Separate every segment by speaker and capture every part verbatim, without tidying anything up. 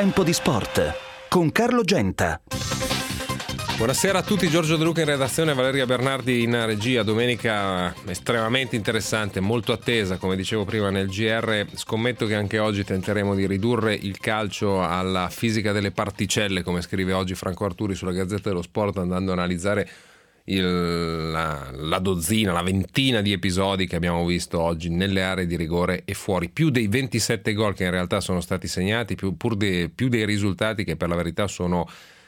Speaker 1: Tempo di sport con Carlo Genta.
Speaker 2: Buonasera a tutti, Giorgio De Luca in redazione, Valeria Bernardi in regia. Domenica estremamente interessante, molto attesa, come dicevo prima nel G R. Scommetto che anche oggi tenteremo di ridurre il calcio alla fisica delle particelle, come scrive oggi Franco Arturi sulla Gazzetta dello Sport, andando a analizzare il, la, la dozzina, la ventina di episodi che abbiamo visto oggi nelle aree di rigore e fuori. Più dei ventisette gol che in realtà sono stati segnati, più, pur de, più dei risultati che per la verità sono...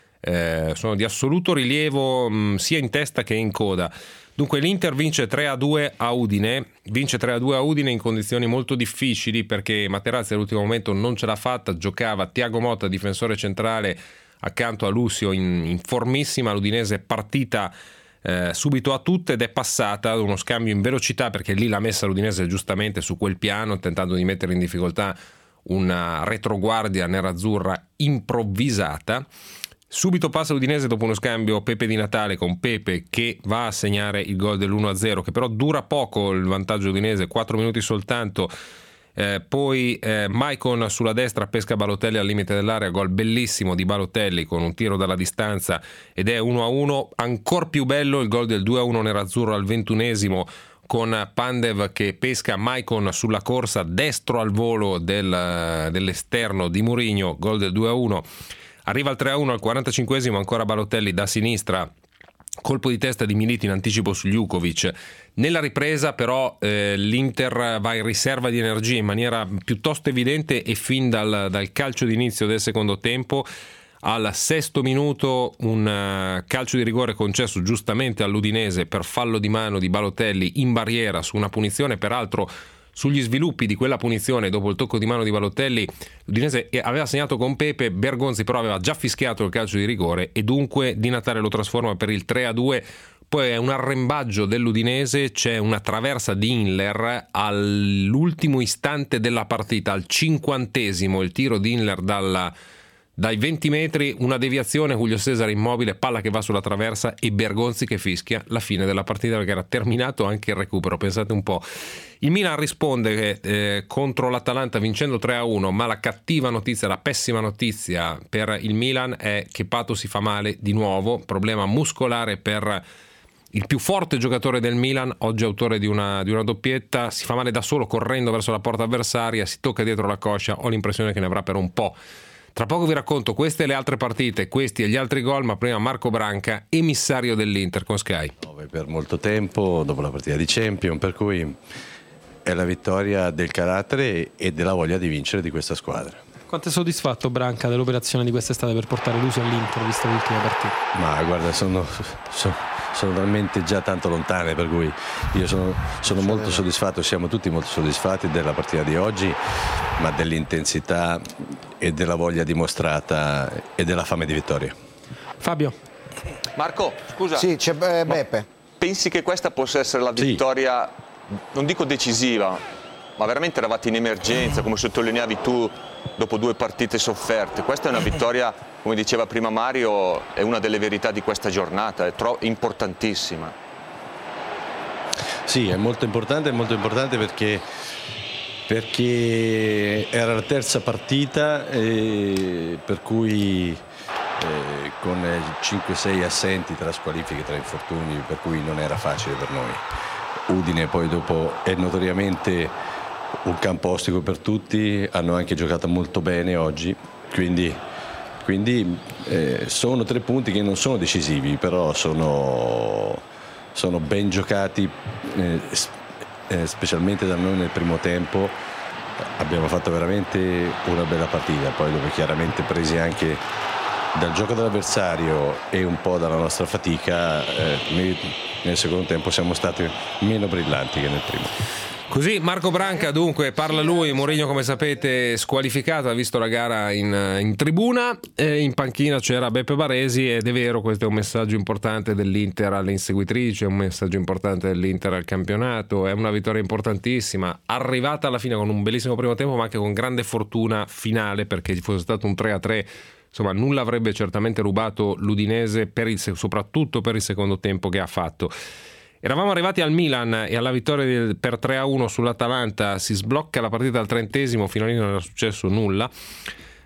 Speaker 2: Eh, sono di assoluto rilievo mh, sia in testa che in coda. Dunque l'Inter vince tre a due a Udine, vince tre a due a Udine in condizioni molto difficili perché Materazzi all'ultimo momento non ce l'ha fatta, giocava Thiago Motta, difensore centrale, accanto a Lucio in, in formissima. L'Udinese è partita eh, subito a tutte ed è passata ad uno scambio in velocità, perché lì l'ha messa l'Udinese giustamente su quel piano, tentando di mettere in difficoltà una retroguardia nerazzurra improvvisata. Subito passa l'Udinese dopo uno scambio Pepe Di Natale con Pepe, che va a segnare il gol dell'uno a zero, che però dura poco il vantaggio udinese, quattro minuti soltanto. Eh, poi eh, Maicon sulla destra pesca Balotelli al limite dell'area, gol bellissimo di Balotelli con un tiro dalla distanza ed è uno a uno. Ancor più bello il gol del due a uno nerazzurro al ventunesimo, con Pandev che pesca Maicon sulla corsa destro al volo del, dell'esterno di Mourinho, gol del due a uno. Arriva al tre a uno al quarantacinquesimo, ancora Balotelli da sinistra, colpo di testa di Milito in anticipo su Jukovic. Nella ripresa però eh, l'Inter va in riserva di energia in maniera piuttosto evidente e fin dal, dal calcio d'inizio del secondo tempo. Al sesto minuto un uh, calcio di rigore concesso giustamente all'Udinese per fallo di mano di Balotelli in barriera su una punizione. Peraltro sugli sviluppi di quella punizione, dopo il tocco di mano di Balotelli, l'Udinese aveva segnato con Pepe, Bergonzi però aveva già fischiato il calcio di rigore e dunque Di Natale lo trasforma per il tre a due. Poi è un arrembaggio dell'Udinese, c'è una traversa di Inler all'ultimo istante della partita, al cinquantesimo, il tiro di Inler dalla dai venti metri, una deviazione, Julio Cesare immobile, palla che va sulla traversa e Bergonzi che fischia la fine della partita, perché era terminato anche il recupero. Pensate un po'. Il Milan risponde eh, contro l'Atalanta vincendo tre a uno, ma la cattiva notizia, la pessima notizia per il Milan è che Pato si fa male di nuovo, problema muscolare per il più forte giocatore del Milan, oggi autore di una, di una doppietta, si fa male da solo correndo verso la porta avversaria, si tocca dietro la coscia, ho l'impressione che ne avrà per un po'. Tra poco vi racconto queste e le altre partite, questi e gli altri gol, ma prima Marco Branca, emissario dell'Inter con Sky.
Speaker 3: Per molto tempo, dopo la partita di Champions, per cui è la vittoria del carattere e della voglia di vincere di questa squadra.
Speaker 4: Quanto è soddisfatto Branca dell'operazione di quest'estate per portare Lucio all'Inter, vista l'ultima partita?
Speaker 3: Ma guarda, sono, sono, sono talmente già tanto lontane, per cui io sono, sono molto soddisfatto, siamo tutti molto soddisfatti della partita di oggi, ma dell'intensità e della voglia dimostrata e della fame di vittoria.
Speaker 4: Fabio.
Speaker 5: Marco, scusa.
Speaker 6: Sì, c'è eh, Beppe.
Speaker 5: Pensi che questa possa essere la vittoria, sì, non dico decisiva, ma veramente eravate in emergenza, come sottolineavi tu, dopo due partite sofferte? Questa è una vittoria, come diceva prima Mario, è una delle verità di questa giornata, è tro- importantissima.
Speaker 3: Sì, è molto importante, è molto importante perché perché era la terza partita, eh, per cui eh, con cinque sei assenti tra squalifiche, tra infortuni, per cui non era facile per noi. Udine poi dopo è notoriamente un campo ostico per tutti, hanno anche giocato molto bene oggi, quindi, quindi eh, sono tre punti che non sono decisivi, però sono, sono ben giocati, eh, Eh, specialmente da noi nel primo tempo. Abbiamo fatto veramente una bella partita, poi dopo chiaramente presi anche dal gioco dell'avversario e un po' dalla nostra fatica, eh, noi nel secondo tempo siamo stati meno brillanti che nel primo.
Speaker 2: Così Marco Branca, dunque parla lui. Mourinho, come sapete, squalificato, ha visto la gara in, in tribuna, e in panchina c'era Beppe Baresi, ed è vero, questo è un messaggio importante dell'Inter alle inseguitrici, è un messaggio importante dell'Inter al campionato, è una vittoria importantissima, arrivata alla fine con un bellissimo primo tempo ma anche con grande fortuna finale, perché ci fosse stato un tre a tre, insomma nulla avrebbe certamente rubato l'Udinese, per il, soprattutto per il secondo tempo che ha fatto. Eravamo arrivati al Milan e alla vittoria per tre a uno sull'Atalanta, si sblocca la partita al trentesimo, fino a lì non era successo nulla.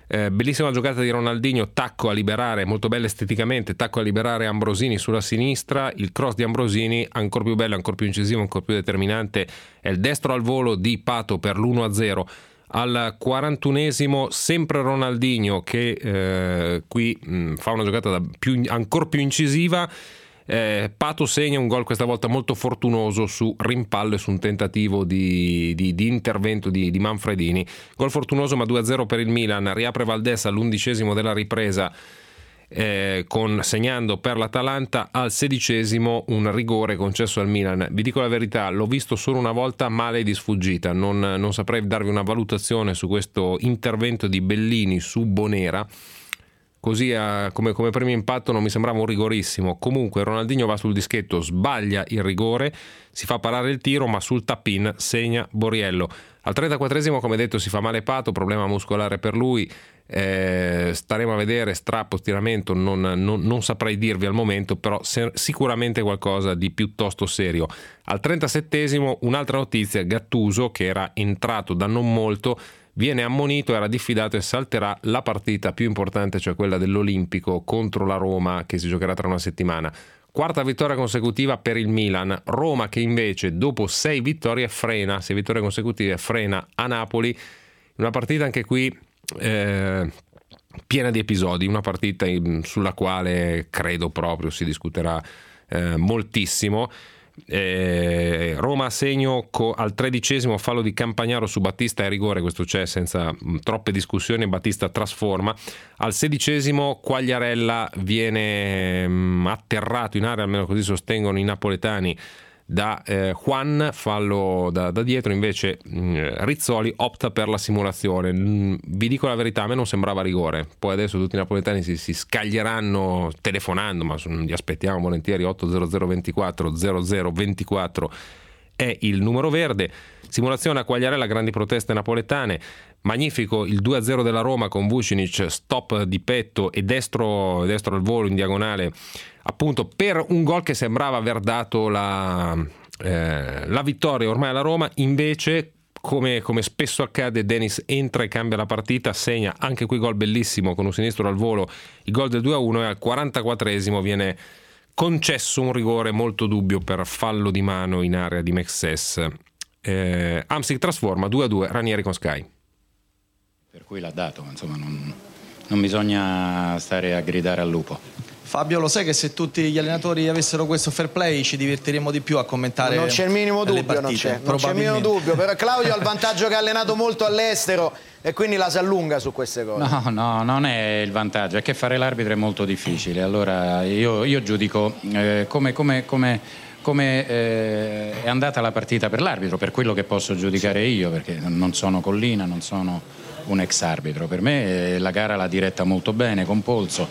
Speaker 2: Eh, bellissima giocata di Ronaldinho, tacco a liberare, molto bella esteticamente, tacco a liberare Ambrosini sulla sinistra, il cross di Ambrosini ancora più bello, ancora più incisivo, ancora più determinante, è il destro al volo di Pato per l'uno a zero. Al quarantunesimo sempre Ronaldinho che eh, qui mh, fa una giocata da più, ancora più incisiva. Eh, Pato segna un gol questa volta molto fortunoso su rimpallo e su un tentativo di, di, di intervento di, di Manfredini. Gol fortunoso ma due a zero per il Milan. Riapre Valdés all'undicesimo della ripresa eh, con, segnando per l'Atalanta. Al sedicesimo un rigore concesso al Milan. Vi dico la verità, l'ho visto solo una volta male di sfuggita, non, non saprei darvi una valutazione su questo intervento di Bellini su Bonera. Così eh, come, come primo impatto non mi sembrava un rigorissimo. Comunque Ronaldinho va sul dischetto, sbaglia il rigore, si fa parare il tiro, ma sul tap-in segna Borriello. Al trentaquattresimo, come detto, si fa male Pato, problema muscolare per lui, eh, staremo a vedere, strappo, stiramento, non, non, non saprei dirvi al momento, però se, sicuramente qualcosa di piuttosto serio. Al trentasettesimo un'altra notizia, Gattuso, che era entrato da non molto, viene ammonito, era diffidato e salterà la partita più importante, cioè quella dell'Olimpico contro la Roma, che si giocherà tra una settimana. Quarta vittoria consecutiva per il Milan. Roma che invece dopo sei vittorie frena, sei vittorie consecutive frena a Napoli. Una partita anche qui eh, piena di episodi, una partita in, sulla quale credo proprio si discuterà eh, moltissimo. Eh, Roma a segno co- al tredicesimo fallo di Campagnaro su Battista e rigore, questo c'è senza mh, troppe discussioni, Battista trasforma. Al sedicesimo Quagliarella viene mh, atterrato in area, almeno così sostengono i napoletani, da eh, Juan, fallo da, da dietro, invece mh, Rizzoli opta per la simulazione. Mh, vi dico la verità, a me non sembrava rigore, poi adesso tutti i napoletani si, si scaglieranno telefonando, ma li aspettiamo volentieri. Otto zero zero ventiquattro zero zero ventiquattro è il numero verde. Simulazione a Quagliarella, grandi proteste napoletane. Magnifico il due a zero della Roma con Vucinic, stop di petto e destro, destro al volo in diagonale, appunto per un gol che sembrava aver dato la, eh, la vittoria ormai alla Roma. Invece, come, come spesso accade, Dennis entra e cambia la partita, segna anche qui gol bellissimo con un sinistro al volo, il gol del due a uno, e al quarantaquattresimo viene concesso un rigore molto dubbio per fallo di mano in area di Mexes. eh, Amsic trasforma due a due, Ranieri con Sky.
Speaker 6: Per cui l'ha dato, insomma non, non bisogna stare a gridare al lupo.
Speaker 7: Fabio, lo sai che se tutti gli allenatori avessero questo fair play ci divertiremmo di più a commentare.
Speaker 8: Non c'è il minimo dubbio, non c'è, non c'è il minimo dubbio. Però Claudio ha il vantaggio che ha allenato molto all'estero e quindi la si allunga su queste cose.
Speaker 6: No, no, non è il vantaggio, è che fare l'arbitro è molto difficile. Allora io, io giudico eh, come, come, come, come eh, è andata la partita per l'arbitro, per quello che posso giudicare io, perché non sono Collina, non sono un ex arbitro. Per me la gara l'ha diretta molto bene, con polso,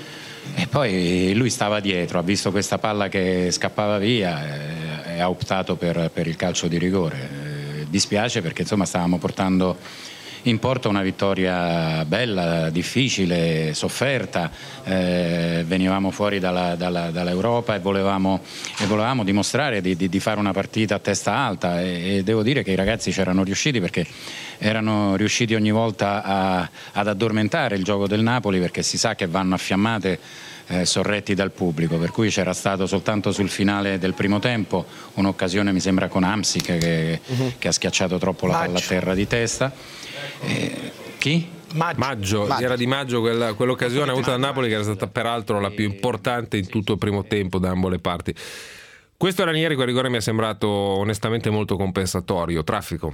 Speaker 6: e poi lui stava dietro, ha visto questa palla che scappava via e, e ha optato per, per il calcio di rigore. Eh, dispiace perché insomma stavamo portando in porto una vittoria bella, difficile, sofferta, eh, venivamo fuori dalla, dalla, dall'Europa e volevamo, e volevamo dimostrare di, di, di fare una partita a testa alta, e, e devo dire che i ragazzi c'erano riusciti, perché erano riusciti ogni volta a, ad addormentare il gioco del Napoli, perché si sa che vanno a fiammate eh, sorretti dal pubblico, per cui c'era stato soltanto sul finale del primo tempo un'occasione, mi sembra con Amsic, che, uh-huh. che ha schiacciato troppo la palla a terra di testa. Eh, chi?
Speaker 2: Maggio, Maggio, Maggio. Era di Maggio quella, quell'occasione avuta da Napoli, che era stata peraltro la più importante in tutto il primo tempo da ambo le parti. Questo Ranieri, quel rigore mi è sembrato onestamente molto compensatorio. Traffico.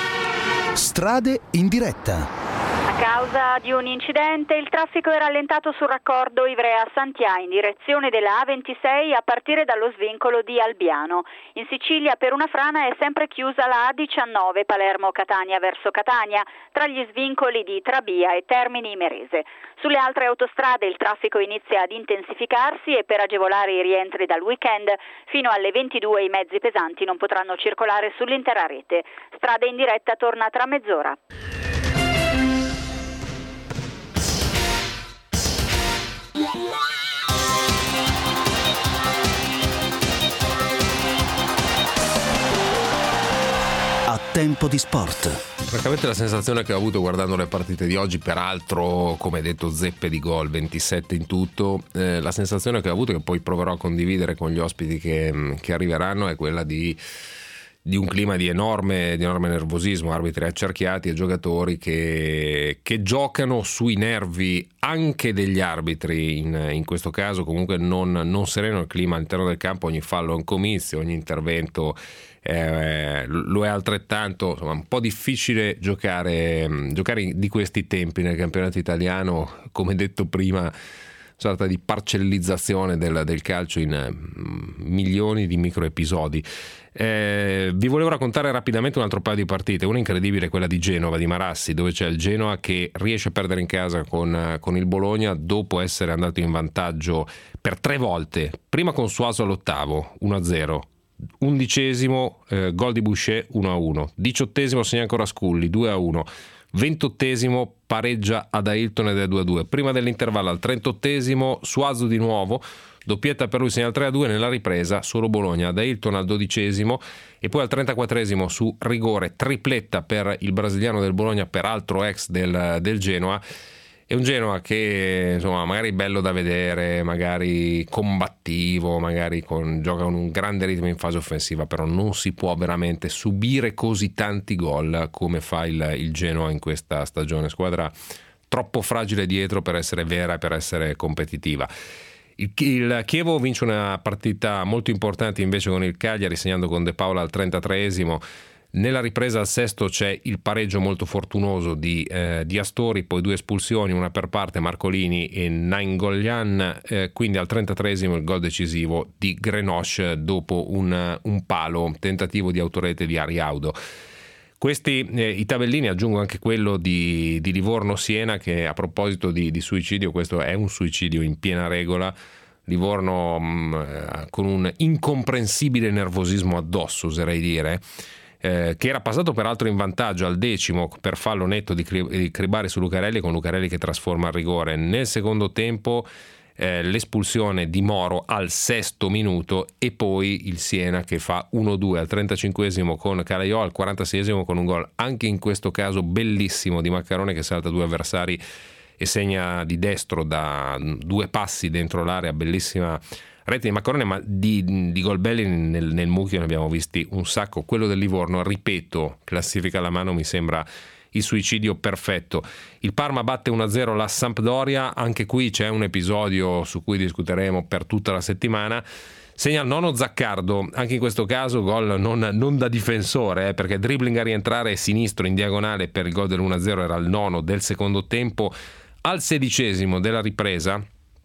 Speaker 1: Strade in diretta.
Speaker 9: A causa di un incidente il traffico è rallentato sul raccordo Ivrea-Santià in direzione della A ventisei a partire dallo svincolo di Albiano. In Sicilia per una frana è sempre chiusa la A diciannove Palermo-Catania verso Catania tra gli svincoli di Trabia e Termini Imerese. Sulle altre autostrade il traffico inizia ad intensificarsi e per agevolare i rientri dal weekend fino alle ventidue i mezzi pesanti non potranno circolare sull'intera rete. Strade in diretta torna tra mezz'ora.
Speaker 1: A Tempo di sport.
Speaker 2: Francamente la sensazione che ho avuto guardando le partite di oggi, peraltro come detto zeppe di gol, ventisette in tutto, eh, la sensazione che ho avuto, che poi proverò a condividere con gli ospiti che, che arriveranno, è quella di di un clima di enorme, di enorme nervosismo, arbitri accerchiati e giocatori che, che giocano sui nervi anche degli arbitri, in, in questo caso comunque non, non sereno il clima all'interno del campo, ogni fallo è un comizio, ogni intervento eh, lo è altrettanto, insomma un po' difficile giocare, giocare di questi tempi nel campionato italiano, come detto prima, sorta di parcellizzazione del, del calcio in uh, milioni di microepisodi. Eh, vi volevo raccontare rapidamente un altro paio di partite, una incredibile, quella di Genova, di Marassi, dove c'è il Genoa che riesce a perdere in casa con, uh, con il Bologna dopo essere andato in vantaggio per tre volte, prima con Suaso all'ottavo uno a zero, undicesimo eh, gol di Boucher uno a uno, diciottesimo segna ancora Sculli due a uno, ventottesimo pareggia ad Ailton ed è due a due, prima dell'intervallo al trentottesimo Suazo di nuovo, doppietta per lui, segna il tre a due, nella ripresa solo Bologna, ad Ailton al dodicesimo e poi al trentaquattresimo su rigore tripletta per il brasiliano del Bologna, peraltro ex del, del Genoa. È un Genoa che insomma magari bello da vedere, magari combattivo, magari con, gioca con un grande ritmo in fase offensiva, però non si può veramente subire così tanti gol come fa il, il Genoa in questa stagione, squadra troppo fragile dietro per essere vera e per essere competitiva. Il, il Chievo vince una partita molto importante invece con il Cagliari, segnando con De Paola al trentatreesimo. Nella ripresa al sesto c'è il pareggio molto fortunoso di, eh, di Astori, poi due espulsioni, una per parte, Marcolini e Nainggolan, eh, quindi al trentatreesimo il gol decisivo di Grenosce dopo un, un palo, tentativo di autorete di Ariaudo. Questi eh, i tabellini, aggiungo anche quello di, di Livorno-Siena, che a proposito di, di suicidio, questo è un suicidio in piena regola. Livorno mh, con un incomprensibile nervosismo addosso, oserei dire, Eh, che era passato peraltro in vantaggio al decimo per fallo netto di, Cri- di Cribari su Lucarelli, con Lucarelli che trasforma il rigore. Nel secondo tempo eh, l'espulsione di Moro al sesto minuto e poi il Siena che fa uno a due al trentacinquesimo con Calaiò, al quarantaseiesimo con un gol anche in questo caso bellissimo di Maccarone che salta due avversari e segna di destro da due passi dentro l'area, bellissima rete di Maccarone, ma di, di gol belli nel, nel mucchio ne abbiamo visti un sacco. Quello del Livorno, ripeto, classifica alla mano, mi sembra il suicidio perfetto. Il Parma batte uno a zero la Sampdoria, anche qui c'è un episodio su cui discuteremo per tutta la settimana. Segna il nono Zaccardo, anche in questo caso gol non, non da difensore, eh, perché dribbling a rientrare sinistro in diagonale per il gol dell'uno a zero, era il nono del secondo tempo. Al sedicesimo della ripresa,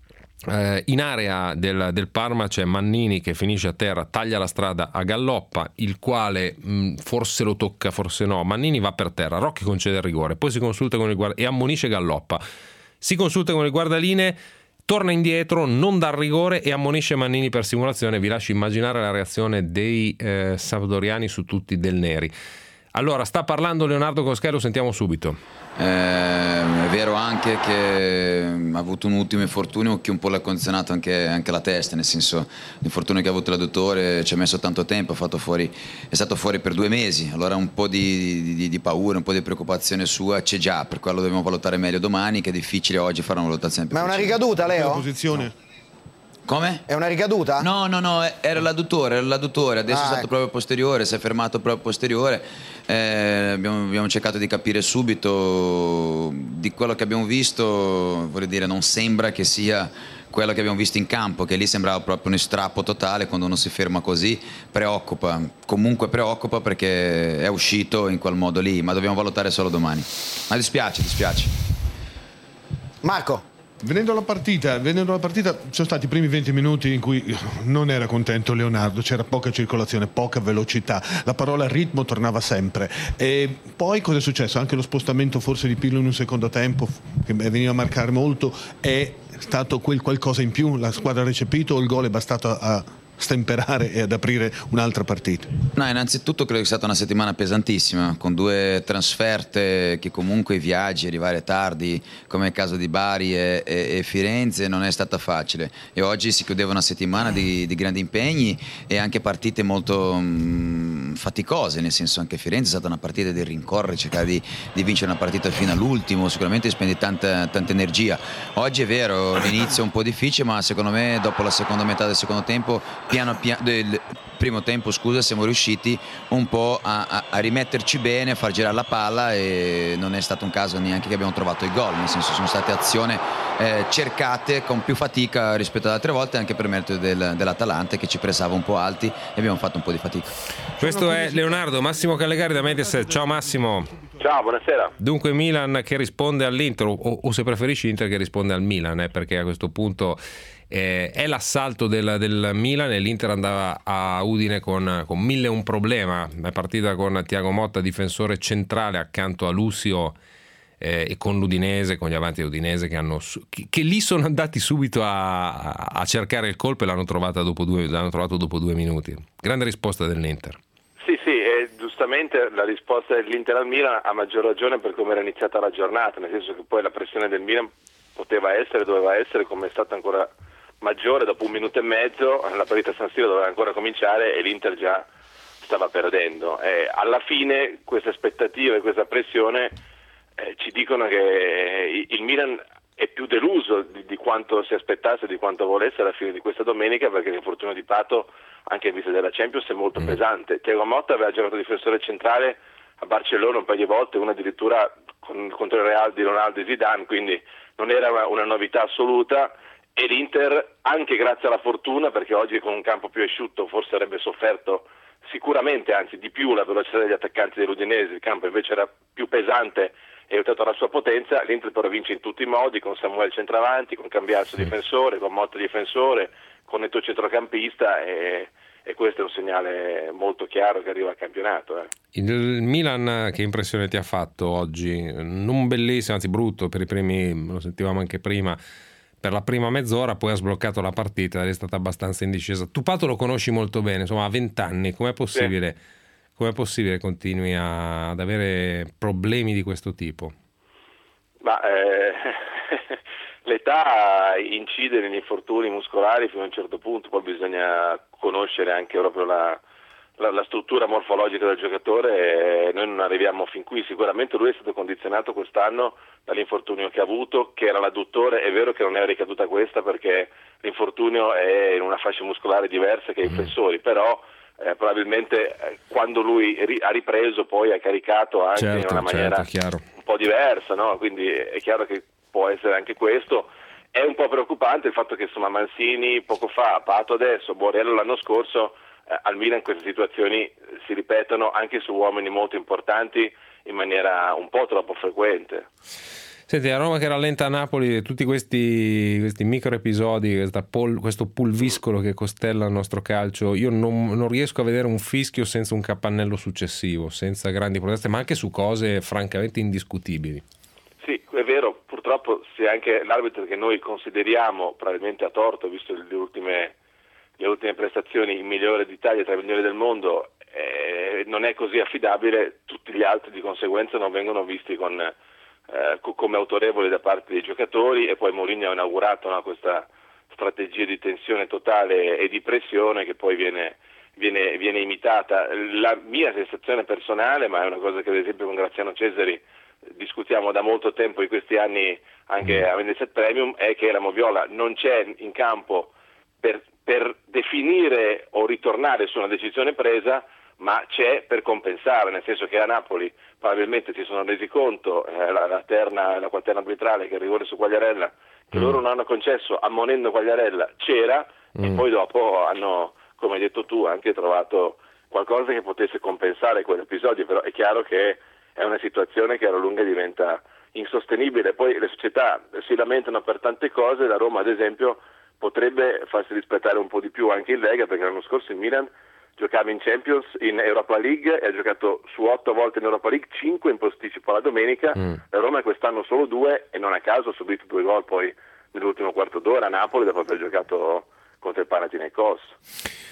Speaker 2: Eh, in area del, del Parma c'è Mannini che finisce a terra, taglia la strada a Galloppa, il quale mh, forse lo tocca, forse no. Mannini va per terra, Rocchi concede il rigore, poi si consulta con il guarda e ammonisce Galloppa, si consulta con il guardalinee, torna indietro, non dà il rigore e ammonisce Mannini per simulazione. Vi lascio immaginare la reazione dei eh, sampdoriani su tutti del neri. Allora, sta parlando Leonardo Coschello, sentiamo subito.
Speaker 10: Eh, è vero anche che ha avuto un ultimo infortunio che un po' l'ha condizionato anche, anche la testa, nel senso l'infortunio che ha avuto l'adduttore ci ha messo tanto tempo, ha fatto fuori, è stato fuori per due mesi, allora un po' di, di, di paura, un po' di preoccupazione sua c'è già, per quello dobbiamo valutare meglio domani, che è difficile oggi fare una valutazione più
Speaker 8: Ma è una
Speaker 10: precisa.
Speaker 8: ricaduta, Leo?
Speaker 11: Posizione.
Speaker 10: No. Come?
Speaker 8: È una ricaduta?
Speaker 10: No, no, no, era l'adduttore, era l'adduttore, adesso ah, è stato ecco. proprio posteriore, si è fermato proprio posteriore. Eh, abbiamo, abbiamo cercato di capire subito, di quello che abbiamo visto, voglio dire, non sembra che sia quello che abbiamo visto in campo, che lì sembrava proprio un strappo totale. Quando uno si ferma così preoccupa, comunque preoccupa perché è uscito in quel modo lì, ma dobbiamo valutare solo domani. Ma dispiace, dispiace.
Speaker 8: Marco.
Speaker 11: Venendo alla partita, venendo alla partita, sono stati i primi venti minuti in cui non era contento Leonardo, c'era poca circolazione, poca velocità, la parola ritmo tornava sempre. E poi cosa è successo? Anche lo spostamento forse di Pirlo in un secondo tempo, che veniva a marcare molto, è stato quel qualcosa in più, la squadra ha recepito o il gol è bastato a stemperare e ad aprire un'altra partita?
Speaker 10: No, innanzitutto credo che sia stata una settimana pesantissima, con due trasferte che comunque i viaggi, arrivare tardi, come il caso di Bari e, e, e Firenze, non è stata facile. E oggi si chiudeva una settimana di, di grandi impegni e anche partite molto mh, faticose, nel senso anche Firenze è stata una partita di rincorrere, cercare di, di vincere una partita fino all'ultimo, sicuramente spendi tanta, tanta energia. Oggi è vero, l'inizio è un po' difficile, ma secondo me dopo la seconda metà del secondo tempo, piano piano, del primo tempo scusa, siamo riusciti un po' a, a, a rimetterci bene, a far girare la palla, e non è stato un caso neanche che abbiamo trovato il gol, nel senso sono state azioni eh, cercate con più fatica rispetto ad altre volte, anche per merito del, dell'Atalanta che ci pressava un po' alti e abbiamo fatto un po' di fatica.
Speaker 2: Questo è Leonardo. Massimo Callegari da Mediaset. Ciao Massimo.
Speaker 12: Ciao, buonasera.
Speaker 2: Dunque Milan che risponde all'Inter, o, o se preferisci Inter che risponde al Milan, eh, perché a questo punto eh, è l'assalto del, del Milan e l'Inter andava a Udine con, con mille un problema. È partita con Thiago Motta difensore centrale accanto a Lucio, eh, e con l'Udinese, con gli avanti dell'Udinese che, hanno, che, che lì sono andati subito a, a cercare il colpo e l'hanno, trovata dopo due, l'hanno trovato dopo due minuti. Grande risposta dell'Inter.
Speaker 12: Sì, sì, e giustamente la risposta dell'Inter al Milan a maggior ragione per come era iniziata la giornata, nel senso che poi la pressione del Milan poteva essere, doveva essere, come è stata ancora maggiore dopo un minuto e mezzo, la partita a San Siro doveva ancora cominciare e l'Inter già stava perdendo. E alla fine queste aspettative, questa pressione eh, ci dicono che il Milan è più deluso di, di quanto si aspettasse, di quanto volesse alla fine di questa domenica, perché l'infortunio di Pato, anche in vista della Champions, è molto mm. pesante. Thiago Motta aveva giocato difensore centrale a Barcellona un paio di volte, una addirittura con, contro il Real di Ronaldo e Zidane, quindi non era una, una novità assoluta, e l'Inter, anche grazie alla fortuna, perché oggi con un campo più asciutto forse avrebbe sofferto sicuramente, anzi di più, la velocità degli attaccanti dell'Udinese, il campo invece era più pesante e aiutato alla sua potenza. L'Inter però vince in tutti i modi, con Samuel centravanti, con Cambiasso sì. difensore, con Motta difensore, con Neto centrocampista, e, e questo è un segnale molto chiaro che arriva al campionato. Eh.
Speaker 2: Il Milan che impressione ti ha fatto oggi? Non bellissimo, anzi brutto per i primi, lo sentivamo anche prima, per la prima mezz'ora, poi ha sbloccato la partita ed è stata abbastanza in discesa. Tu Pato lo conosci molto bene, insomma, a vent'anni, com'è possibile, sì. com'è possibile continui a, ad avere problemi di questo tipo?
Speaker 12: Ma eh, l'età incide negli infortuni muscolari fino a un certo punto, poi bisogna conoscere anche proprio la, la, la struttura morfologica del giocatore, e noi non arriviamo fin qui. Sicuramente lui è stato condizionato quest'anno dall'infortunio che ha avuto, che era l'adduttore. È vero che non è ricaduta questa perché l'infortunio è in una fascia muscolare diversa che i flessori, però eh, probabilmente eh, quando lui ri- ha ripreso poi ha caricato anche certo, in una maniera
Speaker 2: certo,
Speaker 12: un po' diversa, no? Quindi è chiaro che può essere anche questo. È un po' preoccupante il fatto che insomma Mancini poco fa, Pato adesso, Borrello l'anno scorso, eh, al Milan queste situazioni si ripetono anche su uomini molto importanti in maniera un po' troppo frequente.
Speaker 2: Senti, la Roma che rallenta a Napoli, tutti questi, questi micro episodi, questa pol, questo pulviscolo che costella il nostro calcio, io non, non riesco a vedere un fischio senza un capannello successivo, senza grandi proteste, ma anche su cose francamente indiscutibili.
Speaker 12: Sì, è vero, purtroppo se anche l'arbitro che noi consideriamo, probabilmente a torto, visto le ultime, le ultime prestazioni, il migliore d'Italia tra i migliori del mondo, eh, non è così affidabile, tutti gli altri di conseguenza non vengono visti con, eh, come autorevoli da parte dei giocatori, e poi Mourinho ha inaugurato no, questa strategia di tensione totale e di pressione che poi viene, viene, viene imitata. La mia sensazione personale, ma è una cosa che ad esempio con Graziano Cesari discutiamo da molto tempo in questi anni anche a Mediaset Premium, è che la Moviola non c'è in campo per, per definire o ritornare su una decisione presa, ma c'è per compensare, nel senso che a Napoli probabilmente si sono resi conto, eh, la, la, terna, la quaterna arbitrale che il rigore su Quagliarella, che mm. loro non hanno concesso ammonendo Quagliarella, c'era, mm. e poi dopo hanno, come hai detto tu, anche trovato qualcosa che potesse compensare quell'episodio, però è chiaro che è una situazione che alla lunga diventa insostenibile. Poi le società si lamentano per tante cose, la Roma ad esempio potrebbe farsi rispettare un po' di più anche in Lega, perché l'anno scorso il Milan giocava in Champions, in Europa League, e ha giocato su otto volte in Europa League, cinque in posticipo la domenica. mm. La Roma quest'anno solo due, e non a caso ha subito due gol poi nell'ultimo quarto d'ora a Napoli dopo aver giocato contro il Panathinaikos.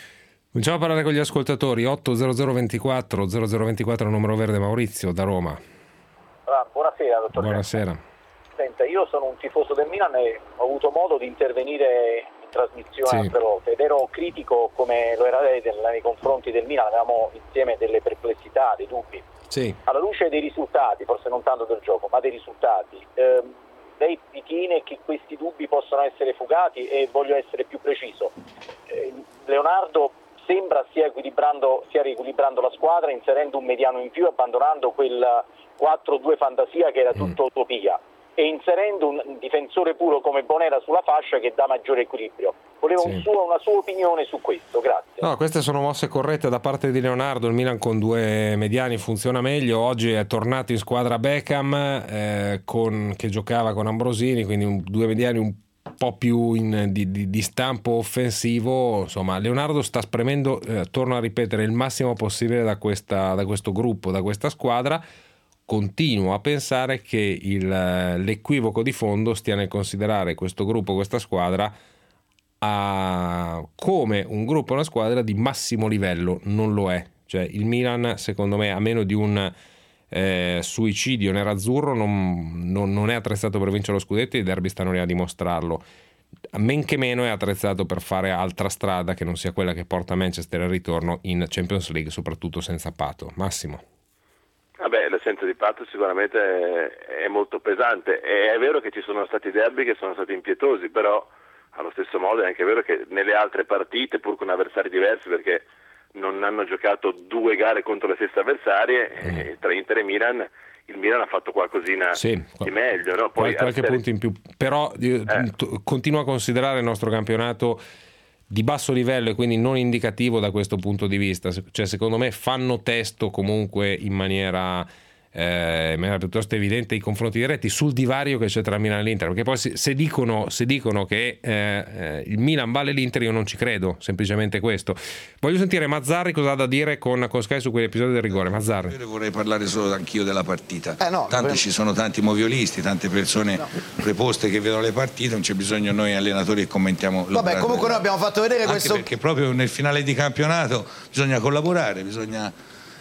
Speaker 2: Cominciamo a parlare con gli ascoltatori. Otto zero zero ventiquattro zero zero ventiquattro numero verde. Maurizio da Roma.
Speaker 13: Ah, buonasera dottor.
Speaker 2: Buonasera.
Speaker 13: Senta, io sono un tifoso del Milan e ho avuto modo di intervenire in trasmissione
Speaker 2: sì.
Speaker 13: altre volte ed ero critico come lo era lei nei confronti del Milan, avevamo insieme delle perplessità, dei dubbi.
Speaker 2: Sì.
Speaker 13: Alla luce dei risultati, forse non tanto del gioco, ma dei risultati, ehm, lei ritiene che questi dubbi possano essere fugati? E voglio essere più preciso. Eh, Leonardo sembra stia equilibrando, stia riequilibrando la squadra, inserendo un mediano in più, abbandonando quel quattro due fantasia che era tutto mm. utopia, e inserendo un difensore puro come Bonera sulla fascia che dà maggiore equilibrio. Volevo sì. un suo, una sua opinione su questo, grazie.
Speaker 2: No, queste sono mosse corrette da parte di Leonardo. Il Milan con due mediani funziona meglio. Oggi è tornato in squadra Beckham eh, con, che giocava con Ambrosini, quindi un, due mediani un po' più in, di, di, di stampo offensivo. Insomma, Leonardo sta spremendo, eh, torno a ripetere, il massimo possibile da, questa, da questo gruppo, da questa squadra. Continuo a pensare che il, l'equivoco di fondo stia nel considerare questo gruppo, questa squadra a, come un gruppo, una squadra di massimo livello. Non lo è. Cioè, il Milan, secondo me, a meno di un eh, suicidio nerazzurro, non, non, non è attrezzato per vincere lo scudetto, e i derby stanno lì a dimostrarlo. Men che meno è attrezzato per fare altra strada che non sia quella che porta Manchester al ritorno in Champions League, soprattutto senza Pato. Massimo.
Speaker 12: Vabbè, l'assenza di Pato sicuramente è, è molto pesante. È vero che ci sono stati derby che sono stati impietosi, però allo stesso modo è anche vero che nelle altre partite, pur con avversari diversi, perché non hanno giocato due gare contro le stesse avversarie, mm. eh, tra Inter e Milan, il Milan ha fatto qualcosina sì, di meglio. No? Poi
Speaker 2: qualche punto in più, però eh. t- continuo a considerare il nostro campionato di basso livello e quindi non indicativo da questo punto di vista. Cioè, secondo me fanno testo comunque in maniera, eh, in maniera piuttosto evidente i confronti diretti sul divario che c'è tra Milan e l'Inter, perché poi se, se, dicono, se dicono che eh, eh, il Milan vale l'Inter, io non ci credo, semplicemente questo. Voglio sentire Mazzarri cosa ha da dire con, con Sky su quell'episodio del rigore. Mazzarri.
Speaker 14: Io vorrei parlare solo anch'io della partita.
Speaker 8: Eh no,
Speaker 14: tanti ci sono tanti moviolisti, tante persone no. preposte che vedono le partite, non c'è bisogno noi allenatori che commentiamo.
Speaker 8: Vabbè, comunque noi abbiamo fatto vedere
Speaker 14: anche
Speaker 8: questo,
Speaker 14: perché proprio nel finale di campionato bisogna collaborare, bisogna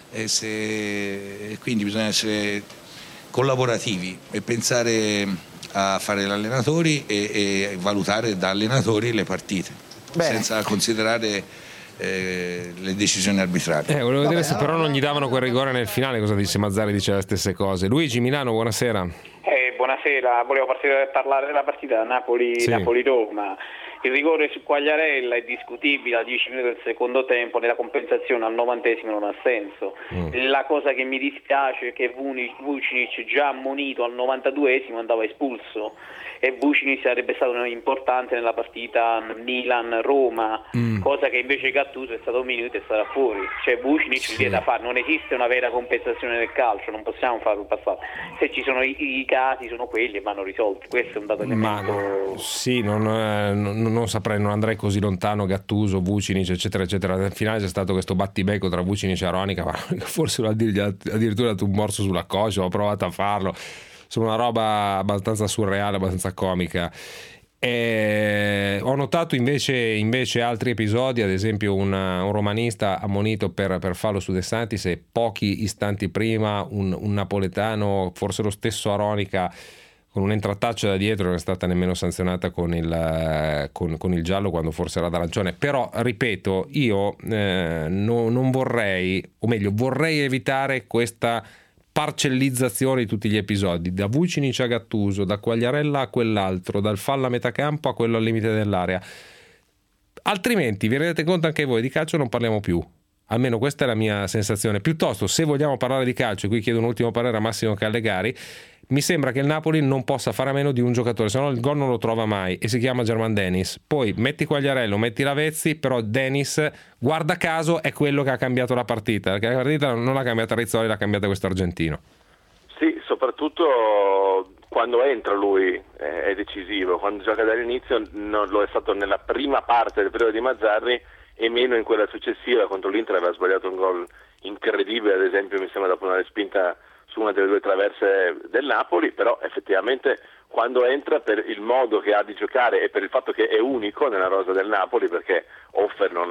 Speaker 14: essere, quindi bisogna essere collaborativi e pensare a fare gli allenatori e, e valutare da allenatori le partite. Bene. Senza considerare eh, le decisioni arbitrarie.
Speaker 2: Eh, volevo vedere se però non gli davano quel rigore nel finale. Cosa dice Mazzarri? Dice le stesse cose. Luigi Milano, buonasera.
Speaker 15: Eh, buonasera, volevo partire, parlare della partita Napoli, sì. Napoli-Roma. Il rigore su Quagliarella è discutibile a dieci minuti del secondo tempo, nella compensazione al novantesimo non ha senso. Mm. La cosa che mi dispiace è che Vucinic, già ammonito al novantaduesimo, andava espulso, e Vucinic sarebbe stato importante nella partita Milan-Roma, mm. cosa che invece Gattuso è stato un minuto e sarà fuori. Cioè Vucinic sì. lì da fare, non esiste una vera compensazione del calcio, non possiamo farlo passare. Se ci sono i, i casi sono quelli e vanno risolti, questo è un dato elemento.
Speaker 2: Ma, sì, non, eh, non non saprei, non andrei così lontano. Gattuso, Vucinic, eccetera eccetera. Nel finale c'è stato questo battibecco tra Vucinic e Aronica, ma forse addirittura dato un morso sulla coscia, ho provato a farlo, sono una roba abbastanza surreale, abbastanza comica. E ho notato invece, invece altri episodi, ad esempio una, un romanista ammonito per, per fallo su De Santis, e pochi istanti prima un, un napoletano, forse lo stesso Aronica, con un'entrataccia da dietro, non è stata nemmeno sanzionata con il, con, con il giallo, quando forse era d'arancione. Però ripeto, io eh, no, non vorrei, o meglio vorrei evitare questa parcellizzazione di tutti gli episodi, da Vucinic a Gattuso, da Quagliarella a quell'altro, dal fallo a metà campo a quello al limite dell'area. Altrimenti vi rendete conto anche voi, di calcio non parliamo più. Almeno questa è la mia sensazione. Piuttosto, se vogliamo parlare di calcio, e qui chiedo un ultimo parere a Massimo Callegari, mi sembra che il Napoli non possa fare a meno di un giocatore, se no il gol non lo trova mai, e si chiama German Dennis. Poi metti Quagliarello, metti Lavezzi, però Dennis, guarda caso, è quello che ha cambiato la partita, perché la partita non l'ha cambiata Rizzoli, l'ha cambiata questo argentino.
Speaker 12: Sì, soprattutto quando entra lui è decisivo, quando gioca dall'inizio non lo è stato nella prima parte del periodo di Mazzarri e meno in quella successiva. Contro l'Inter aveva sbagliato un gol incredibile, ad esempio mi sembra dopo una respinta su una delle due traverse del Napoli, però effettivamente quando entra, per il modo che ha di giocare e per il fatto che è unico nella rosa del Napoli, perché Offer non, non può essere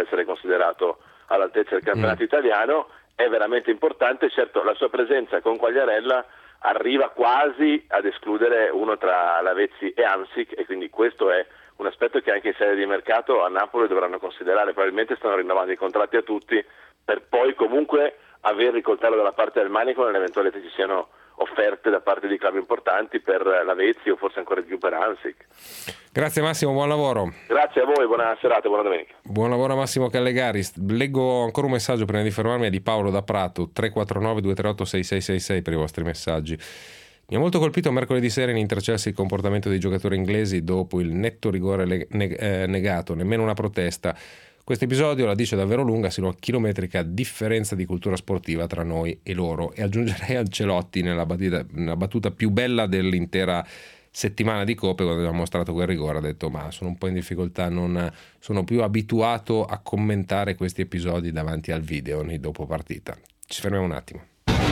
Speaker 12: essere considerato all'altezza del campionato mm. italiano. È veramente importante, certo la sua presenza con Quagliarella arriva quasi ad escludere uno tra Lavezzi e Hamsik, e quindi questo è un aspetto che anche in sede di mercato a Napoli dovranno considerare. Probabilmente stanno rinnovando i contratti a tutti per poi comunque avere il coltello dalla parte del manico nell'eventualità ci siano offerte da parte di club importanti per Lavezzi o forse ancora di più per Hamsik.
Speaker 2: Grazie Massimo, buon lavoro.
Speaker 12: Grazie a voi, buona serata, buona domenica.
Speaker 2: Buon lavoro a Massimo Callegari. Leggo ancora un messaggio prima di fermarmi, è di Paolo da Prato, tre quattro nove due tre otto sei sei sei sei per i vostri messaggi. Mi ha molto colpito mercoledì sera in Inter-Chelsea il comportamento dei giocatori inglesi dopo il netto rigore le- neg- eh, negato, nemmeno una protesta. Questo episodio la dice davvero lunga sulla chilometrica differenza di cultura sportiva tra noi e loro, e aggiungerei Ancelotti nella battuta, nella battuta più bella dell'intera settimana di coppe, quando abbiamo mostrato quel rigore ha detto ma sono un po' in difficoltà, non sono più abituato a commentare questi episodi davanti al video nei dopo partita. Ci fermiamo un attimo.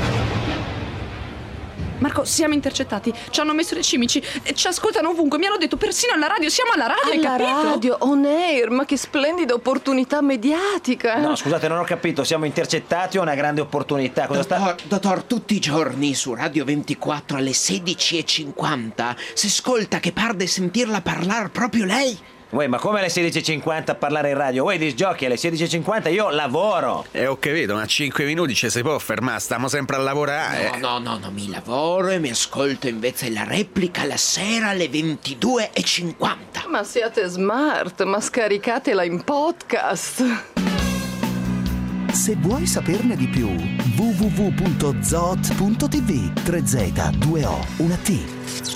Speaker 16: Marco, siamo intercettati, ci hanno messo dei cimici, ci ascoltano ovunque, mi hanno detto persino alla radio, siamo alla radio, hai capito?
Speaker 17: Alla radio, on air, ma che splendida opportunità mediatica.
Speaker 18: No, scusate, non ho capito, siamo intercettati o una grande opportunità? Cosa
Speaker 19: dottor,
Speaker 18: sta...
Speaker 19: dottor, tutti i giorni su Radio ventiquattro alle sedici e cinquanta si ascolta che par di sentirla parlare proprio lei.
Speaker 18: Uè, ma come alle sedici e cinquanta a parlare in radio? Uè, disgiochi, alle sedici e cinquanta io lavoro.
Speaker 20: E ho capito, ma cinque minuti ci si può fermare, stiamo sempre a lavorare.
Speaker 19: No, no, no, no, mi lavoro e mi ascolto invece la replica la sera alle ventidue e cinquanta.
Speaker 17: Ma siate smart, ma scaricatela in podcast.
Speaker 1: Se vuoi saperne di più, w w w punto zot punto t v. tre Z, due O, una T.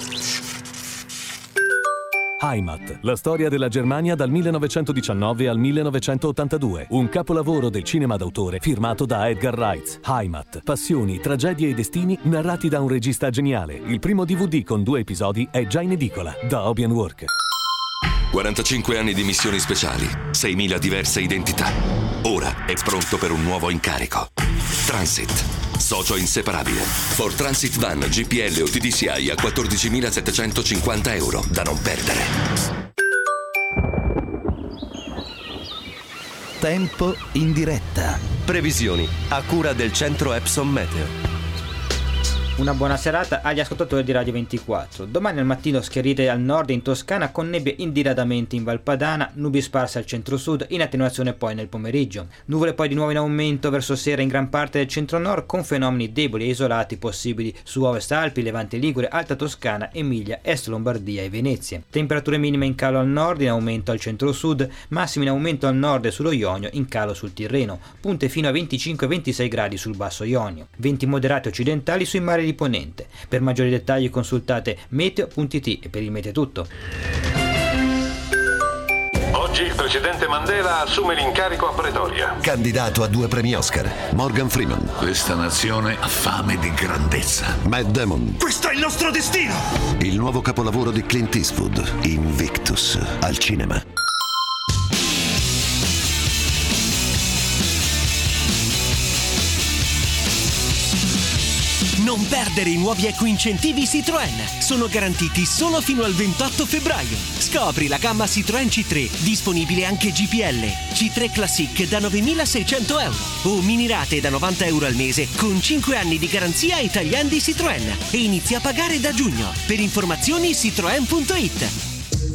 Speaker 21: Heimat, la storia della Germania dal millenovecentodiciannove al millenovecentottantadue. Un capolavoro del cinema d'autore firmato da Edgar Reitz. Heimat, passioni, tragedie e destini narrati da un regista geniale. Il primo D V D con due episodi è già in edicola da Obian Work.
Speaker 22: quarantacinque anni di missioni speciali, seimila diverse identità. Ora è pronto per un nuovo incarico. Transit. Socio inseparabile. For Transit Van G P L o T D C I a quattordicimilasettecentocinquanta euro da non perdere.
Speaker 1: Tempo in diretta.
Speaker 23: Previsioni a cura del centro Epson Meteo.
Speaker 24: Una buona serata agli ascoltatori di Radio ventiquattro. Domani al mattino schiarite al nord e in Toscana con nebbie indiradamente in Valpadana, nubi sparse al centro-sud, in attenuazione poi nel pomeriggio. Nuvole poi di nuovo in aumento verso sera in gran parte del centro-nord con fenomeni deboli e isolati possibili su Ovest Alpi, Levante Ligure, Alta Toscana, Emilia, Est Lombardia e Venezia. Temperature minime in calo al nord, in aumento al centro-sud, massimi in aumento al nord e sullo Ionio, in calo sul Tirreno, punte fino a venticinque ventisei gradi sul basso Ionio. Venti moderati occidentali sui mari di Ponente. Per maggiori dettagli consultate meteo punto it e per il meteo è tutto.
Speaker 25: Oggi il presidente Mandela assume l'incarico a Pretoria.
Speaker 1: Candidato a due premi Oscar, Morgan Freeman.
Speaker 26: Questa nazione ha fame di grandezza.
Speaker 1: Matt Damon.
Speaker 26: Questo è il nostro destino!
Speaker 1: Il nuovo capolavoro di Clint Eastwood, Invictus, al cinema.
Speaker 27: Non perdere i nuovi eco-incentivi Citroën. Sono garantiti solo fino al ventotto febbraio. Scopri la gamma Citroën C tre, disponibile anche G P L. C tre Classic da novemilaseicento euro. O minirate da novanta euro al mese con cinque anni di garanzia Italian di Citroën. E inizia a pagare da giugno. Per informazioni citroen punto it.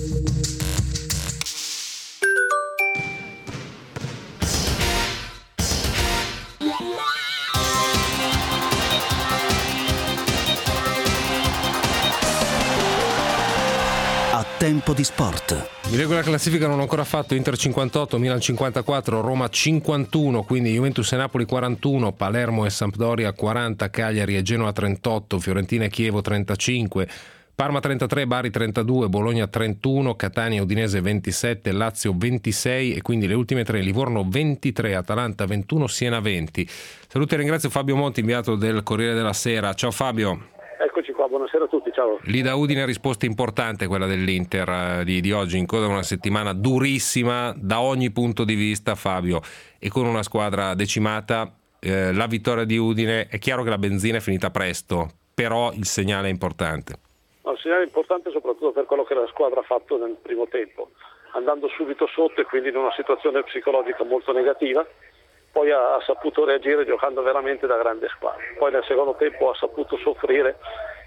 Speaker 1: Tempo di sport.
Speaker 2: Vi leggo la classifica, non ho ancora fatto. Inter cinquantotto, Milan cinquantaquattro, Roma cinquantuno, quindi Juventus e Napoli quarantuno, Palermo e Sampdoria quaranta, Cagliari e Genoa trentotto, Fiorentina e Chievo trentacinque, Parma trentatré, Bari trentadue, Bologna trentuno, Catania e Udinese ventisette, Lazio ventisei e quindi le ultime tre, Livorno ventitré, Atalanta ventuno, Siena venti. Saluto e ringrazio Fabio Monti, inviato del Corriere della Sera. Ciao Fabio.
Speaker 28: Eccoci qua, buonasera a tutti, ciao.
Speaker 2: Lì da Udine risposta importante quella dell'Inter eh, di, di oggi, in coda a una settimana durissima da ogni punto di vista, Fabio, e con una squadra decimata. Eh, la vittoria di Udine, è chiaro che la benzina è finita presto, però il segnale è importante.
Speaker 28: No, il segnale è importante soprattutto per quello che la squadra ha fatto nel primo tempo. andando subito sotto e quindi in una situazione psicologica molto negativa. Poi ha, ha saputo reagire giocando veramente da grande squadra. Poi nel secondo tempo ha saputo soffrire,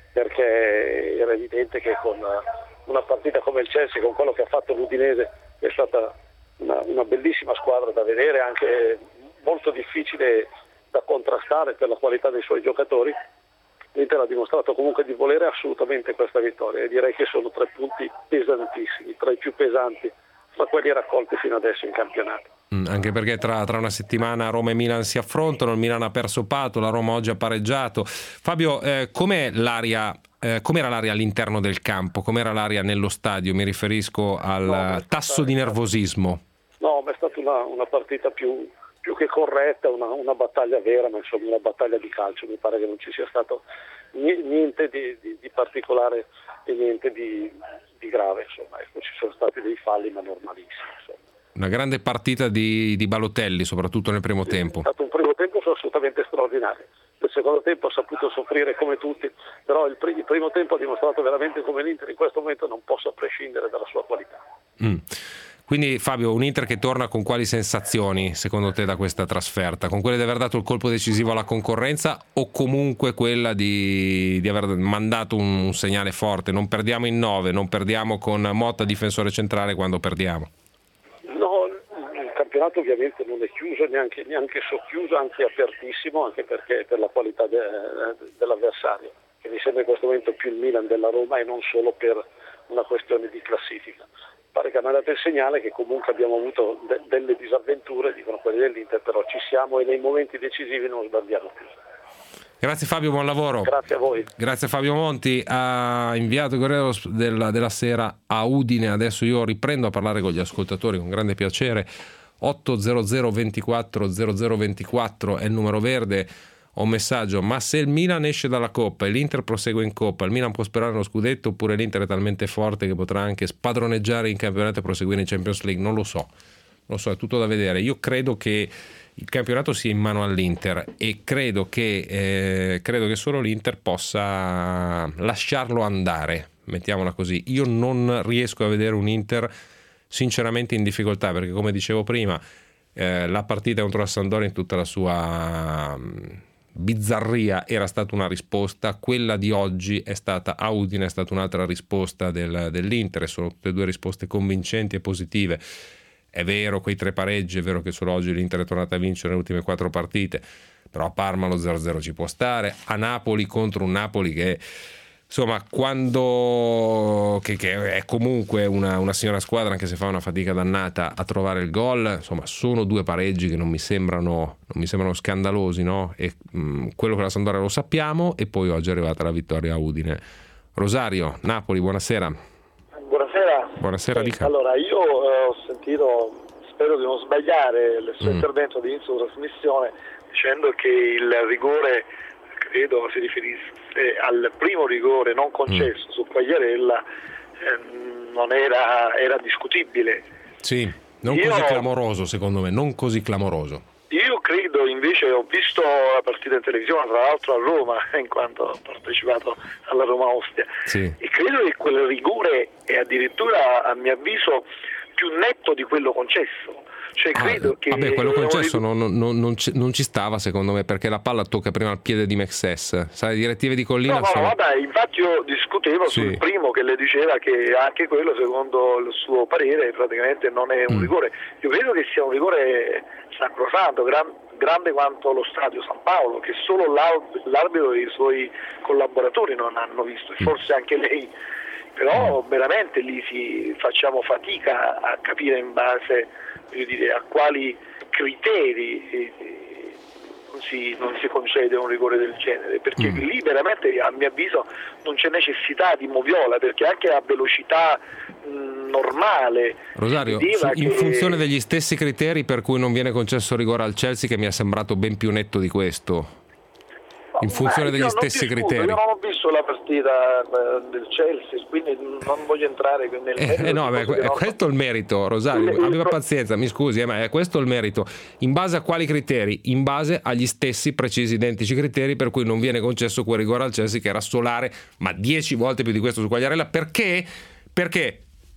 Speaker 28: perché era evidente che con una partita come il Chelsea, con quello che ha fatto l'Udinese, è stata una, una bellissima squadra da vedere, anche molto difficile da contrastare per la qualità dei suoi giocatori. L'Inter ha dimostrato comunque di volere assolutamente questa vittoria, e direi che sono tre punti pesantissimi, tra i più pesanti fra quelli raccolti fino adesso in campionato.
Speaker 2: Mm, anche perché tra, tra una settimana Roma e Milan si affrontano, il Milan ha perso Pato, la Roma oggi ha pareggiato. Fabio, eh, com'è l'aria, eh, com'era l'aria all'interno del campo, com'era l'aria nello stadio? Mi riferisco al no, tasso di nervosismo.
Speaker 28: No, ma è stata una, una partita più, più che corretta, una, una battaglia vera, ma insomma una battaglia di calcio. Mi pare che non ci sia stato niente di, di, di particolare e niente di, di grave, insomma. Ecco, ci sono stati dei falli, ma normalissimi, insomma.
Speaker 2: Una grande partita di, di Balotelli, soprattutto nel primo
Speaker 28: sì,
Speaker 2: tempo.
Speaker 28: È stato un primo tempo assolutamente straordinario. Nel secondo tempo ha saputo soffrire come tutti, però il, pr- il primo tempo ha dimostrato veramente come l'Inter in questo momento non possa prescindere dalla sua qualità.
Speaker 2: Mm. Quindi Fabio, un Inter che torna con quali sensazioni secondo te da questa trasferta? Con quelle di aver dato il colpo decisivo alla concorrenza, o comunque quella di, di aver mandato un, un segnale forte? Non perdiamo in nove, non perdiamo con Motta difensore centrale quando perdiamo.
Speaker 28: No, il campionato ovviamente non è chiuso, neanche, neanche socchiuso, anzi apertissimo, anche perché per la qualità de, dell'avversario, che mi sembra in questo momento più il Milan della Roma e non solo per una questione di classifica. Pare che hanno dato il segnale che comunque abbiamo avuto de- delle disavventure, dicono quelli dell'Inter, però ci siamo e nei momenti decisivi non sbagliamo più.
Speaker 2: Grazie Fabio, buon lavoro.
Speaker 28: Grazie a voi.
Speaker 2: Grazie Fabio Monti, ha inviato il Corriere della, della Sera a Udine. Adesso io riprendo a parlare con gli ascoltatori con grande piacere. otto zero zero ventiquattro zero zero ventiquattro è il numero verde. Ho un messaggio: ma se il Milan esce dalla Coppa e l'Inter prosegue in Coppa, il Milan può sperare uno scudetto, oppure l'Inter è talmente forte che potrà anche spadroneggiare in campionato e proseguire in Champions League? Non lo so, non lo so, è tutto da vedere. Io credo che il campionato sia in mano all'Inter e credo che, eh, credo che solo l'Inter possa lasciarlo andare, mettiamola così. Io non riesco a vedere un Inter sinceramente in difficoltà, perché come dicevo prima, eh, la partita contro la Sampdoria in tutta la sua mh, bizzarria era stata una risposta, quella di oggi è stata a Udine, è stata un'altra risposta del, dell'Inter, sono tutte e due risposte convincenti e positive. È vero quei tre pareggi, è vero che solo oggi l'Inter è tornata a vincere le ultime quattro partite, però a Parma lo zero a zero ci può stare, a Napoli contro un Napoli che insomma quando che, che è comunque una, una signora squadra, anche se fa una fatica dannata a trovare il gol, insomma sono due pareggi che non mi sembrano non mi sembrano scandalosi, no? E mh, quello che la Sampdoria lo sappiamo, e poi oggi è arrivata la vittoria a Udine. Rosario, Napoli, buonasera.
Speaker 28: Buonasera.
Speaker 2: Buonasera, dica.
Speaker 28: Allora, io eh, ho sentito, spero di non sbagliare, il suo
Speaker 2: mm.
Speaker 28: intervento di inizio di trasmissione, dicendo che il rigore, credo si riferisse al primo rigore non concesso mm. su Quagliarella, eh, non era, era discutibile.
Speaker 2: Sì, non
Speaker 28: io,
Speaker 2: così clamoroso secondo me, non così clamoroso.
Speaker 28: Io credo invece, ho visto la partita in televisione, tra l'altro a Roma, in quanto ho partecipato alla Roma Ostia, sì. e credo che quel rigore è addirittura, a mio avviso, più netto di quello concesso. Cioè, credo
Speaker 2: ah,
Speaker 28: che
Speaker 2: vabbè, quello concesso non, non, non, ci, non ci stava secondo me, perché la palla tocca prima il piede di Mexes, sai, direttive di Collina.
Speaker 28: No, no,
Speaker 2: sono...
Speaker 28: vabbè, infatti io discutevo sì. sul primo, che le diceva che anche quello, secondo il suo parere, praticamente non è un mm. rigore. Io credo che sia un rigore sacrosanto, gran, grande quanto lo stadio San Paolo, che solo l'arbitro e i suoi collaboratori non hanno visto, e forse anche lei. Però veramente lì si facciamo fatica a capire in base, voglio dire, a quali criteri non si, non si concede un rigore del genere, perché mm. lì veramente, a mio avviso, non c'è necessità di moviola, perché anche a velocità mh, normale.
Speaker 2: Rosario, su, in che... funzione degli stessi criteri per cui non viene concesso rigore al Chelsea, che mi è sembrato ben più netto di questo. In funzione degli stessi
Speaker 28: discuto,
Speaker 2: criteri.
Speaker 28: Io non ho visto la partita del Chelsea, quindi non voglio entrare nel merito.
Speaker 2: Eh, no, beh, è questo il merito, Rosario, aveva pazienza, mi scusi, eh, ma è questo il merito. In base a quali criteri? In base agli stessi precisi identici criteri per cui non viene concesso quel rigore al Chelsea, che era solare, ma dieci volte più di questo su Quagliarella. Perché? Perché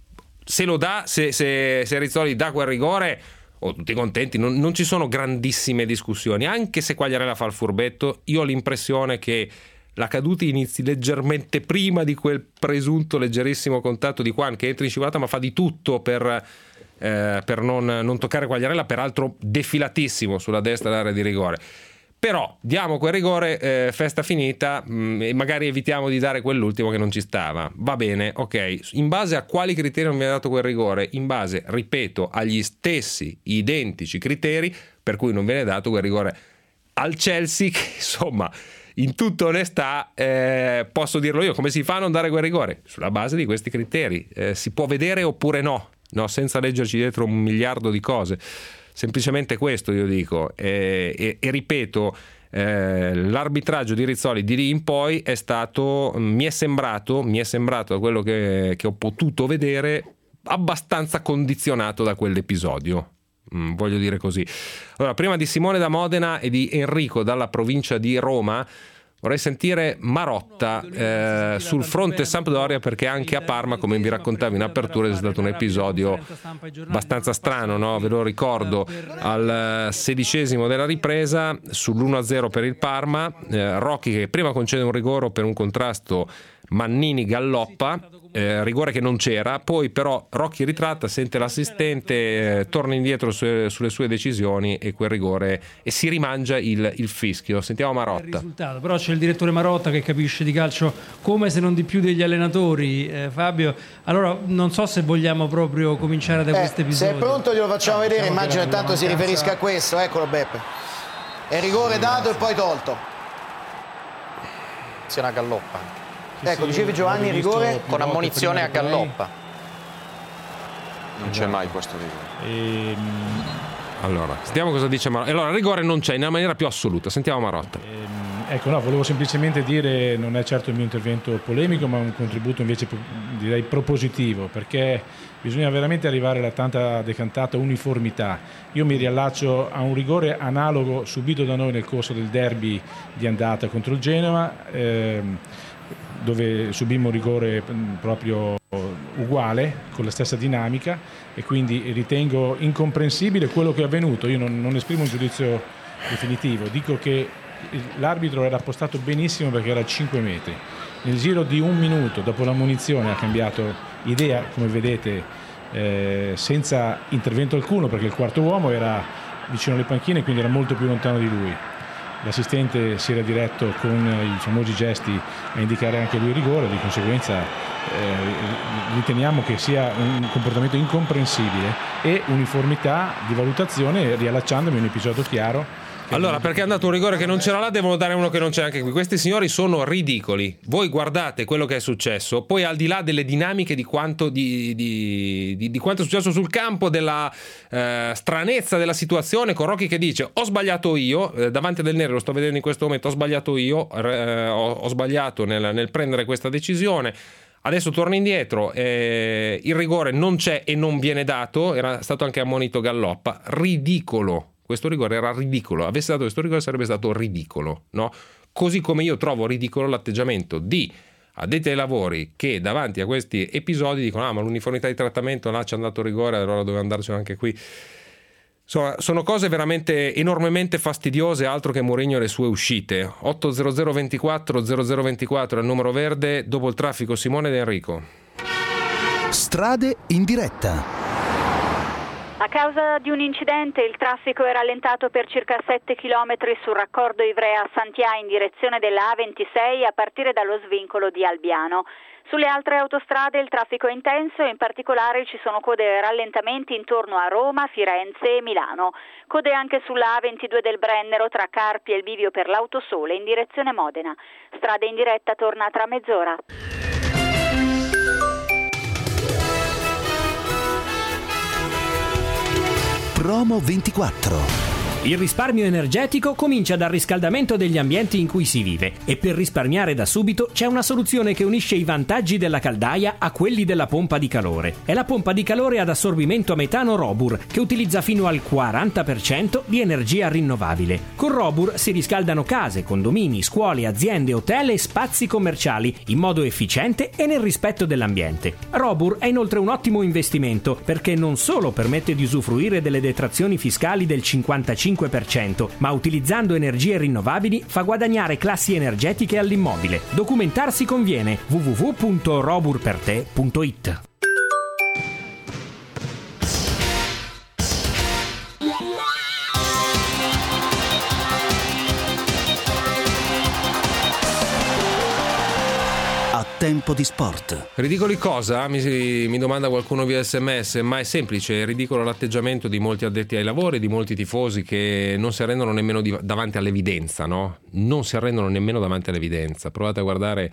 Speaker 2: se lo dà, se, se, se Rizzoli dà quel rigore, oh, tutti contenti, non, non ci sono grandissime discussioni. Anche se Quagliarella fa il furbetto, io ho l'impressione che la caduta inizi leggermente prima di quel presunto leggerissimo contatto di Juan, che entra in scivolata ma fa di tutto per, eh, per non, non toccare Quagliarella, peraltro defilatissimo sulla destra dell'area di rigore. Però diamo quel rigore, eh, festa finita, mh, e magari evitiamo di dare quell'ultimo che non ci stava. Va bene, ok. In base a quali criteri non viene dato quel rigore? In base, ripeto, agli stessi identici criteri per cui non viene dato quel rigore al Chelsea, che insomma, in tutta onestà, eh, posso dirlo io, come si fa a non dare quel rigore? Sulla base di questi criteri. Eh, si può vedere oppure no? No, senza leggerci dietro un miliardo di cose. Semplicemente questo io dico, e, e, e ripeto, eh, l'arbitraggio di Rizzoli di lì in poi è stato, mi è sembrato, mi è sembrato da quello che, che ho potuto vedere, abbastanza condizionato da quell'episodio. Mm, voglio dire così. Allora, prima di Simone da Modena e di Enrico dalla provincia di Roma, vorrei sentire Marotta eh, sul fronte Sampdoria, perché anche a Parma, come vi raccontavi in apertura, è stato un episodio abbastanza strano, no? Ve lo ricordo, al sedicesimo della ripresa, sull'uno a zero per il Parma, eh, Rocchi che prima concede un rigore per un contrasto Mannini Galloppa, eh, rigore che non c'era, poi però Rocchi ritratta, sente l'assistente, eh, torna indietro su, sulle sue decisioni e quel rigore, e si rimangia il, il fischio. Sentiamo Marotta.
Speaker 3: Il risultato, però c'è il direttore Marotta che capisce di calcio come se non di più degli allenatori, eh, Fabio. Allora non so se vogliamo proprio cominciare da eh, questo episodio.
Speaker 8: Se è pronto glielo facciamo no, vedere, immagino intanto si riferisca a questo. Eccolo Beppe, è rigore dato e poi tolto.
Speaker 4: C'è una Galloppa.
Speaker 8: Ecco, dicevi Giovanni, rigore
Speaker 4: con ammonizione a Galloppa. Non c'è mai questo rigore.
Speaker 2: E... Allora, sentiamo cosa dice Marotta. Allora, il rigore non c'è in una maniera più assoluta. Sentiamo Marotta.
Speaker 5: E... Ecco, no, volevo semplicemente dire, non è certo il mio intervento polemico, ma un contributo invece direi propositivo, perché bisogna veramente arrivare alla tanta decantata uniformità. Io mi riallaccio a un rigore analogo subito da noi nel corso del derby di andata contro il Genoa, ehm, dove subimmo un rigore proprio uguale, con la stessa dinamica, e quindi ritengo incomprensibile quello che è avvenuto. Io non, non esprimo un giudizio definitivo, dico che l'arbitro era appostato benissimo perché era a cinque metri. Nel giro di un minuto, dopo l'ammonizione, ha cambiato idea, come vedete, eh, senza intervento alcuno, perché il quarto uomo era vicino alle panchine, quindi era molto più lontano di lui. L'assistente si era diretto con i famosi gesti a indicare anche lui il rigore, di conseguenza eh, riteniamo che sia un comportamento incomprensibile e uniformità di valutazione, riallacciandomi a un episodio chiaro.
Speaker 2: Allora, perché è andato un rigore che non c'era là, devono dare uno che non c'è anche qui. Questi signori sono ridicoli. Voi guardate quello che è successo, poi al di là delle dinamiche di quanto, di, di, di, di quanto è successo sul campo, della eh, stranezza della situazione, con Rocchi che dice ho sbagliato io, eh, davanti a Del Nero lo sto vedendo in questo momento, ho sbagliato io, eh, ho, ho sbagliato nel, nel prendere questa decisione. Adesso torna indietro, eh, il rigore non c'è e non viene dato, era stato anche ammonito Galloppa. Ridicolo. Questo rigore era ridicolo. Avesse dato questo rigore sarebbe stato ridicolo, no? Così come io trovo ridicolo l'atteggiamento di addetti ai lavori che davanti a questi episodi dicono ah ma l'uniformità di trattamento là c'è andato rigore, allora doveva andarcene anche qui. Insomma, sono cose veramente enormemente fastidiose, altro che Mourinho e le sue uscite. otto zero zero ventiquattro zero zero ventiquattro è il numero verde. Dopo il traffico Simone ed Enrico.
Speaker 1: Strade in diretta.
Speaker 6: A causa di un incidente il traffico è rallentato per circa sette chilometri sul raccordo Ivrea-Santià in direzione della A ventisei a partire dallo svincolo di Albiano. Sulle altre autostrade il traffico è intenso e in particolare ci sono code e rallentamenti intorno a Roma, Firenze e Milano. Code anche sulla A ventidue del Brennero tra Carpi e il bivio per l'Autosole in direzione Modena. Strade in diretta torna tra mezz'ora.
Speaker 1: Promo ventiquattro.
Speaker 7: Il risparmio energetico comincia dal riscaldamento degli ambienti in cui si vive e per risparmiare da subito c'è una soluzione che unisce i vantaggi della caldaia a quelli della pompa di calore. È la pompa di calore ad assorbimento a metano Robur, che utilizza fino al quaranta per cento di energia rinnovabile. Con Robur si riscaldano case, condomini, scuole, aziende, hotel e spazi commerciali in modo efficiente e nel rispetto dell'ambiente. Robur è inoltre un ottimo investimento perché non solo permette di usufruire delle detrazioni fiscali del cinquantacinque per cento, ma utilizzando energie rinnovabili fa guadagnare classi energetiche all'immobile. Documentarsi conviene. w w w punto robur per te punto i t.
Speaker 1: Tempo di sport.
Speaker 2: Ridicoli cosa? Mi, mi domanda qualcuno via sms, ma è semplice, è ridicolo l'atteggiamento di molti addetti ai lavori, di molti tifosi che non si arrendono nemmeno di, davanti all'evidenza, no? Non si arrendono nemmeno davanti all'evidenza. Provate a guardare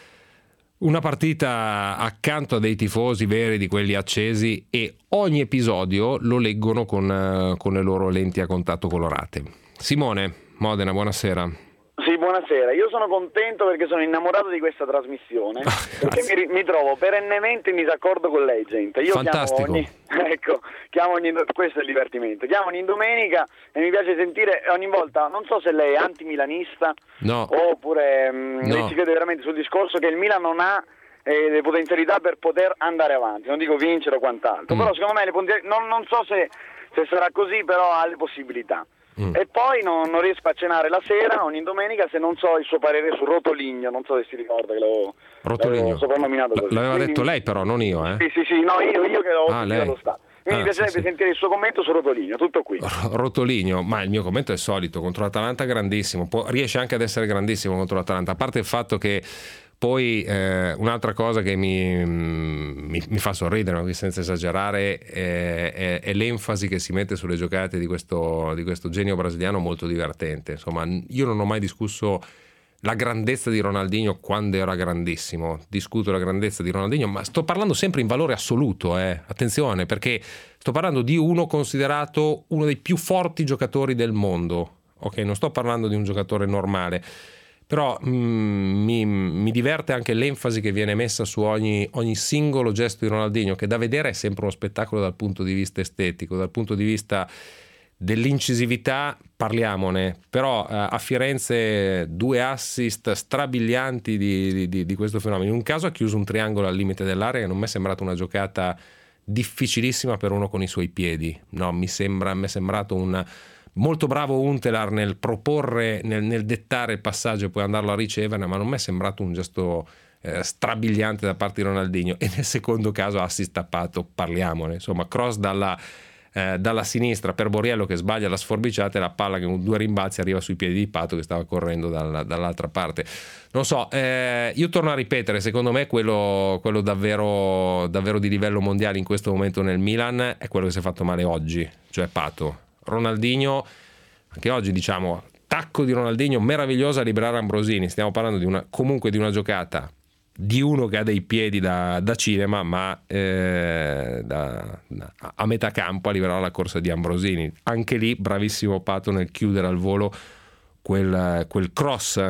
Speaker 2: una partita accanto a dei tifosi veri, di quelli accesi, e ogni episodio lo leggono con, con le loro lenti a contatto colorate. Simone, Modena, buonasera.
Speaker 9: Sì, buonasera. Io sono contento perché sono innamorato di questa trasmissione, perché mi, mi trovo perennemente in disaccordo con lei, gente. Io
Speaker 2: Fantastico.
Speaker 9: chiamo ogni, ecco, chiamo ogni, questo è il divertimento. Chiamo ogni domenica e mi piace sentire ogni volta, non so se lei è anti-milanista
Speaker 2: no.
Speaker 9: oppure mh,
Speaker 2: no.
Speaker 9: lei ci crede veramente sul discorso che il Milan non ha eh, le potenzialità per poter andare avanti, non dico vincere o quant'altro, mm. però secondo me le potenzialità, non, non so se, se sarà così, però ha le possibilità. Mm. E poi non, non riesco a cenare la sera ogni domenica se non so il suo parere su Rotoligno, non so se si ricorda che l'avevo, l'avevo soprannominato così.
Speaker 2: L'aveva
Speaker 9: Quindi,
Speaker 2: detto lei però, non io, eh?
Speaker 9: Sì, sì, sì, no, io, io che l'ho
Speaker 2: ah,
Speaker 9: allo Stato. Quindi
Speaker 2: ah,
Speaker 9: mi piacerebbe
Speaker 2: sì,
Speaker 9: sentire il suo commento su Rotoligno, tutto qui.
Speaker 2: Rotoligno, ma il mio commento è solito, contro l'Atalanta grandissimo, può, riesce anche ad essere grandissimo contro l'Atalanta, a parte il fatto che poi eh, un'altra cosa che mi, mi, mi fa sorridere, no? Senza esagerare, è, è, è l'enfasi che si mette sulle giocate di questo, di questo genio brasiliano molto divertente. Insomma, io non ho mai discusso la grandezza di Ronaldinho quando era grandissimo, discuto la grandezza di Ronaldinho, ma sto parlando sempre in valore assoluto, eh. Attenzione, perché sto parlando di uno considerato uno dei più forti giocatori del mondo, ok? Non sto parlando di un giocatore normale. Però mm, mi, mi diverte anche l'enfasi che viene messa su ogni, ogni singolo gesto di Ronaldinho, che da vedere è sempre uno spettacolo dal punto di vista estetico, dal punto di vista dell'incisività parliamone, però eh, a Firenze due assist strabilianti di, di, di questo fenomeno. In un caso ha chiuso un triangolo al limite dell'area che non mi è sembrata una giocata difficilissima per uno con i suoi piedi, no, mi sembra, mi è sembrato un... Molto bravo Untelar nel proporre, nel, nel dettare il passaggio e poi andarlo a ricevere, ma non mi è sembrato un gesto eh, strabiliante da parte di Ronaldinho. E nel secondo caso assist tappato, parliamone, insomma, cross dalla, eh, dalla sinistra per Borriello che sbaglia la sforbiciata e la palla che con due rimbalzi arriva sui piedi di Pato che stava correndo dalla, dall'altra parte. Non so, eh, io torno a ripetere, secondo me quello, quello davvero, davvero di livello mondiale in questo momento nel Milan è quello che si è fatto male oggi, cioè Pato. Ronaldinho, anche oggi diciamo tacco di Ronaldinho meraviglioso a liberare Ambrosini, stiamo parlando di una, comunque di una giocata di uno che ha dei piedi da, da cinema, ma eh, da, da, a metà campo a liberare la corsa di Ambrosini. Anche lì bravissimo Pato nel chiudere al volo quel, quel cross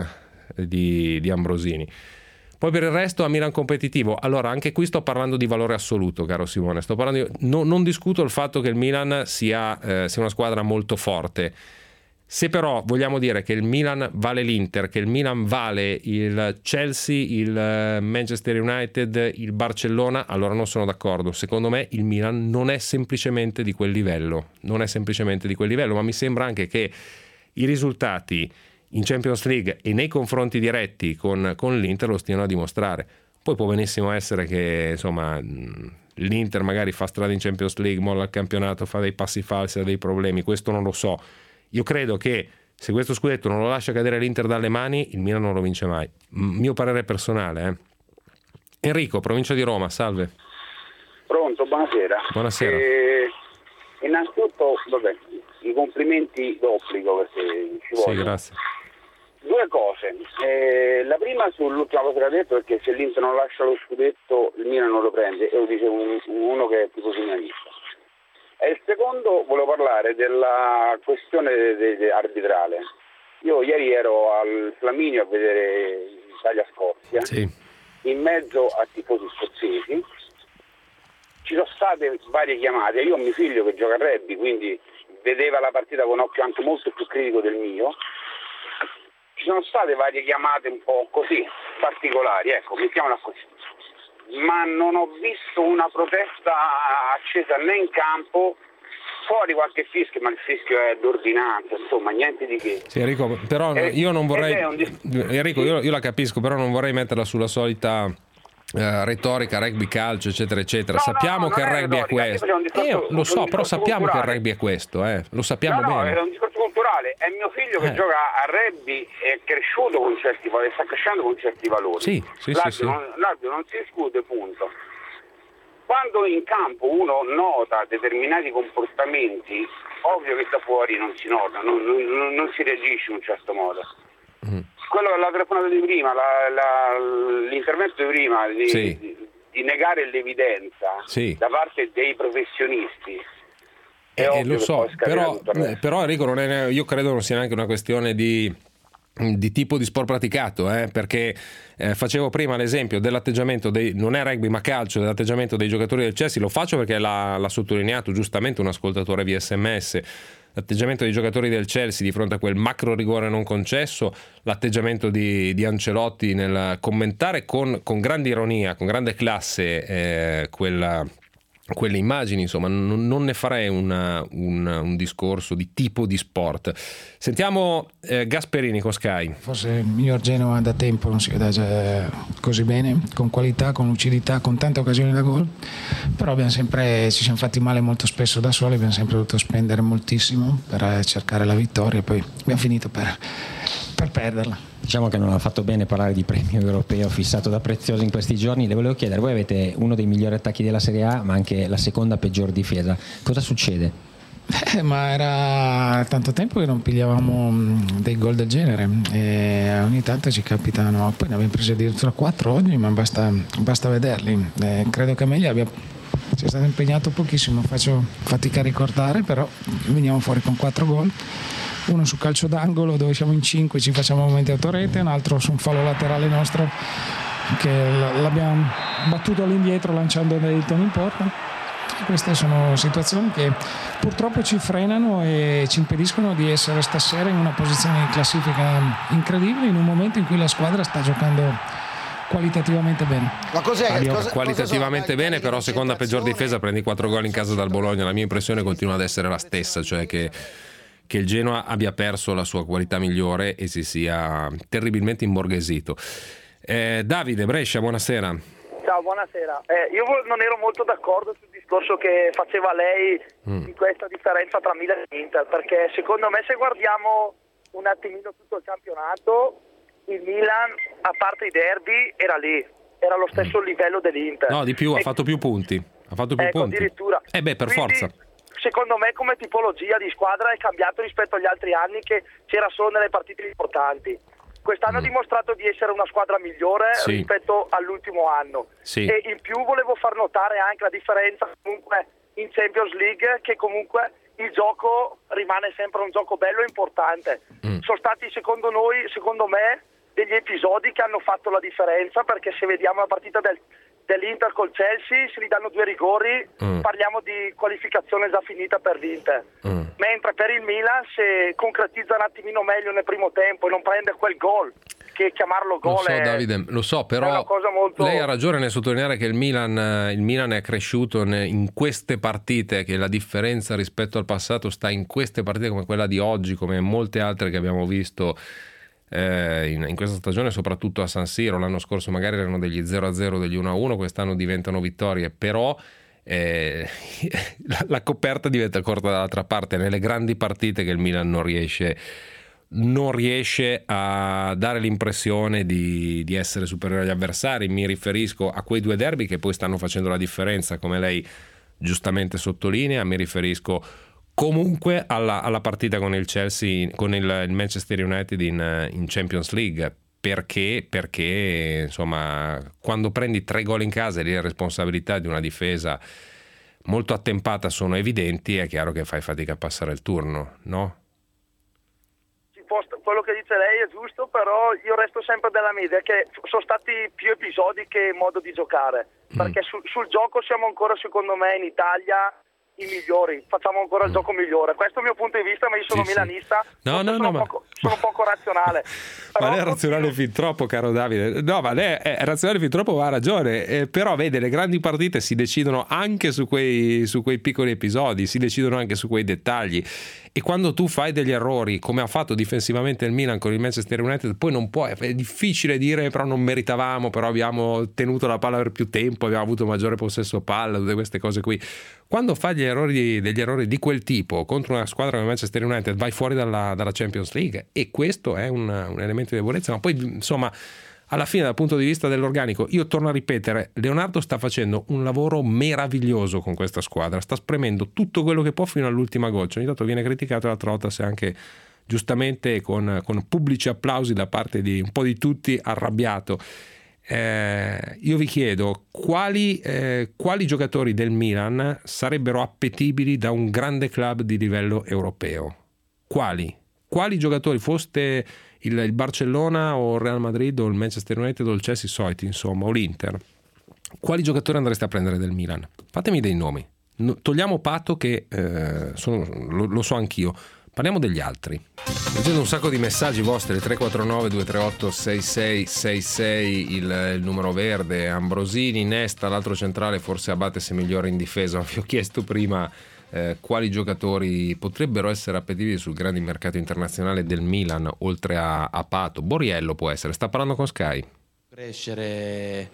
Speaker 2: di, di Ambrosini. Poi per il resto a Milan competitivo, allora anche qui sto parlando di valore assoluto, caro Simone, sto parlando di, no, non discuto il fatto che il Milan sia, eh, sia una squadra molto forte. Se però vogliamo dire che il Milan vale l'Inter, che il Milan vale il Chelsea, il Manchester United, il Barcellona, allora non sono d'accordo. Secondo me il Milan non è semplicemente di quel livello, non è semplicemente di quel livello, ma mi sembra anche che i risultati in Champions League e nei confronti diretti con, con l'Inter lo stiano a dimostrare. Poi può benissimo essere che insomma l'Inter magari fa strada in Champions League, molla il campionato, fa dei passi falsi, ha dei problemi, questo non lo so. Io credo che se questo scudetto non lo lascia cadere l'Inter dalle mani, il Milan non lo vince mai. Mio parere personale, eh. Enrico, provincia di Roma, salve.
Speaker 10: Pronto, buonasera.
Speaker 2: Buonasera.
Speaker 10: Eh, innanzitutto, vabbè, i complimenti d'obbligo perché ci vogliono.
Speaker 2: Sì, grazie.
Speaker 10: Due cose. Eh, la prima sull'ultima cosa che ha detto, perché se l'Inter non lascia lo scudetto il Milan non lo prende, e lo dice un, uno che è tifoso milanista. E il secondo, volevo parlare della questione de- de- arbitrale. Io ieri ero al Flaminio a vedere Italia-Scozia,
Speaker 2: sì.
Speaker 10: in mezzo a tifosi scozzesi. Ci sono state varie chiamate. Io ho mio figlio che gioca a rugby, quindi vedeva la partita con occhio anche molto più critico del mio. Ci sono state varie chiamate un po' così, particolari, ecco, mettiamola così. Ma non ho visto una protesta accesa né in campo, fuori qualche fischio, ma il fischio è d'ordinanza, insomma, niente di che.
Speaker 2: Sì, Enrico, però
Speaker 10: Eh,
Speaker 2: io non vorrei...
Speaker 10: ed è un dis-
Speaker 2: Enrico, io, io la capisco, però non vorrei metterla sulla solita... Uh, retorica, rugby, calcio, eccetera, eccetera.
Speaker 10: No,
Speaker 2: sappiamo
Speaker 10: no,
Speaker 2: che il
Speaker 10: non è
Speaker 2: rugby è
Speaker 10: retorica,
Speaker 2: questo.
Speaker 10: io facevo un discorso-
Speaker 2: Eh, lo so,
Speaker 10: un
Speaker 2: però
Speaker 10: discorso
Speaker 2: sappiamo che il
Speaker 10: culturale.
Speaker 2: rugby è questo, eh. Lo sappiamo
Speaker 10: no, no,
Speaker 2: bene.
Speaker 10: è un discorso culturale. È mio figlio che
Speaker 2: Eh.
Speaker 10: gioca a rugby, è cresciuto con certi valori, sta crescendo con certi valori.
Speaker 2: Sì, sì,
Speaker 10: l'arbitro,
Speaker 2: sì, sì.
Speaker 10: Non, l'arbitro non si esclude, punto. Quando in campo uno nota determinati comportamenti, ovvio che da fuori non si nota, non, non- non si reagisce in un certo modo.
Speaker 2: Mm.
Speaker 10: Quello la telefonata di prima, la- la- l'intervento di prima di,
Speaker 2: Sì.
Speaker 10: di- di negare l'evidenza
Speaker 2: Sì.
Speaker 10: da parte dei professionisti. È
Speaker 2: Eh,
Speaker 10: ovvio
Speaker 2: lo
Speaker 10: che
Speaker 2: so,
Speaker 10: poi scatenare
Speaker 2: però,
Speaker 10: tutto il resto.
Speaker 2: eh, però Enrico, non è, io credo non sia neanche una questione di, di tipo di sport praticato, eh, perché eh, facevo prima l'esempio dell'atteggiamento dei, non è rugby ma calcio, dell'atteggiamento dei giocatori del Chelsea, lo faccio perché l'ha, l'ha sottolineato giustamente un ascoltatore via sms. L'atteggiamento dei giocatori del Chelsea di fronte a quel macro rigore non concesso, l'atteggiamento di, di Ancelotti nel commentare con, con grande ironia, con grande classe eh, quella, quelle immagini, insomma, non, non ne farei una, un, un discorso di tipo di sport. Sentiamo eh, Gasperini con Sky.
Speaker 11: Forse il miglior Genoa da tempo non si vede già così bene, con qualità, con lucidità, con tante occasioni da gol, però abbiamo sempre, ci siamo fatti male molto spesso da soli, abbiamo sempre dovuto spendere moltissimo per cercare la vittoria e poi abbiamo finito per, per perderla.
Speaker 12: Diciamo che non ha fatto bene parlare di premio europeo fissato da Preziosi in questi giorni. Le volevo chiedere, voi avete uno dei migliori attacchi della Serie A ma anche la seconda peggior difesa, cosa succede?
Speaker 11: Eh, ma era tanto tempo che non pigliavamo mh, dei gol del genere e ogni tanto ci capitano, poi ne abbiamo presi addirittura quattro oggi, ma basta, basta vederli. Eh, credo che Amelia abbia si è stato impegnato pochissimo, faccio fatica a ricordare, però veniamo fuori con quattro gol, uno su calcio d'angolo dove siamo in cinque, ci facciamo momenti autorete, un altro su un fallo laterale nostro che l'abbiamo battuto all'indietro lanciando dei toni in porta. Queste sono situazioni che purtroppo ci frenano e ci impediscono di essere stasera in una posizione di classifica incredibile in un momento in cui la squadra sta giocando qualitativamente bene.
Speaker 8: Ma cos'è?
Speaker 2: Fabio,
Speaker 8: cosa,
Speaker 2: qualitativamente
Speaker 8: cosa
Speaker 2: bene, però seconda peggior difesa, prendi quattro gol in casa dal Bologna, la mia impressione continua ad essere la stessa, cioè che, che il Genoa abbia perso la sua qualità migliore e si sia terribilmente imborghesito. Eh, Davide Brescia, buonasera.
Speaker 13: Ciao, buonasera. Eh, io non ero molto d'accordo sul discorso che faceva lei
Speaker 2: Mm.
Speaker 13: di questa differenza tra Milan e Inter, perché secondo me se guardiamo un attimino tutto il campionato, il Milan, a parte i derby, era lì, era allo stesso livello dell'Inter.
Speaker 2: No, di più, ha
Speaker 13: E-
Speaker 2: fatto più punti. Ha fatto più
Speaker 13: ecco,
Speaker 2: punti.
Speaker 13: addirittura.
Speaker 2: Eh beh, per
Speaker 13: Quindi,
Speaker 2: forza.
Speaker 13: secondo me come tipologia di squadra è cambiato rispetto agli altri anni che c'era solo nelle partite importanti. Quest'anno ha dimostrato di essere una squadra migliore
Speaker 2: Sì.
Speaker 13: rispetto all'ultimo anno.
Speaker 2: Sì.
Speaker 13: E in più volevo far notare anche la differenza comunque in Champions League, che comunque il gioco rimane sempre un gioco bello e importante.
Speaker 2: Mm.
Speaker 13: Sono stati secondo noi, secondo me, degli episodi che hanno fatto la differenza, perché se vediamo la partita del, dell'Inter col Chelsea, se gli danno due rigori,
Speaker 2: Mm.
Speaker 13: parliamo di qualificazione già finita per l'Inter.
Speaker 2: Mm.
Speaker 13: Mentre per il Milan, se concretizza un attimino meglio nel primo tempo e non prende quel gol, che chiamarlo
Speaker 2: Lo
Speaker 13: gol
Speaker 2: so
Speaker 13: è,
Speaker 2: Davide, lo so,
Speaker 13: è
Speaker 2: però
Speaker 13: una cosa molto...
Speaker 2: lei ha ragione nel sottolineare che il Milan, eh, il Milan è cresciuto ne- in queste partite, che la differenza rispetto al passato sta in queste partite come quella di oggi, come molte altre che abbiamo visto eh, in, in questa stagione, soprattutto a San Siro. L'anno scorso magari erano degli zero a zero, degli uno a uno, quest'anno diventano vittorie, però eh, la, la coperta diventa corta dall'altra parte, nelle grandi partite che il Milan non riesce non riesce a dare l'impressione di, di essere superiore agli avversari. Mi riferisco a quei due derby che poi stanno facendo la differenza, come lei giustamente sottolinea. Mi riferisco comunque alla, alla partita con il Chelsea, con il, il Manchester United in, in Champions League. Perché? Perché insomma, quando prendi tre gol in casa e lì la responsabilità di una difesa molto attempata sono evidenti, è chiaro che fai fatica a passare il turno, no?
Speaker 13: Quello che dice lei è giusto, però io resto sempre della mia idea che sono stati più episodi che modo di giocare, perché sul, sul gioco siamo ancora, secondo me, in Italia i migliori, facciamo ancora il gioco migliore. Questo è il mio punto di vista, ma io sono sì, milanista,
Speaker 2: sì. No, no,
Speaker 13: sono,
Speaker 2: no,
Speaker 13: un
Speaker 2: ma...
Speaker 13: poco, sono un poco razionale.
Speaker 2: Ma lei è razionale continuo... fin troppo, caro Davide. No, ma lei è razionale fin troppo, ma ha ragione. Eh, però vede, le grandi partite si decidono anche su quei, su quei piccoli episodi, si decidono anche su quei dettagli. E quando tu fai degli errori, come ha fatto difensivamente il Milan con il Manchester United, poi non puoi, è difficile dire però non meritavamo, però abbiamo tenuto la palla per più tempo, abbiamo avuto maggiore possesso palla, tutte queste cose qui. Quando fai gli errori, degli errori di quel tipo contro una squadra come Manchester United, vai fuori dalla, dalla Champions League, e questo è un, un elemento di debolezza. Ma poi insomma, alla fine, dal punto di vista dell'organico, io torno a ripetere, Leonardo sta facendo un lavoro meraviglioso con questa squadra, sta spremendo tutto quello che può fino all'ultima goccia. Ogni tanto viene criticato, l'altra volta si è anche giustamente con, con pubblici applausi da parte di un po' di tutti arrabbiato. Eh, io vi chiedo quali, eh, quali giocatori del Milan sarebbero appetibili da un grande club di livello europeo? Quali? Quali giocatori, foste il, il Barcellona o il Real Madrid o il Manchester United o il Chelsea soliti, insomma, o l'Inter, quali giocatori andreste a prendere del Milan? Fatemi dei nomi. No, togliamo Pato che eh, sono, lo, lo so anch'io. Parliamo degli altri. Leggendo un sacco di messaggi vostri, tre quattro nove due tre otto sei sei sei sei il, il numero verde, Ambrosini, Nesta, l'altro centrale, forse Abate se migliore in difesa. Vi ho chiesto prima eh, quali giocatori potrebbero essere appetibili sul grande mercato internazionale del Milan, oltre a, a Pato. Borriello può essere, sta parlando con Sky.
Speaker 14: Crescere,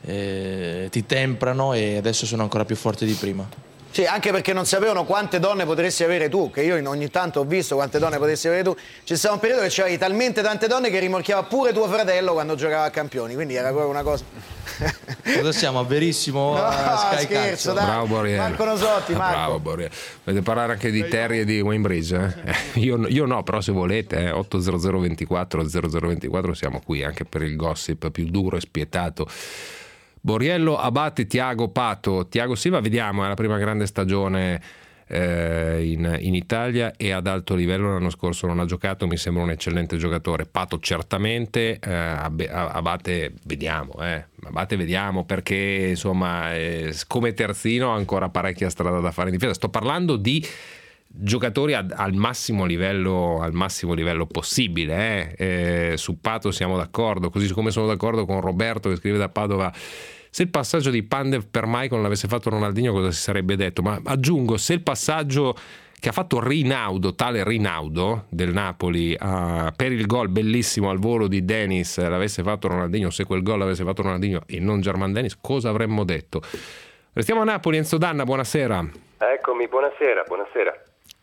Speaker 14: eh, ti temprano e adesso sono ancora più forti di prima.
Speaker 8: Sì, anche perché non sapevano quante donne potresti avere tu, che io ogni tanto ho visto quante donne potresti avere tu. C'è stato un periodo che c'avevi talmente tante donne che rimorchiava pure tuo fratello quando giocava a Campioni, quindi era proprio una cosa.
Speaker 14: Cosa siamo? A Verissimo?
Speaker 8: No,
Speaker 14: a Sky
Speaker 8: scherzo, dai.
Speaker 2: Bravo Borriello.
Speaker 8: Marco Nosotti, Marco.
Speaker 2: Bravo Borriello. Volete parlare anche di Terry e di Wayne Bridge? Eh? Io, io no, però se volete, eh, otto zero zero ventiquattro zero zero ventiquattro siamo qui anche per il gossip più duro e spietato. Borriello, Abate, Thiago, Pato. Thiago Silva, vediamo, è la prima grande stagione eh, in, in Italia e ad alto livello. L'anno scorso non ha giocato, mi sembra un eccellente giocatore. Pato certamente, eh, Abate vediamo, eh. Abate vediamo perché insomma eh, come terzino ha ancora parecchia strada da fare in difesa. Sto parlando di giocatori ad, al massimo livello al massimo livello possibile eh? Eh, su Pato siamo d'accordo, così come sono d'accordo con Roberto che scrive da Padova: se il passaggio di Pandev per Maicon l'avesse fatto Ronaldinho cosa si sarebbe detto? Ma aggiungo, se il passaggio che ha fatto Rinaudo, tale Rinaudo del Napoli uh, per il gol bellissimo al volo di Dennis l'avesse fatto Ronaldinho, se quel gol l'avesse fatto Ronaldinho e non German Dennis, cosa avremmo detto? Restiamo a Napoli. Enzo Danna, buonasera.
Speaker 15: Eccomi, buonasera, buonasera.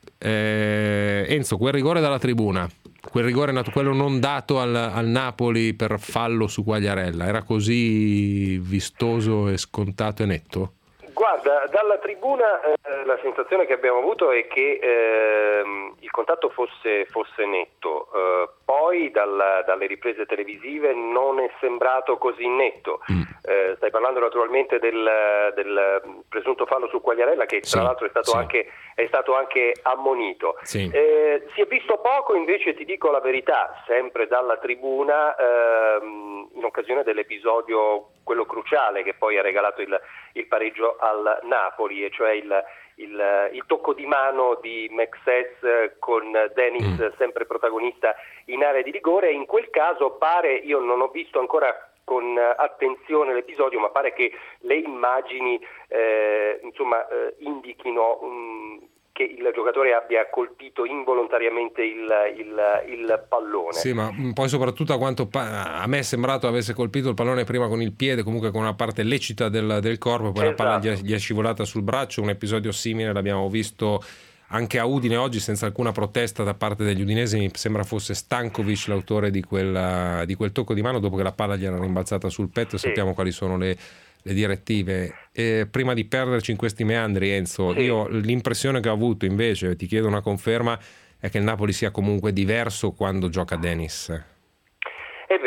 Speaker 2: Eh, Enzo, quel rigore dalla tribuna, quel rigore quello non dato al, al Napoli per fallo su Quagliarella, era così vistoso e scontato e netto?
Speaker 15: Guarda, dalla tribuna eh, la sensazione che abbiamo avuto è che eh, il contatto fosse, fosse netto, eh, poi dalla, dalle riprese televisive non è sembrato così netto. Mm. Eh, stai parlando naturalmente del, del presunto fallo su Quagliarella che tra sì, l'altro è stato, sì. anche, è stato anche ammonito.
Speaker 2: Sì.
Speaker 15: Eh, si è visto poco, invece ti dico la verità, sempre dalla tribuna, ehm, in occasione dell'episodio quello cruciale che poi ha regalato il, il pareggio al Napoli, e cioè il, il, il tocco di mano di Mexes con Dennis mm. sempre protagonista in area di rigore. In quel caso pare, io non ho visto ancora con attenzione l'episodio, ma pare che le immagini eh, insomma eh, indichino um, che il giocatore abbia colpito involontariamente il, il, il pallone.
Speaker 2: Sì, ma poi soprattutto a quanto pa- a me è sembrato avesse colpito il pallone prima con il piede, comunque con una parte lecita del, del corpo, poi esatto. La palla gli è, gli è scivolata sul braccio. Un episodio simile l'abbiamo visto anche a Udine oggi senza alcuna protesta da parte degli udinesi. Mi sembra fosse Stankovic l'autore di quel, di quel tocco di mano dopo che la palla gli era rimbalzata sul petto. Sì. Sappiamo quali sono le le direttive. E prima di perderci in questi meandri, Enzo, sì. io l'impressione che ho avuto invece, ti chiedo una conferma, è che il Napoli sia comunque diverso quando gioca Dennis.
Speaker 15: È vero,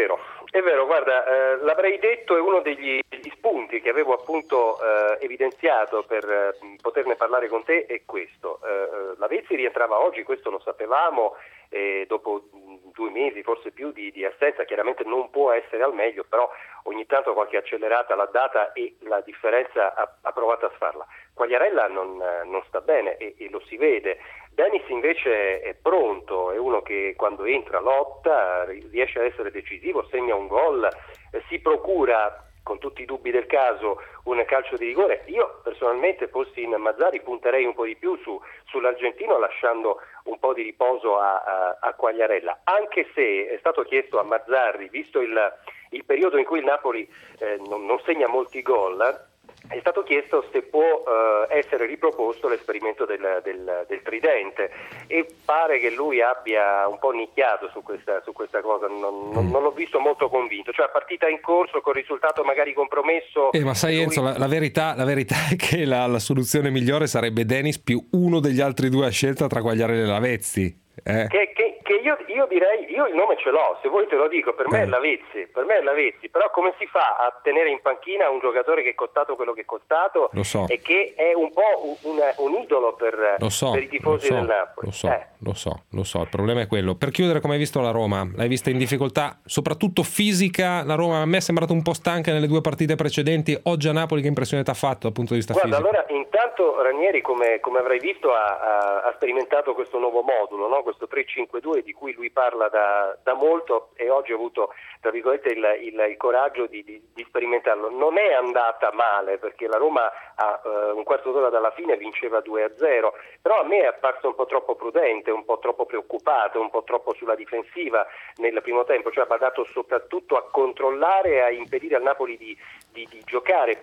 Speaker 15: È vero, guarda, eh, l'avrei detto, è uno degli, degli spunti che avevo appunto eh, evidenziato per eh, poterne parlare con te, è questo. Eh, Lavezzi rientrava oggi, questo lo sapevamo, e dopo due mesi, forse più, di, di assenza, chiaramente non può essere al meglio, però ogni tanto qualche accelerata l'ha data e la differenza ha, ha provato a farla. Quagliarella non, non sta bene e, e lo si vede. Dennis invece è pronto, è uno che quando entra lotta, riesce a essere decisivo, segna un gol, eh, si procura, con tutti i dubbi del caso, un calcio di rigore. Io personalmente, fossi in Mazzarri, punterei un po' di più su, sull'argentino, lasciando un po' di riposo a, a, a Quagliarella, anche se è stato chiesto a Mazzarri, visto il, il periodo in cui il Napoli eh, non, non segna molti gol, è stato chiesto se può uh, essere riproposto l'esperimento del, del, del tridente, e pare che lui abbia un po' nicchiato su questa, su questa cosa, non, non, non l'ho visto molto convinto, cioè partita in corso con risultato magari compromesso.
Speaker 2: Eh, ma sai lui... Enzo, la, la, verità, la verità è che la, la soluzione migliore sarebbe Dennis più uno degli altri due a scelta tra Quagliarella e Lavezzi. Eh.
Speaker 15: Che, che, che io, io direi, io il nome ce l'ho, se vuoi te lo dico, per me è Lavezzi, per me è Lavezzi, però come si fa a tenere in panchina un giocatore che è costato quello che è costato,
Speaker 2: lo so,
Speaker 15: e che è un po' un, un idolo per,
Speaker 2: lo so,
Speaker 15: per i tifosi
Speaker 2: lo so,
Speaker 15: del Napoli?
Speaker 2: Lo so,
Speaker 15: eh.
Speaker 2: lo so, lo so, il problema è quello. Per chiudere, come hai visto la Roma? L'hai vista in difficoltà, soprattutto fisica? La Roma a me è sembrata un po' stanca nelle due partite precedenti. Oggi a Napoli che impressione ti ha fatto dal punto di vista
Speaker 15: Guarda,
Speaker 2: fisico?
Speaker 15: Allora, intanto Ranieri, come, come avrai visto, ha, ha, ha sperimentato questo nuovo modulo, no? Questo tre cinque due di cui lui parla da, da molto, e oggi ho avuto, tra virgolette, il, il, il coraggio di, di, di sperimentarlo. Non è andata male, perché la Roma a uh, un quarto d'ora dalla fine vinceva due a zero, però a me è apparso un po' troppo prudente, un po' troppo preoccupato, un po' troppo sulla difensiva nel primo tempo, cioè ha badato soprattutto a controllare e a impedire al Napoli di, di, di giocare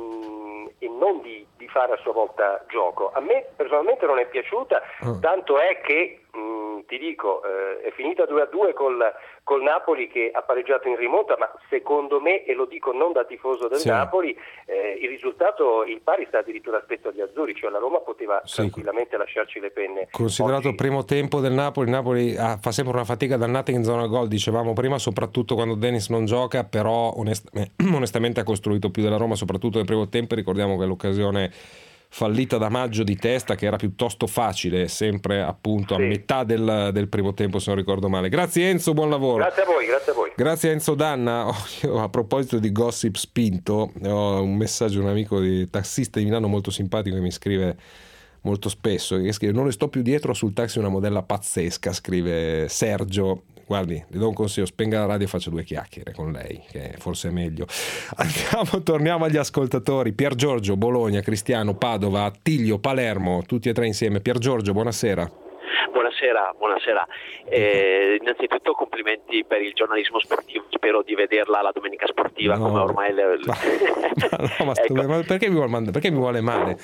Speaker 15: mh, e non di, di fare a sua volta gioco. A me personalmente non è piaciuta, oh. tanto è che mh, ti dico, eh, è finita due a due col, col Napoli, che ha pareggiato in rimonta, ma secondo me, e lo dico non da tifoso del sì. Napoli, eh, il risultato, il pari sta addirittura aspetto agli azzurri, cioè la Roma poteva sì. tranquillamente lasciarci le penne.
Speaker 2: Considerato Oggi... il primo tempo del Napoli, il Napoli ha, fa sempre una fatica dannata in zona gol, dicevamo prima, soprattutto quando Dennis non gioca, però onest- onestamente ha costruito più della Roma, soprattutto nel primo tempo. Ricordiamo che l'occasione fallita da Maggio di testa, che era piuttosto facile, sempre appunto sì. a metà del, del primo tempo, se non ricordo male. Grazie Enzo, buon lavoro.
Speaker 15: Grazie a voi, grazie a voi.
Speaker 2: Grazie a Enzo Danna. Oh, a proposito di gossip spinto, ho un messaggio di un amico di tassista di Milano molto simpatico che mi scrive molto spesso, che scrive: non le sto più dietro, sul taxi una modella pazzesca, scrive Sergio. Guardi, le do un consiglio: spenga la radio e faccia due chiacchiere con lei, che forse è meglio. Andiamo, torniamo agli ascoltatori. Pier Giorgio, Bologna, Cristiano, Padova, Attilio, Palermo, tutti e tre insieme. Pier Giorgio, buonasera.
Speaker 16: Buonasera, buonasera. Eh, innanzitutto complimenti per il giornalismo sportivo, spero di vederla la domenica sportiva, no, come ormai le...
Speaker 2: ma, no, ma, ecco. ma perché mi vuole mandare? Perché mi vuole male?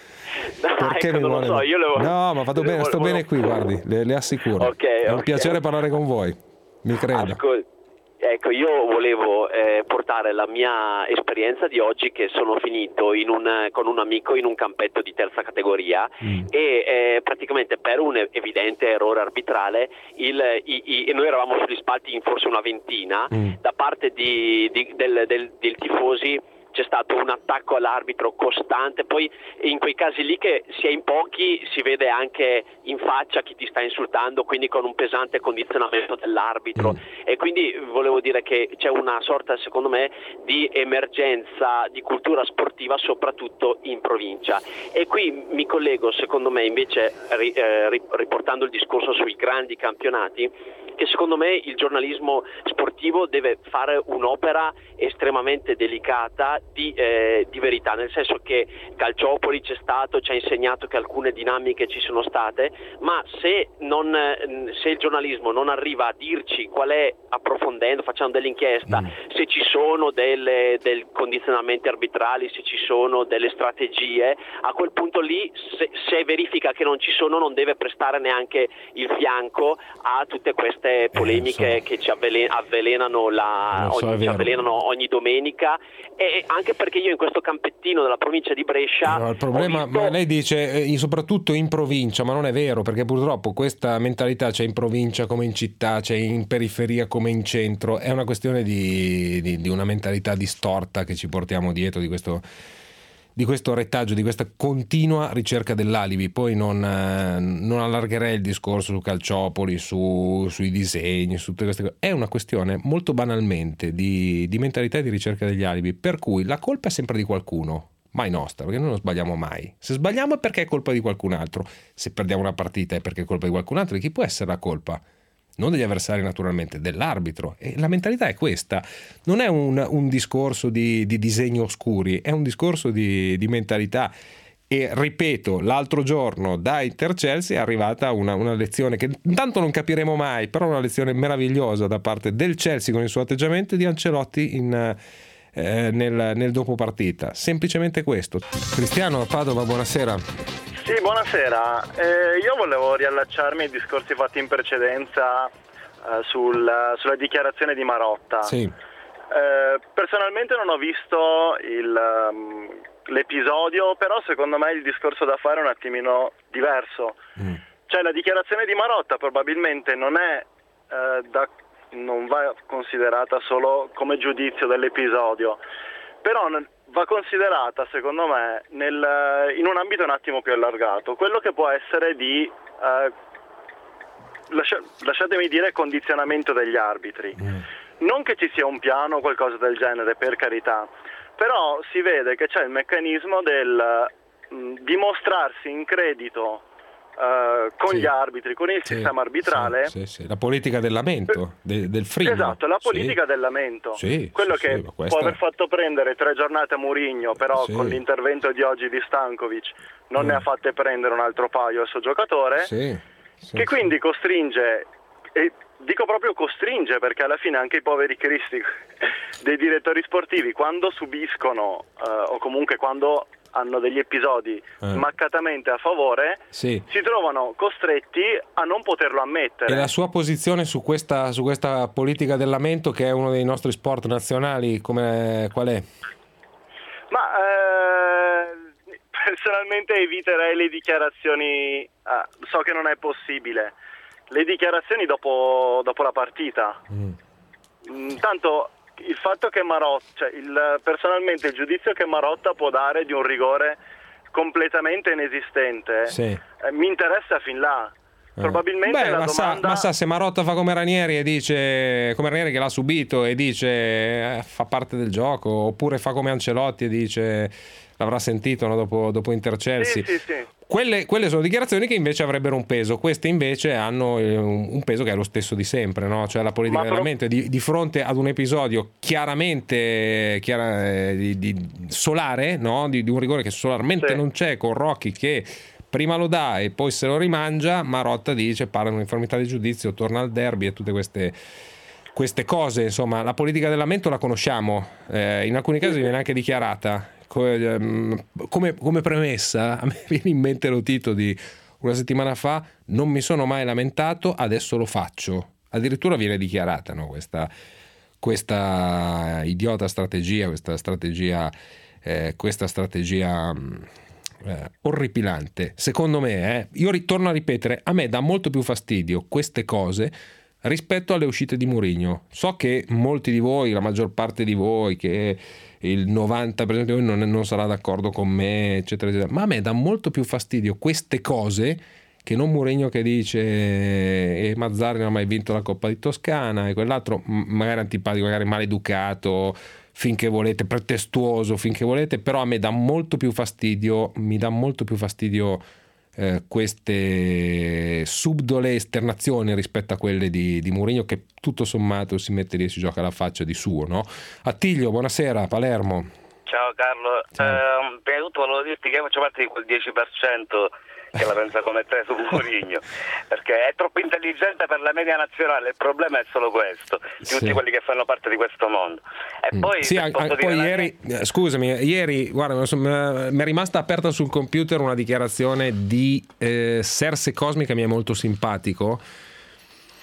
Speaker 16: No,
Speaker 2: perché
Speaker 16: ecco,
Speaker 2: mi vuole...
Speaker 16: so, io le...
Speaker 2: No, ma vado bene, sto
Speaker 16: volevo...
Speaker 2: bene qui, guardi, le, le assicuro.
Speaker 16: Okay,
Speaker 2: è un
Speaker 16: okay,
Speaker 2: piacere
Speaker 16: okay.
Speaker 2: parlare con voi, mi creda.
Speaker 16: Ascol- Ecco, io volevo eh, portare la mia esperienza di oggi, che sono finito in un, con un amico in un campetto di terza categoria mm. e eh, praticamente per un evidente errore arbitrale il, i, i, noi eravamo sugli spalti in forse una ventina, mm. da parte di, di, del, del, del tifosi c'è stato un attacco all'arbitro costante, poi in quei casi lì che si è in pochi si vede anche in faccia chi ti sta insultando, quindi con un pesante condizionamento dell'arbitro mm. e quindi volevo dire che c'è una sorta, secondo me, di emergenza di cultura sportiva soprattutto in provincia, e qui mi collego, secondo me, invece ri, eh, riportando il discorso sui grandi campionati, che secondo me il giornalismo sportivo deve fare un'opera estremamente delicata di, eh, di verità, nel senso che Calciopoli c'è stato, ci ha insegnato che alcune dinamiche ci sono state, ma se, non, se il giornalismo non arriva a dirci qual è, approfondendo, facendo dell'inchiesta, mm. se ci sono delle, del condizionamenti arbitrali, se ci sono delle strategie, a quel punto lì, se, se verifica che non ci sono, non deve prestare neanche il fianco a tutte queste determinate polemiche
Speaker 2: eh, so.
Speaker 16: che ci avvelen- avvelenano, la,
Speaker 2: so,
Speaker 16: ogni, ci avvelenano ogni domenica, e anche perché io in questo campettino della provincia di Brescia
Speaker 2: no, il problema,
Speaker 16: visto...
Speaker 2: ma lei dice eh, soprattutto in provincia, ma non è vero, perché purtroppo questa mentalità c'è in provincia come in città, c'è in periferia come in centro, è una questione di, di, di una mentalità distorta che ci portiamo dietro, di questo di questo retaggio, di questa continua ricerca dell'alibi. Poi non, eh, non allargherei il discorso su Calciopoli, su, sui disegni, su tutte queste cose. È una questione molto banalmente di, di mentalità e di ricerca degli alibi, per cui la colpa è sempre di qualcuno, mai nostra, perché noi non sbagliamo mai. Se sbagliamo è perché è colpa di qualcun altro, se perdiamo una partita è perché è colpa di qualcun altro. Di chi può essere la colpa? Non degli avversari, naturalmente, dell'arbitro. E la mentalità è questa. Non è un, un discorso di, di disegni oscuri, è un discorso di, di mentalità. E ripeto, l'altro giorno da Inter-Chelsea è arrivata una, una lezione che intanto non capiremo mai, però una lezione meravigliosa da parte del Chelsea con il suo atteggiamento, e di Ancelotti in, eh, nel, nel dopo partita. Semplicemente questo. Cristiano Padova, buonasera.
Speaker 17: Sì, buonasera. Eh, io volevo riallacciarmi ai discorsi fatti in precedenza eh, sul, sulla dichiarazione di Marotta.
Speaker 2: Sì.
Speaker 17: Eh, personalmente non ho visto il, um, l'episodio, però secondo me il discorso da fare è un attimino diverso. Mm. Cioè la dichiarazione di Marotta probabilmente non è eh, da, non va considerata solo come giudizio dell'episodio, però va considerata, secondo me, nel, in un ambito un attimo più allargato, quello che può essere di, eh, lascia, lasciatemi dire, condizionamento degli arbitri. Mm. Non che ci sia un piano o qualcosa del genere, per carità, però si vede che c'è il meccanismo del mh, dimostrarsi in credito Uh, con sì. gli arbitri, con il sì, sistema arbitrale.
Speaker 2: Sì, sì, sì. La politica del lamento, de, del frino.
Speaker 17: Esatto, la politica sì. del lamento.
Speaker 2: Sì,
Speaker 17: Quello
Speaker 2: sì,
Speaker 17: che
Speaker 2: sì,
Speaker 17: può
Speaker 2: questa...
Speaker 17: aver fatto prendere tre giornate a Mourinho, però
Speaker 2: sì.
Speaker 17: con l'intervento di oggi di Stankovic non mm. ne ha fatte prendere un altro paio al suo giocatore,
Speaker 2: sì, sì,
Speaker 17: che
Speaker 2: sì.
Speaker 17: quindi costringe, e dico proprio costringe perché alla fine anche i poveri cristi dei direttori sportivi, quando subiscono uh, o comunque quando hanno degli episodi eh. smaccatamente a favore,
Speaker 2: sì.
Speaker 17: si trovano costretti a non poterlo ammettere.
Speaker 2: E la sua posizione su questa, su questa politica del lamento, che è uno dei nostri sport nazionali, come, qual è?
Speaker 17: Ma eh, personalmente eviterei le dichiarazioni, ah, so che non è possibile, le dichiarazioni dopo, dopo la partita. Mm. Tanto il fatto che Marotta, cioè il, personalmente il giudizio che Marotta può dare di un rigore completamente inesistente,
Speaker 2: sì.
Speaker 17: eh, mi interessa fin là.
Speaker 2: Eh.
Speaker 17: Probabilmente
Speaker 2: Beh,
Speaker 17: la
Speaker 2: ma,
Speaker 17: domanda...
Speaker 2: sa, ma sa, se Marotta fa come Ranieri e dice, come Ranieri che l'ha subito e dice eh, fa parte del gioco, oppure fa come Ancelotti e dice, l'avrà sentito, no, dopo, dopo Inter-Chelsea.
Speaker 17: Sì, sì, sì.
Speaker 2: Quelle, quelle sono dichiarazioni che invece avrebbero un peso, queste invece hanno un, un peso che è lo stesso di sempre, no? Cioè la politica
Speaker 17: Ma
Speaker 2: del
Speaker 17: pro...
Speaker 2: lamento di, di fronte ad un episodio chiaramente chiara, eh, di, di solare, no? di, di un rigore che solarmente sì. non c'è, con Rocchi che prima lo dà e poi se lo rimangia, Marotta dice parla di un'informità di giudizio, torna al derby e tutte queste queste cose. Insomma, la politica del lamento la conosciamo, eh, in alcuni casi viene anche dichiarata. Come, come premessa, a me viene in mente lo titolo di una settimana fa: non mi sono mai lamentato, adesso lo faccio. Addirittura viene dichiarata, no, questa, questa idiota strategia, questa strategia, eh, questa strategia eh, orripilante. Secondo me, eh, io ritorno a ripetere, a me dà molto più fastidio queste cose rispetto alle uscite di Mourinho. So che molti di voi, la maggior parte di voi, che il novanta per cento di voi non, non sarà d'accordo con me, eccetera, eccetera, ma a me dà molto più fastidio queste cose che non Mourinho che dice e Mazzarri non ha mai vinto la Coppa di Toscana e quell'altro magari antipatico, magari maleducato, finché volete, pretestuoso, finché volete, però a me dà molto più fastidio, mi dà molto più fastidio Eh, queste subdole esternazioni rispetto a quelle di, di Mourinho, che tutto sommato si mette lì e si gioca la faccia di suo, no? Attilio, buonasera, Palermo.
Speaker 18: Ciao Carlo, Ciao. Eh, prima di tutto volevo dirti che io faccio parte di quel dieci per cento che la pensa come te su Mourinho, perché è troppo intelligente per la media nazionale, il problema è solo questo, di tutti sì. quelli che fanno parte di questo mondo. E poi,
Speaker 2: sì, anche, poi ieri, la... scusami, ieri guarda, mi è rimasta aperta sul computer una dichiarazione di eh, Serse Cosmi che mi è molto simpatico,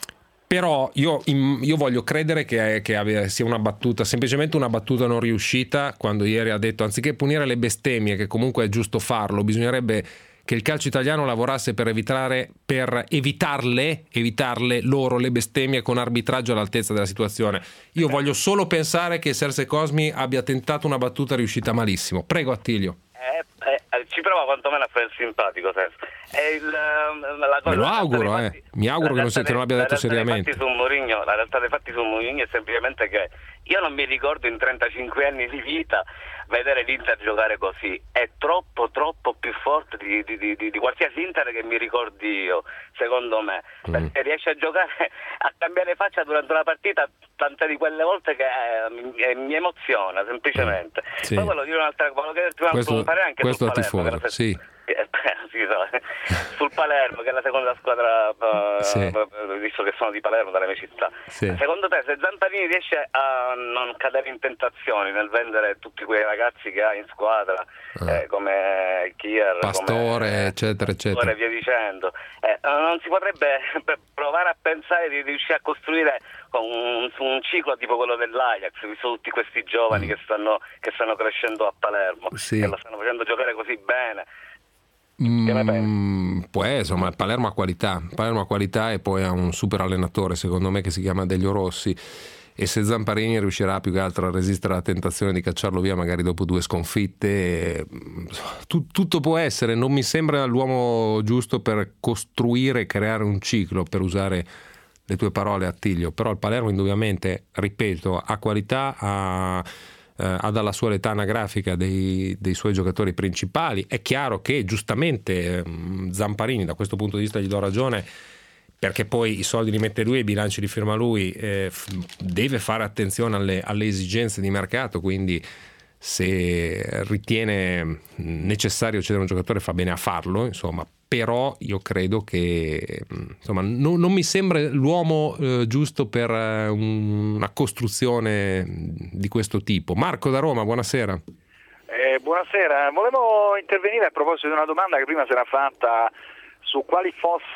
Speaker 2: Però io, io voglio credere che, che abbia, sia una battuta, semplicemente una battuta non riuscita, quando ieri ha detto anziché punire le bestemmie, che comunque è giusto farlo, bisognerebbe che il calcio italiano lavorasse per evitare per evitarle, evitarle loro le bestemmie con arbitraggio all'altezza della situazione. Io voglio solo pensare che Serse Cosmi abbia tentato una battuta riuscita malissimo. Prego Attilio.
Speaker 18: Eh, eh, ci prova quantomeno a fare il simpatico, è il, la cosa,
Speaker 2: Me lo auguro, eh.
Speaker 18: fatti,
Speaker 2: mi auguro che non, sia, che non abbia detto seriamente.
Speaker 18: Su Mourinho, la realtà dei fatti su Mourinho è semplicemente che io non mi ricordo in trentacinque anni di vita vedere l'Inter giocare così. È troppo troppo più forte di, di, di, di qualsiasi Inter che mi ricordi io, secondo me, mm. perché riesce a giocare, a cambiare faccia durante una partita tante di quelle volte che eh, mi emoziona semplicemente. Mm. Sì. Poi volevo dire un'altra cosa, che prima
Speaker 2: questo,
Speaker 18: fare anche
Speaker 2: questo
Speaker 18: sul Palermo,
Speaker 2: tifoso, sì.
Speaker 18: sì, so. sul Palermo, che è la seconda squadra, uh, sì. visto che sono di Palermo, dalle mie città. Sì. Secondo te, se Zamparini riesce a non cadere in tentazioni nel vendere tutti quei ragazzi che ha in squadra, ah. eh, come Kier,
Speaker 2: Pastore,
Speaker 18: come,
Speaker 2: eccetera, eccetera,
Speaker 18: e via dicendo, eh, non si potrebbe provare a pensare di riuscire a costruire un, un ciclo tipo quello dell'Ajax, visto tutti questi giovani mm. che stanno che stanno crescendo a Palermo, sì. che lo stanno facendo giocare così bene.
Speaker 2: Mm, può essere, insomma, il Palermo ha qualità, Palermo ha qualità e poi ha un super allenatore, secondo me, che si chiama Delio Rossi, e se Zamparini riuscirà più che altro a resistere alla tentazione di cacciarlo via magari dopo due sconfitte, tu, tutto può essere. Non mi sembra l'uomo giusto per costruire e creare un ciclo, per usare le tue parole, Attilio, però il Palermo indubbiamente, ripeto, ha qualità, ha ha dalla sua età anagrafica dei, dei suoi giocatori principali. È chiaro che giustamente Zamparini, da questo punto di vista gli do ragione, perché poi i soldi li mette lui e i bilanci li firma lui, eh, deve fare attenzione alle, alle esigenze di mercato, quindi se ritiene necessario cedere un giocatore fa bene a farlo, insomma. Però io credo che, insomma, non, non mi sembra l'uomo eh, giusto per eh, una costruzione di questo tipo. Marco da Roma, buonasera.
Speaker 19: Eh, buonasera, volevo intervenire a proposito di una domanda che prima si era fatta su quali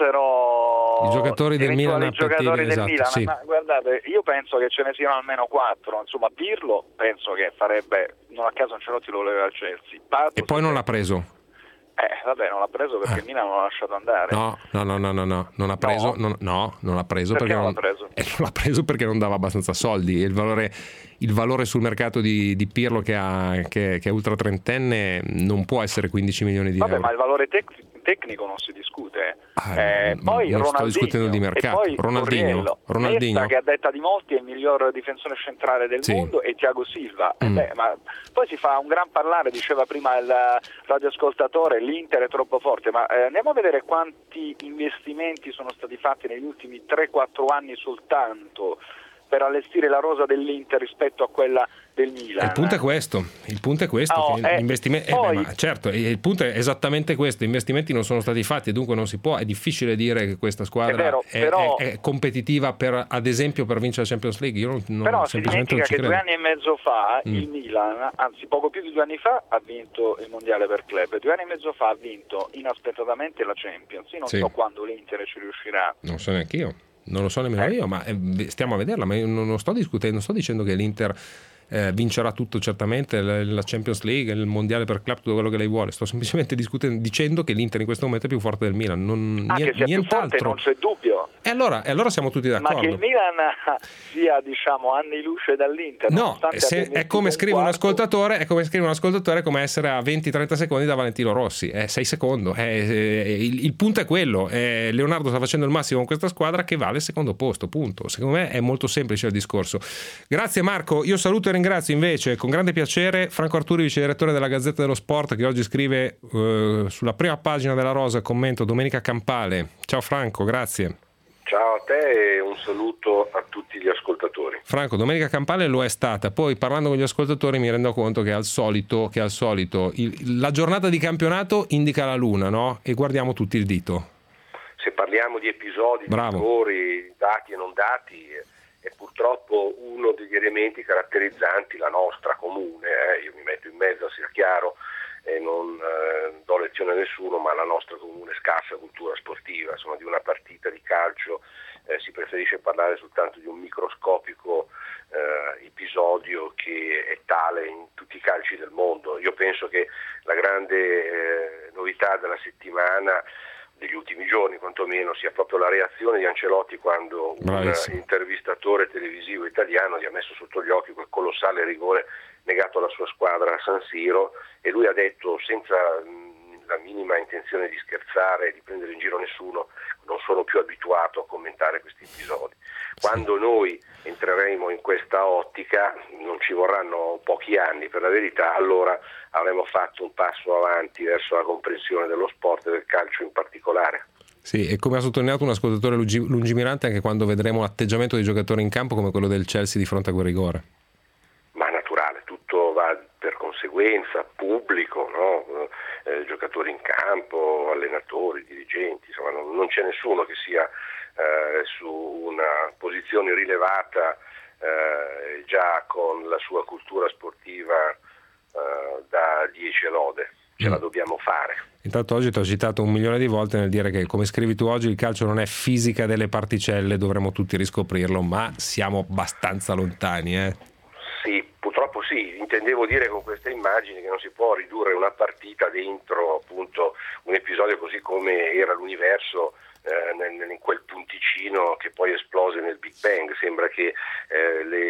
Speaker 19: fossero
Speaker 2: i giocatori del Milan,
Speaker 19: i giocatori del
Speaker 2: esatto,
Speaker 19: Milan.
Speaker 2: Sì.
Speaker 19: Ma guardate, io penso che ce ne siano almeno quattro. Insomma, Pirlo penso che farebbe, non a caso Ancelotti lo voleva al Chelsea. Pato,
Speaker 2: e poi non l'ha preso.
Speaker 19: Eh, vabbè, non l'ha preso perché il Milan non l'ha lasciato andare.
Speaker 2: No, no, no, no, no, no, non ha preso, no, non, no, non l'ha preso perché,
Speaker 19: perché non,
Speaker 2: non,
Speaker 19: l'ha preso?
Speaker 2: Eh, non l'ha preso perché non dava abbastanza soldi. Il valore, il valore sul mercato di, di Pirlo che, ha, che, che è ultra trentenne non può essere quindici milioni di
Speaker 19: vabbè,
Speaker 2: euro.
Speaker 19: Ma il valore tec- tecnico non si discute.
Speaker 2: Ah,
Speaker 19: eh, poi
Speaker 2: non sto
Speaker 19: Ronaldinho,
Speaker 2: discutendo di mercato.
Speaker 19: E poi
Speaker 2: Ronaldinho, Ronaldinho.
Speaker 19: Nesta, che a detta di molti è il miglior difensore centrale del
Speaker 2: sì.
Speaker 19: mondo, e Thiago Silva.
Speaker 2: Mm.
Speaker 19: Eh beh, ma poi si fa un gran parlare, diceva prima il radioascoltatore, l'Inter è troppo forte, ma eh, andiamo a vedere quanti investimenti sono stati fatti negli ultimi tre quattro anni soltanto per allestire la rosa dell'Inter rispetto a quella del Milan.
Speaker 2: Il punto è questo, il punto è questo,
Speaker 19: oh,
Speaker 2: che
Speaker 19: eh,
Speaker 2: investimenti,
Speaker 19: poi...
Speaker 2: eh, beh, ma certo, il punto è esattamente questo, gli investimenti non sono stati fatti e dunque non si può, è difficile dire che questa squadra
Speaker 19: è, vero,
Speaker 2: è,
Speaker 19: però...
Speaker 2: è, è competitiva per, ad esempio, per vincere la Champions League. Io non, non,
Speaker 19: però si
Speaker 2: semplicemente
Speaker 19: dimentica
Speaker 2: non ci
Speaker 19: che
Speaker 2: credo.
Speaker 19: due anni e mezzo fa
Speaker 2: mm.
Speaker 19: il Milan, anzi poco più di due anni fa, ha vinto il mondiale per club, due anni e mezzo fa ha vinto inaspettatamente la Champions. Io non
Speaker 2: sì.
Speaker 19: so quando l'Inter ci riuscirà.
Speaker 2: Non so neanche io. Non lo so nemmeno
Speaker 19: eh.
Speaker 2: io, ma eh, stiamo a vederla. Ma io non, non sto discutendo, non sto dicendo che l'Inter eh, vincerà tutto, certamente la Champions League, il mondiale per club, tutto quello che lei vuole. Sto semplicemente discutendo, dicendo che l'Inter in questo momento è più forte del Milan. Non,
Speaker 19: ah,
Speaker 2: niente,
Speaker 19: che sia
Speaker 2: nient'altro.
Speaker 19: Più forte, non c'è dubbio.
Speaker 2: E allora, e allora siamo tutti d'accordo.
Speaker 19: Ma che il Milan sia, diciamo, anni luce dall'Inter.
Speaker 2: No, se, è come scrive un ascoltatore, è come scrive un ascoltatore, è come essere a venti trenta secondi da Valentino Rossi. È sei secondi. È, è, il, il punto è quello. È, Leonardo sta facendo il massimo con questa squadra che vale il secondo posto. Punto. Secondo me è molto semplice il discorso. Grazie Marco. Io saluto e ringrazio invece con grande piacere Franco Arturi, vice direttore della Gazzetta dello Sport, che oggi scrive eh, sulla prima pagina della Rosa, commento Domenica Campale. Ciao Franco, grazie.
Speaker 20: Ciao a te e un saluto a tutti gli ascoltatori.
Speaker 2: Franco, Domenica Campale lo è stata, poi parlando con gli ascoltatori mi rendo conto che al solito, che al solito il, la giornata di campionato indica la luna, no? E guardiamo tutti il dito.
Speaker 20: Se parliamo di episodi,
Speaker 2: Bravo.
Speaker 20: di errori, dati e non dati, è purtroppo uno degli elementi caratterizzanti la nostra comune, eh? io mi metto in mezzo, sia chiaro, e non eh, do lezione a nessuno, ma alla nostra comune scarsa cultura sportiva. Insomma, di una partita di calcio eh, si preferisce parlare soltanto di un microscopico eh, episodio che è tale in tutti i calci del mondo. Io penso che la grande eh, novità della settimana, degli ultimi giorni quantomeno, sia proprio la reazione di Ancelotti quando
Speaker 2: Bravissimo.
Speaker 20: un intervistatore televisivo italiano gli ha messo sotto gli occhi quel colossale rigore negato alla sua squadra a San Siro, e lui ha detto senza mh, la minima intenzione di scherzare, di prendere in giro nessuno: non sono più abituato a commentare questi episodi. Quando noi entreremo in questa ottica, non ci vorranno pochi anni per la verità, allora avremo fatto un passo avanti verso la comprensione dello sport e del calcio in particolare.
Speaker 2: Sì, e come ha sottolineato un ascoltatore lungi- lungimirante, anche quando vedremo l'atteggiamento dei giocatori in campo come quello del Chelsea di fronte a quel rigore.
Speaker 20: Ma naturale, tutto va per conseguenza, pubblico, no? eh, giocatori in campo, allenatori, dirigenti, insomma non, non c'è nessuno che sia eh, su una posizione rilevata eh, già con la sua cultura sportiva eh, da dieci lode. Ce la dobbiamo fare.
Speaker 2: Intanto oggi ti ho citato un milione di volte nel dire che, come scrivi tu oggi, il calcio non è fisica delle particelle, dovremmo tutti riscoprirlo, ma siamo abbastanza lontani. Eh?
Speaker 20: Sì, purtroppo sì, intendevo dire con queste immagini che non si può ridurre una partita dentro appunto un episodio così come era l'universo eh, nel, in quel punticino che poi esplose nel Big Bang. Sembra che eh, le,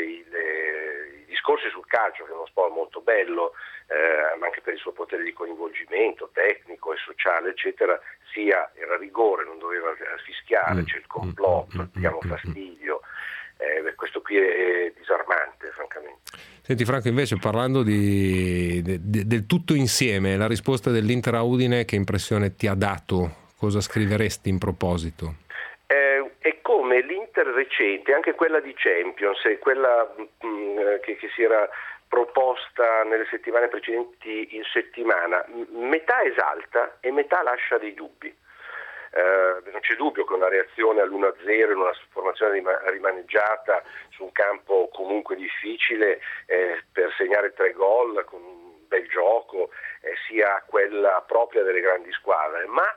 Speaker 20: le, i discorsi sul calcio, che è uno sport molto bello, eh, ma anche per il suo potere di coinvolgimento tecnico e sociale eccetera, sia era rigore, non doveva fischiare, c'è il complotto, diamo fastidio. Eh, questo qui è disarmante, francamente.
Speaker 2: Senti Franco, invece, parlando di, de, de, del tutto insieme, la risposta dell'Inter a Udine, che impressione ti ha dato? Cosa scriveresti in proposito?
Speaker 20: Eh, è come l'Inter recente, anche quella di Champions, e quella mh, che, che si era proposta nelle settimane precedenti in settimana, metà esalta e metà lascia dei dubbi. Eh, non c'è dubbio che una reazione all'uno a zero in una formazione rimaneggiata su un campo comunque difficile eh, per segnare tre gol con un bel gioco eh, sia quella propria delle grandi squadre, ma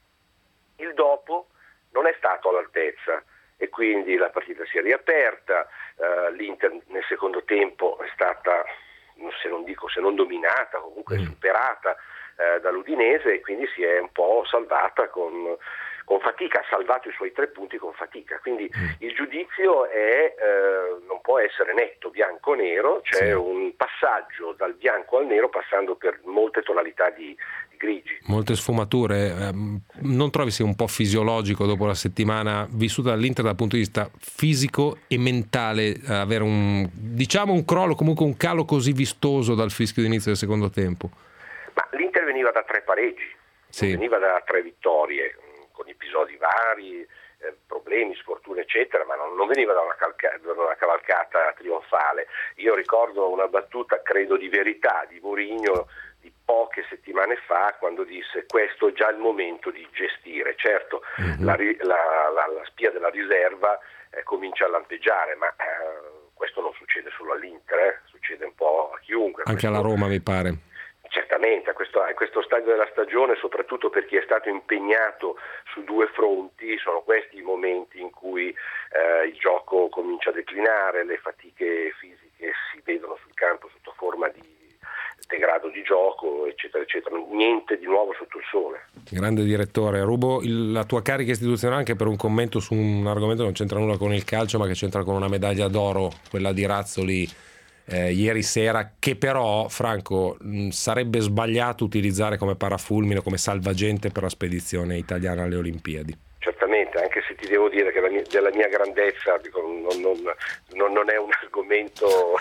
Speaker 20: il dopo non è stato all'altezza e quindi la partita si è riaperta. eh, l'Inter nel secondo tempo è stata, se non dico se non dominata, comunque mm. superata eh, dall'Udinese, e quindi si è un po' salvata con, con fatica, ha salvato i suoi tre punti con fatica, quindi mm. il giudizio è eh, non può essere netto, bianco o nero, c'è sì. un passaggio dal bianco al nero passando per molte tonalità di, di grigi.
Speaker 2: Molte sfumature. Non trovi sia un po' fisiologico dopo la settimana vissuta dall'Inter dal punto di vista fisico e mentale avere un, diciamo, un crollo, comunque un calo così vistoso dal fischio d'inizio del secondo tempo?
Speaker 20: Ma l'Inter veniva da tre pareggi, sì. veniva da tre vittorie con episodi vari, eh, problemi, sfortune eccetera, ma non, non veniva da una, calca, da una cavalcata trionfale. Io ricordo una battuta, credo di verità, di Mourinho di poche settimane fa, quando disse: questo è già il momento di gestire. Certo, mm-hmm. la, la, la, la spia della riserva eh, comincia a lampeggiare, ma eh, questo non succede solo all'Inter, eh, succede un po' a chiunque.
Speaker 2: Anche
Speaker 20: questo...
Speaker 2: alla Roma mi pare.
Speaker 20: Certamente, a questo, a questo stadio della stagione, soprattutto per chi è stato impegnato su due fronti, sono questi i momenti in cui eh, il gioco comincia a declinare, le fatiche fisiche si vedono sul campo sotto forma di degrado di gioco, eccetera, eccetera. Niente di nuovo sotto il sole.
Speaker 2: Grande direttore, rubo il, la tua carica istituzionale anche per un commento su un argomento che non c'entra nulla con il calcio, ma che c'entra con una medaglia d'oro, quella di Razzoli. Eh, ieri sera, che però Franco mh, sarebbe sbagliato utilizzare come parafulmine, come salvagente per la spedizione italiana alle Olimpiadi.
Speaker 20: Certamente, anche se ti devo dire che la mia, della mia grandezza dico, non, non, non, non è un argomento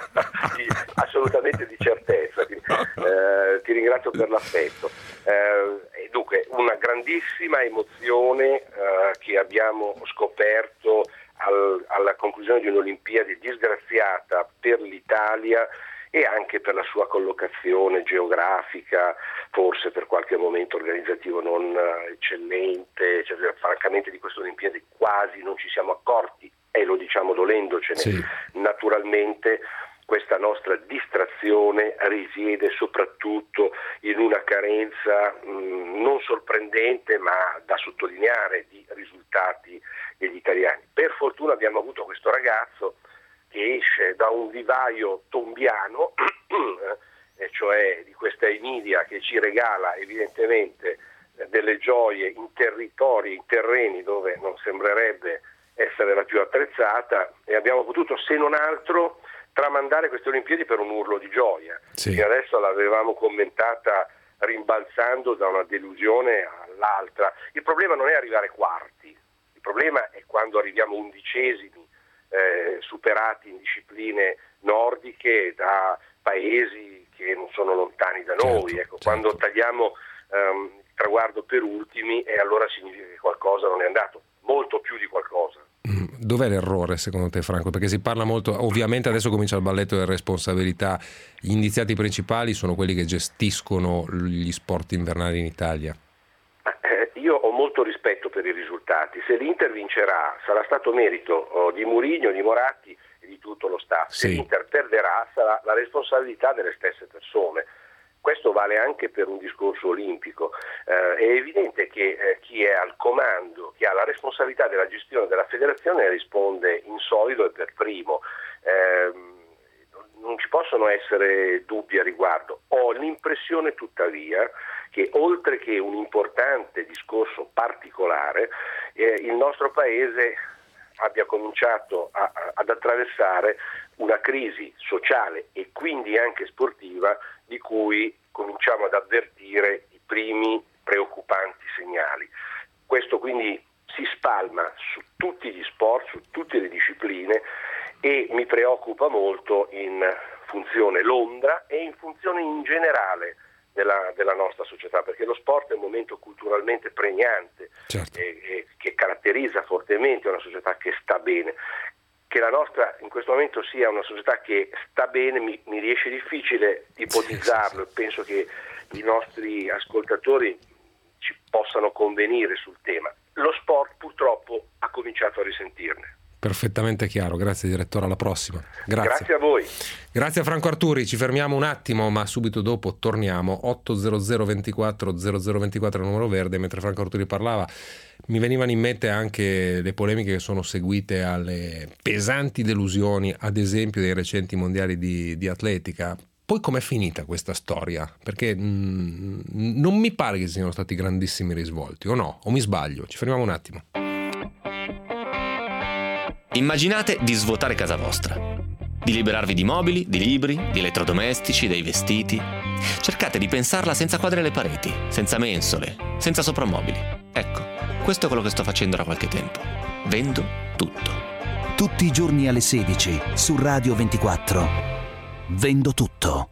Speaker 20: di, assolutamente di certezza. Ti, eh, ti ringrazio per l'affetto. Eh, dunque, una grandissima emozione eh, che abbiamo scoperto Al, alla conclusione di un'Olimpiadi disgraziata per l'Italia e anche per la sua collocazione geografica, forse per qualche momento organizzativo non eccellente, cioè, francamente di queste Olimpiadi quasi non ci siamo accorti, e lo diciamo dolendocene, sì. Naturalmente questa nostra distrazione risiede soprattutto in una carenza mh, non sorprendente ma da sottolineare di risultati degli italiani. Per fortuna abbiamo avuto questo ragazzo che esce da un vivaio tombiano, e cioè di questa Emilia che ci regala evidentemente delle gioie in territori, in terreni dove non sembrerebbe essere la più attrezzata, e abbiamo potuto, se non altro, tramandare queste Olimpiadi per un urlo di gioia.
Speaker 2: Sì.
Speaker 20: E adesso l'avevamo commentata rimbalzando da una delusione all'altra. Il problema non è arrivare quarti, il problema è quando arriviamo undicesimi, eh, superati in discipline nordiche da paesi che non sono lontani da noi. Certo, ecco, certo. Quando tagliamo um, il traguardo per ultimi, e allora significa che qualcosa non è andato, molto più di qualcosa.
Speaker 2: Dov'è l'errore secondo te, Franco? Perché si parla molto, ovviamente adesso comincia il balletto delle responsabilità, gli indiziati principali sono quelli che gestiscono gli sport invernali in Italia.
Speaker 20: Eh, io ho molto rispetto per i risultati, se l'Inter vincerà sarà stato merito oh, di Mourinho, di Moratti e di tutto lo staff, sì. Se l'Inter perderà sarà la responsabilità delle stesse persone. Questo vale anche per un discorso olimpico. Eh, è evidente che eh, chi è al comando, chi ha la responsabilità della gestione della federazione, risponde in solido e per primo. Eh, non ci possono essere dubbi a riguardo. Ho l'impressione tuttavia che oltre che un importante discorso particolare, eh, il nostro paese abbia cominciato a, a, ad attraversare una crisi sociale e quindi anche sportiva di cui cominciamo ad avvertire i primi preoccupanti segnali. Questo quindi si spalma su tutti gli sport, su tutte le discipline, e mi preoccupa molto in funzione Londra e in funzione in generale della, della nostra società, perché lo sport è un momento culturalmente pregnante, certo. e, e, che caratterizza fortemente una società che sta bene. Che la nostra in questo momento sia una società che sta bene mi, mi riesce difficile ipotizzarlo, sì, sì, sì. Penso che i nostri ascoltatori ci possano convenire sul tema. Lo sport purtroppo ha cominciato a risentirne.
Speaker 2: Perfettamente chiaro, grazie direttore, alla prossima. Grazie.
Speaker 20: Grazie a voi.
Speaker 2: Grazie a Franco Arturi, ci fermiamo un attimo ma subito dopo torniamo. Otto zero zero ventiquattro zero zero ventiquattro il numero verde. Mentre Franco Arturi parlava mi venivano in mente anche le polemiche che sono seguite alle pesanti delusioni, ad esempio dei recenti mondiali di, di atletica. Poi com'è finita questa storia? Perché mh, non mi pare che siano stati grandissimi risvolti, o no? O mi sbaglio? Ci fermiamo un attimo.
Speaker 21: Immaginate di svuotare casa vostra, di liberarvi di mobili, di libri, di elettrodomestici, dei vestiti. Cercate di pensarla senza quadri alle pareti, senza mensole, senza soprammobili. Ecco, questo è quello che sto facendo da qualche tempo. Vendo tutto.
Speaker 1: Tutti i giorni alle sedici su Radio ventiquattro. Vendo tutto.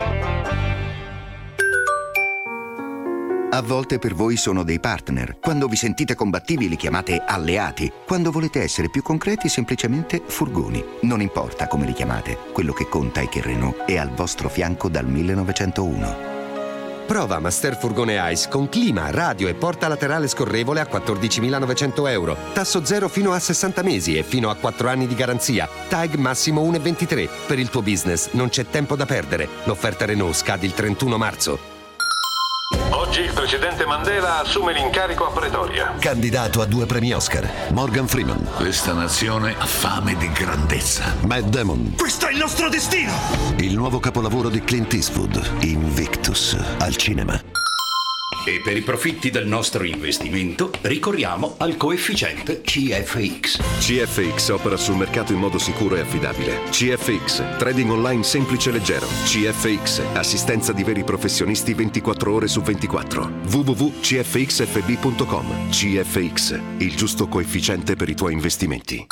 Speaker 22: A volte per voi sono dei partner. Quando vi sentite combattivi li chiamate alleati. Quando volete essere più concreti semplicemente furgoni. Non importa come li chiamate, quello che conta è che Renault è al vostro fianco dal millenovecentouno.
Speaker 23: Prova Master Furgone Ice con clima, radio e porta laterale scorrevole a quattordicimilanovecento euro. Tasso zero fino a sessanta mesi e fino a quattro anni di garanzia. Tag massimo uno virgola ventitré. Per il tuo business non c'è tempo da perdere. L'offerta Renault scade il trentuno marzo.
Speaker 24: Oggi il presidente Mandela assume l'incarico a Pretoria.
Speaker 1: Candidato a due premi Oscar. Morgan Freeman.
Speaker 25: Questa nazione ha fame di grandezza.
Speaker 1: Matt Damon.
Speaker 25: Questo è il nostro destino!
Speaker 1: Il nuovo capolavoro di Clint Eastwood, Invictus, al cinema.
Speaker 25: E per i profitti del nostro investimento ricorriamo al coefficiente C F X.
Speaker 26: C F X opera sul mercato in modo sicuro e affidabile. C F X, trading online semplice e leggero. C F X, assistenza di veri professionisti ventiquattro ore su ventiquattro. w w w punto c f x f b punto com. C F X, il giusto coefficiente per i tuoi investimenti.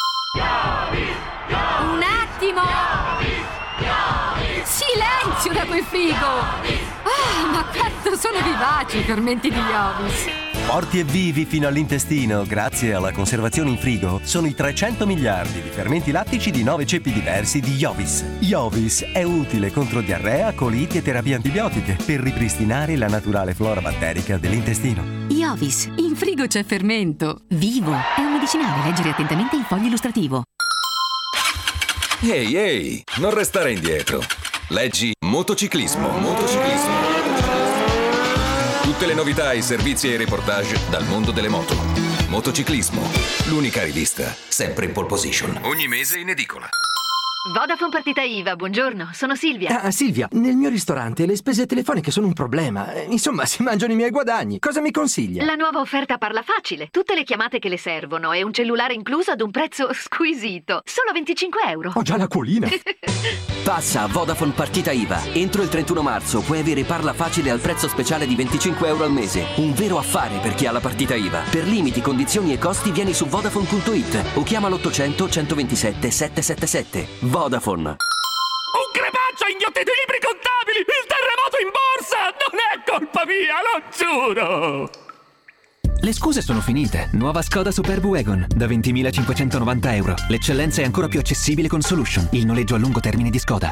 Speaker 27: Un attimo! Silenzio da quel frigo! Ah, ma quanto sono vivaci i fermenti di Iovis!
Speaker 28: Forti e vivi fino all'intestino, grazie alla conservazione in frigo, sono i trecento miliardi di fermenti lattici di nove ceppi diversi di Iovis. Iovis è utile contro diarrea, coliti e terapie antibiotiche per ripristinare la naturale flora batterica dell'intestino.
Speaker 27: Iovis, in frigo c'è fermento. Vivo! È un medicinale, leggere attentamente il foglio illustrativo.
Speaker 3: Ehi, ehi, non restare indietro. Leggi motociclismo, motociclismo. Tutte le novità, i servizi e i reportage dal mondo delle moto. Motociclismo, l'unica rivista sempre in pole position. Ogni mese in edicola.
Speaker 4: Vodafone Partita I V A, buongiorno, sono Silvia.
Speaker 5: Ah, Silvia, nel mio ristorante le spese telefoniche sono un problema. Insomma, si mangiano i miei guadagni. Cosa mi consiglia?
Speaker 4: La nuova offerta Parla Facile. Tutte le chiamate che le servono e un cellulare incluso ad un prezzo squisito. Solo venticinque euro.
Speaker 5: Ho già l'acquolina.
Speaker 28: Passa a Vodafone Partita I V A. Entro il trentuno marzo puoi avere Parla Facile al prezzo speciale di venticinque euro al mese. Un vero affare per chi ha la partita I V A. Per limiti, condizioni e costi vieni su Vodafone punto it o chiama l'ottocento centoventisette settecentosettantasette. Vodafone.
Speaker 6: Un crepaccio ha inghiottito i libri contabili! Il terremoto in borsa! Non è colpa mia, lo giuro!
Speaker 7: Le scuse sono finite. Nuova Skoda Superb Wagon da ventimilacinquecentonovanta euro. L'eccellenza è ancora più accessibile con Solution, il noleggio a lungo termine di Skoda.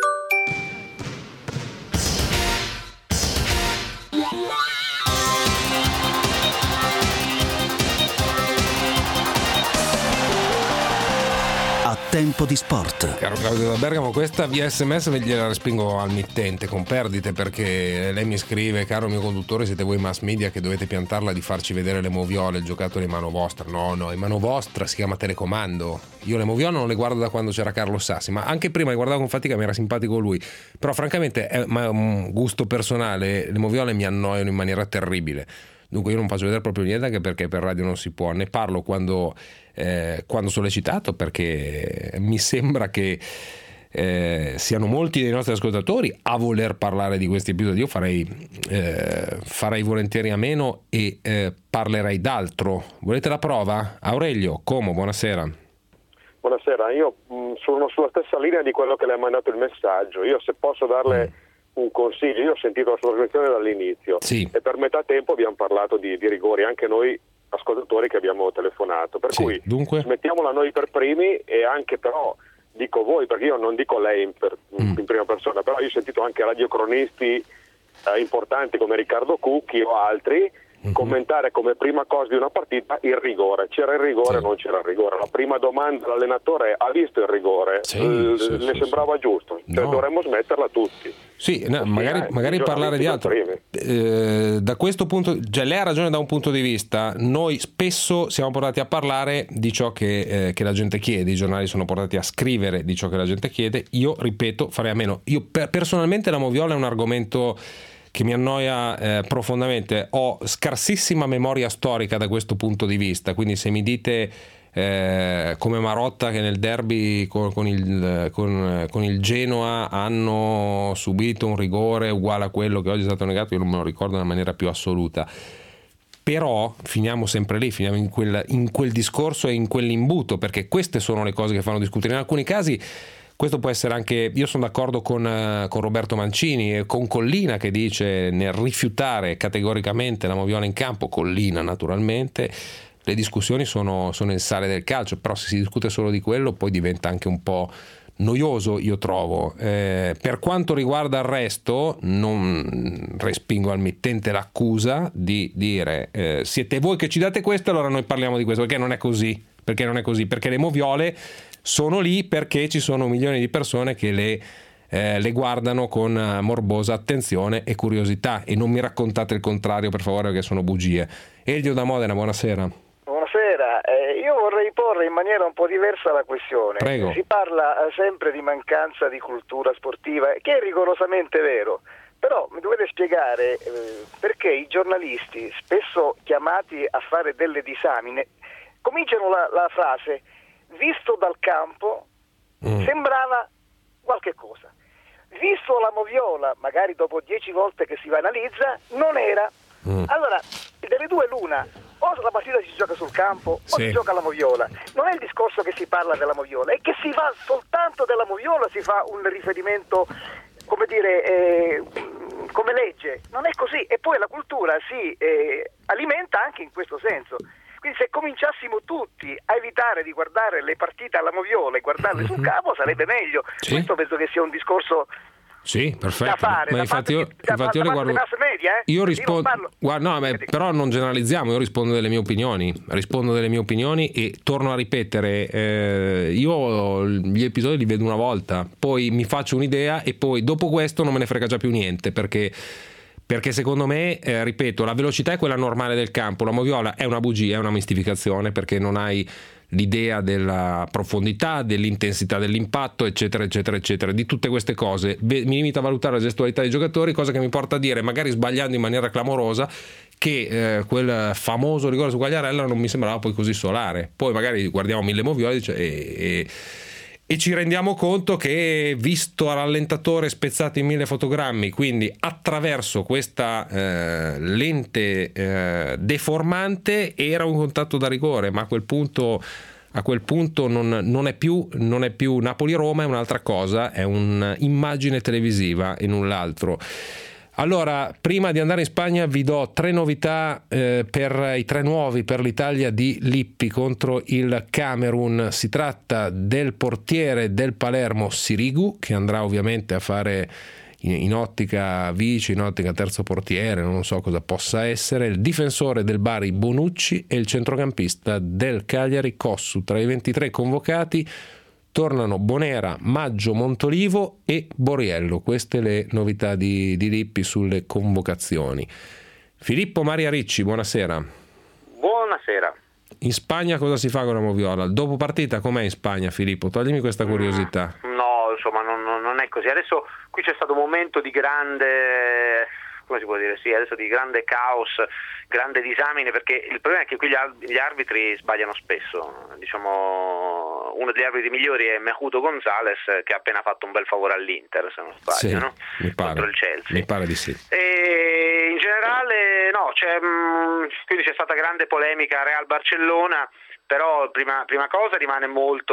Speaker 1: Tempo di sport.
Speaker 2: Caro Claudio da Bergamo, questa via sms gliela respingo al mittente con perdite, perché lei mi scrive: caro mio conduttore, siete voi mass media che dovete piantarla di farci vedere le moviole, il giocatore in mano vostra. No, no, in mano vostra si chiama telecomando. Io le moviole non le guardo da quando c'era Carlo Sassi, ma anche prima le guardavo con fatica, mi era simpatico lui, però francamente è un gusto personale, le moviole mi annoiano in maniera terribile. Dunque io non faccio vedere proprio niente, anche perché per radio non si può. Ne parlo quando, eh, quando sollecitato, perché mi sembra che eh, siano molti dei nostri ascoltatori a voler parlare di questi episodi. Io farei, eh, farei volentieri a meno e eh, parlerei d'altro. Volete la prova? Aurelio, Como, buonasera.
Speaker 9: Buonasera, io mh, sono sulla stessa linea di quello che le ha mandato il messaggio. Io, se posso darle... Mm. un consiglio, io ho sentito la sua trasmissione dall'inizio, sì, e per metà tempo abbiamo parlato di, di rigori, anche noi ascoltatori che abbiamo telefonato, per sì, cui dunque smettiamola noi per primi, e anche però dico voi, perché io non dico lei in, per, mm. in prima persona, però io ho sentito anche radiocronisti eh, importanti come Riccardo Cucchi o altri mm-hmm. commentare come prima cosa di una partita il rigore. C'era il rigore o sì. non c'era il rigore? La prima domanda all'allenatore: ha visto il rigore?
Speaker 2: Sì,
Speaker 9: L-
Speaker 2: sì,
Speaker 9: le
Speaker 2: sì,
Speaker 9: sembrava
Speaker 2: sì.
Speaker 9: giusto? Cioè,
Speaker 2: no.
Speaker 9: dovremmo smetterla tutti.
Speaker 2: Sì, no, magari,
Speaker 9: eh,
Speaker 2: magari parlare di altro. Eh, da questo punto, cioè, lei ha ragione da un punto di vista. Noi spesso siamo portati a parlare di ciò che, eh, che la gente chiede, i giornali sono portati a scrivere di ciò che la gente chiede. Io, ripeto, farei a meno. Io per, personalmente la moviola è un argomento che mi annoia eh, profondamente. Ho scarsissima memoria storica da questo punto di vista, quindi se mi dite eh, come Marotta che nel derby con, con, il, con, con il Genoa hanno subito un rigore uguale a quello che oggi è stato negato, io non me lo ricordo nella maniera più assoluta. Però finiamo sempre lì, finiamo in quel, in quel discorso e in quell'imbuto, perché queste sono le cose che fanno discutere. In alcuni casi questo può essere anche, io sono d'accordo con, con Roberto Mancini e con Collina, che dice nel rifiutare categoricamente la moviola in campo, Collina naturalmente, le discussioni sono, sono il sale del calcio, però se si discute solo di quello poi diventa anche un po' noioso, io trovo. Eh, per quanto riguarda il resto, non respingo al mittente l'accusa di dire eh, siete voi che ci date questo, allora noi parliamo di questo, perché non è così, perché non è così, perché le moviole sono lì perché ci sono milioni di persone che le, eh, le guardano con morbosa attenzione e curiosità, e non mi raccontate il contrario, per favore, perché sono bugie. Elio da Modena, buonasera.
Speaker 10: Buonasera, eh, io vorrei porre in maniera un po' diversa la questione.
Speaker 2: Prego.
Speaker 10: Si parla eh, sempre di mancanza di cultura sportiva, che è rigorosamente vero, però mi dovete spiegare eh, perché i giornalisti, spesso chiamati a fare delle disamine, cominciano la, la frase visto dal campo mm. sembrava qualche cosa, visto la moviola, magari dopo dieci volte che si va analizza, non era. Mm. Allora, delle due l'una: o la partita si gioca sul campo o
Speaker 2: sì.
Speaker 10: si gioca alla moviola. Non è il discorso che si parla della moviola, è che si va soltanto della moviola, si fa un riferimento, come dire, eh, come legge. Non è così. E poi la cultura si eh, alimenta anche in questo senso. Quindi se cominciassimo tutti a evitare di guardare le partite alla moviola e guardarle sul campo sarebbe meglio. Sì. Questo penso che sia un discorso
Speaker 2: Sì, perfetto.
Speaker 10: Da fare,
Speaker 2: ma
Speaker 10: da
Speaker 2: infatti
Speaker 10: parte,
Speaker 2: io,
Speaker 10: da,
Speaker 2: infatti
Speaker 10: da
Speaker 2: io le
Speaker 10: parte
Speaker 2: guardo.
Speaker 10: mass media, eh?
Speaker 2: Io
Speaker 10: Io
Speaker 2: rispondo.
Speaker 10: non parlo-
Speaker 2: Guarda, no, beh, però non generalizziamo, io rispondo delle mie opinioni. Rispondo delle mie opinioni e torno a ripetere, eh, io gli episodi li vedo una volta, poi mi faccio un'idea e poi dopo questo non me ne frega già più niente, perché perché secondo me, eh, ripeto, la velocità è quella normale del campo, la moviola è una bugia, è una mistificazione, perché non hai l'idea della profondità, dell'intensità dell'impatto, eccetera, eccetera, eccetera. Di tutte queste cose mi limito a valutare la gestualità dei giocatori, cosa che mi porta a dire, magari sbagliando in maniera clamorosa, che eh, quel famoso rigore su Quagliarella non mi sembrava poi così solare. Poi magari guardiamo mille moviole e, e, e ci rendiamo conto che, visto a rallentatore spezzato in mille fotogrammi, quindi attraverso questa eh, lente eh, deformante, era un contatto da rigore, ma a quel punto a quel punto non, non è più non è più Napoli-Roma, è un'altra cosa, è un'immagine televisiva e null'altro. Allora, prima di andare in Spagna vi do tre novità eh, per i tre nuovi per l'Italia di Lippi contro il Camerun. Si tratta del portiere del Palermo Sirigu, che andrà ovviamente a fare in, in ottica vice, in ottica terzo portiere, non so cosa possa essere, il difensore del Bari Bonucci e il centrocampista del Cagliari Cossu. Tra i ventitré convocati tornano Bonera, Maggio, Montolivo e Borriello. Queste le novità di, di Lippi sulle convocazioni. Filippo Maria Ricci, buonasera.
Speaker 8: Buonasera.
Speaker 2: In Spagna cosa si fa con la moviola? Dopo partita com'è in Spagna, Filippo? Toglimi questa curiosità.
Speaker 8: No, insomma non, non è così. Adesso qui c'è stato un momento di grande, come si può dire, sì, adesso di grande caos, grande disamine, perché il problema è che qui gli, ar- gli arbitri sbagliano spesso. Diciamo, uno degli arbitri migliori è Mejuto Gonzalez, che ha appena fatto un bel favore all'Inter, se non sbaglio,
Speaker 2: sì,
Speaker 8: no?
Speaker 2: Mi pare,
Speaker 8: contro il Chelsea.
Speaker 2: Mi pare di sì.
Speaker 8: E in generale no, c'è, mh, quindi c'è stata grande polemica Real-Barcellona, però prima, prima cosa rimane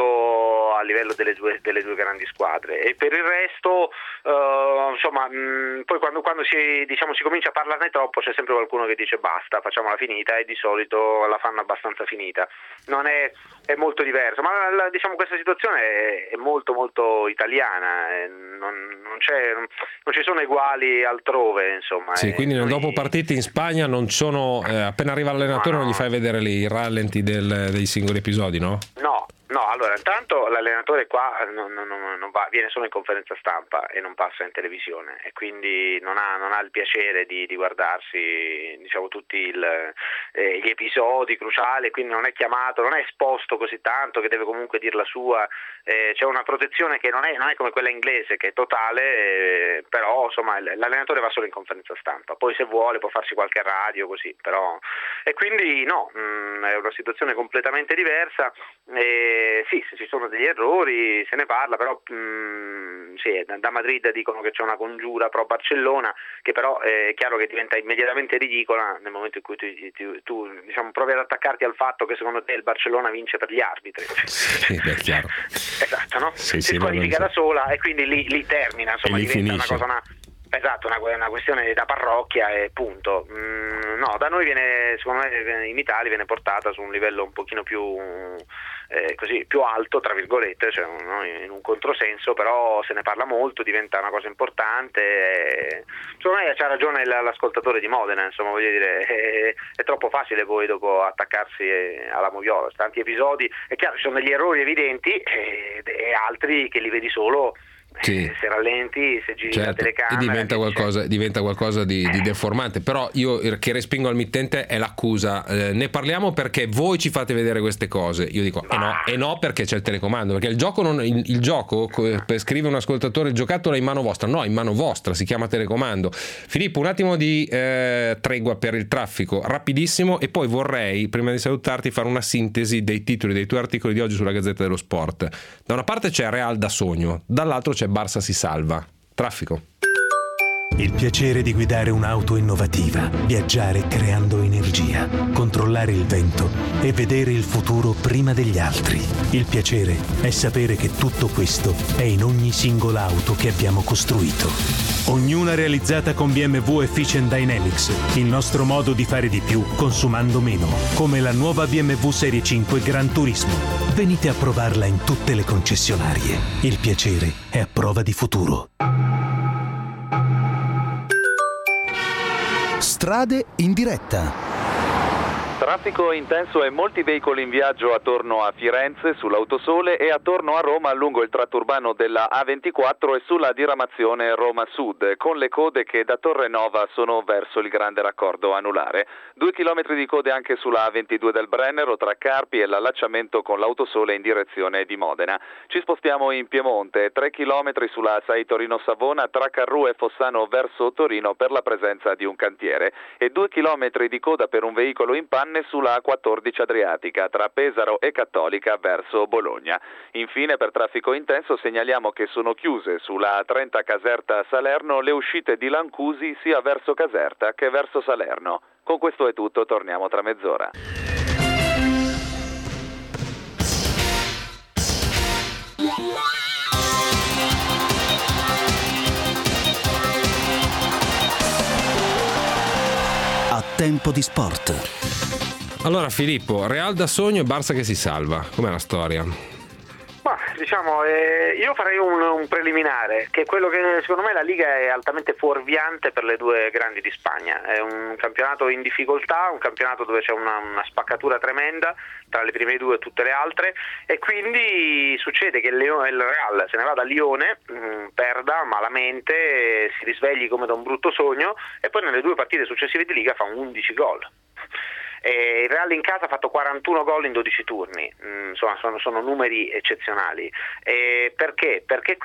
Speaker 8: molto a livello delle due, delle due grandi squadre, e per il resto uh, insomma mh, poi quando, quando si, diciamo, si comincia a parlarne troppo c'è sempre qualcuno che dice basta, facciamola finita, e di solito la fanno abbastanza finita. Non è, è molto diverso, ma la, diciamo questa situazione è, è molto molto italiana, eh, non, non, c'è, non ci sono eguali altrove, insomma.
Speaker 2: Sì,
Speaker 8: eh,
Speaker 2: quindi
Speaker 8: noi...
Speaker 2: dopo partite in Spagna non sono, eh, appena arriva l'allenatore no, no. non gli fai vedere lì i rallenti del, dei singoli episodi, no?
Speaker 8: No, no, allora intanto l'allenatore qua non, non, non va, viene solo in conferenza stampa e non passa in televisione, e quindi non ha, non ha il piacere di, di guardarsi, diciamo, tutti il, eh, gli episodi cruciali, quindi non è chiamato, non è esposto così tanto, che deve comunque dir la sua, eh, c'è una protezione che non è, non è come quella inglese, che è totale, eh, però insomma l'allenatore va solo in conferenza stampa, poi se vuole può farsi qualche radio così, però, e quindi no, mh, è una situazione completamente diversa. Eh, sì, se ci sono degli errori se ne parla, però mh, sì, da Madrid dicono che c'è una congiura pro Barcellona, che però è chiaro che diventa immediatamente ridicola nel momento in cui tu, tu, tu diciamo, provi ad attaccarti al fatto che secondo te il Barcellona vince per gli arbitri.
Speaker 2: Sì, beh, chiaro.
Speaker 8: Esatto, no?
Speaker 2: Sì,
Speaker 8: si
Speaker 2: sì,
Speaker 8: squalifica da sola e quindi lì, lì termina, insomma,
Speaker 2: lì
Speaker 8: diventa
Speaker 2: finisce.
Speaker 8: una cosa una Esatto, una, una questione da parrocchia e punto. Mm, no, da noi viene, secondo me in Italia viene portata su un livello un pochino più eh, così più alto, tra virgolette, cioè no, in un controsenso, però se ne parla molto, diventa una cosa importante. E, secondo me c'ha ragione l'ascoltatore di Modena, insomma, voglio dire, è, è troppo facile poi dopo attaccarsi alla moviola. Tanti episodi, è chiaro, ci sono degli errori evidenti e, e altri che li vedi solo.
Speaker 2: Sì.
Speaker 8: Eh, se rallenti, se giri
Speaker 2: certo,
Speaker 8: la telecamera,
Speaker 2: e diventa qualcosa, diventa qualcosa di, di deformante. Però io che respingo al mittente è l'accusa, eh, ne parliamo perché voi ci fate vedere queste cose. Io dico e eh no, e no perché c'è il telecomando, perché il gioco, non, il, il gioco per scrive un ascoltatore, il giocattolo è in mano vostra. No, è in mano vostra, si chiama telecomando. Filippo, un attimo di eh, tregua per il traffico, rapidissimo, e poi vorrei, prima di salutarti, fare una sintesi dei titoli dei tuoi articoli di oggi sulla Gazzetta dello Sport. Da una parte c'è Real da sogno, dall'altro c'è Barça si salva. Traffico.
Speaker 11: Il piacere di guidare un'auto innovativa, viaggiare creando energia, controllare il vento e vedere il futuro prima degli altri. Il piacere è sapere che tutto questo è in ogni singola auto che abbiamo costruito. Ognuna realizzata con B M W Efficient Dynamics, il nostro modo di fare di più consumando meno, come la nuova B M W Serie cinque Gran Turismo. Venite a provarla in tutte le concessionarie. Il piacere è a prova di futuro.
Speaker 1: Strade in diretta.
Speaker 12: Traffico intenso e molti veicoli in viaggio attorno a Firenze, sull'Autosole e attorno a Roma lungo il tratto urbano della A ventiquattro e sulla diramazione Roma Sud, con le code che da Torre Nova sono verso il grande raccordo anulare. Due chilometri di code anche sulla A ventidue del Brennero tra Carpi e l'allacciamento con l'Autosole in direzione di Modena. Ci spostiamo in Piemonte, tre chilometri sulla A sei Torino-Savona tra Carrù e Fossano verso Torino per la presenza di un cantiere e due chilometri di coda per un veicolo in panne sulla A quattordici Adriatica tra Pesaro e Cattolica verso Bologna. Infine, per traffico intenso segnaliamo che sono chiuse sulla A trenta Caserta Salerno le uscite di Lancusi sia verso Caserta che verso Salerno. Con questo è tutto, torniamo tra mezz'ora.
Speaker 1: A tempo di sport.
Speaker 2: Allora Filippo, Real da sogno e Barça che si salva, com'è la storia?
Speaker 8: Ma diciamo, eh, io farei un, un preliminare, che è quello che secondo me la Liga è altamente fuorviante per le due grandi di Spagna. È un campionato in difficoltà, un campionato dove c'è una, una spaccatura tremenda tra le prime due e tutte le altre, e quindi succede che il, Leone, il Real se ne va da Lione, mh, perda malamente, si risvegli come da un brutto sogno e poi nelle due partite successive di Liga fa undici gol. E il Real in casa ha fatto quarantuno gol in dodici turni, mm, insomma sono, sono numeri eccezionali. E perché? Perché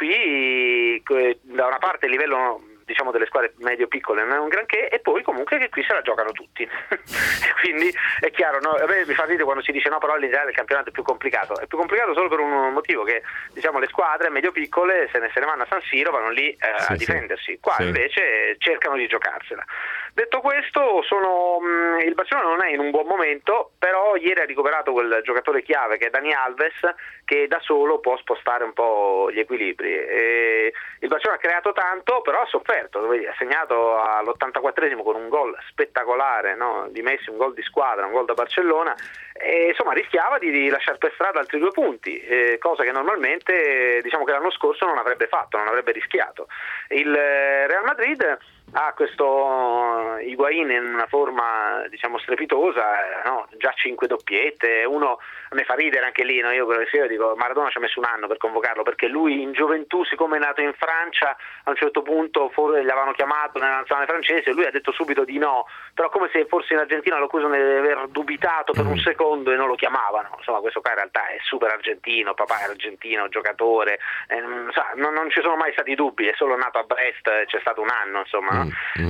Speaker 8: qui da una parte il livello, diciamo, delle squadre medio-piccole non è un granché, e poi comunque che qui se la giocano tutti. Quindi è chiaro, no? A me mi fa ridere quando si dice no, però l'Italia del campionato è più complicato. È più complicato solo per un motivo, che diciamo le squadre medio-piccole se ne, se ne vanno a San Siro, vanno lì eh, sì, a difendersi. Qua sì. Invece cercano di giocarsela. Detto questo, sono, mh, il Barcellona non è in un buon momento, però ieri ha recuperato quel giocatore chiave che è Dani Alves, che da solo può spostare un po' gli equilibri. E il Barcellona ha creato tanto, però ha sofferto, ha segnato all'ottantaquattresimo con un gol spettacolare, no? Di Messi, un gol di squadra, un gol da Barcellona, e insomma rischiava di, di lasciare per strada altri due punti, eh, cosa che normalmente diciamo che l'anno scorso non avrebbe fatto, non avrebbe rischiato. Il Real Madrid ha questo Higuaín in una forma diciamo strepitosa, no? Già cinque doppiette, uno a me fa ridere anche lì, no? Io io dico Maradona ci ha messo un anno per convocarlo, perché lui in gioventù, siccome è nato in Francia, a un certo punto forse gli avevano chiamato nella nazionale francese e lui ha detto subito di no, però come se forse in Argentina lo accusano di aver dubitato per un secondo e non lo chiamavano. Insomma, questo qua in realtà è super argentino, papà è argentino, giocatore, eh, non, sa, non, non ci sono mai stati dubbi, è solo nato a Brest, c'è stato un anno, insomma, no? Mm-hmm.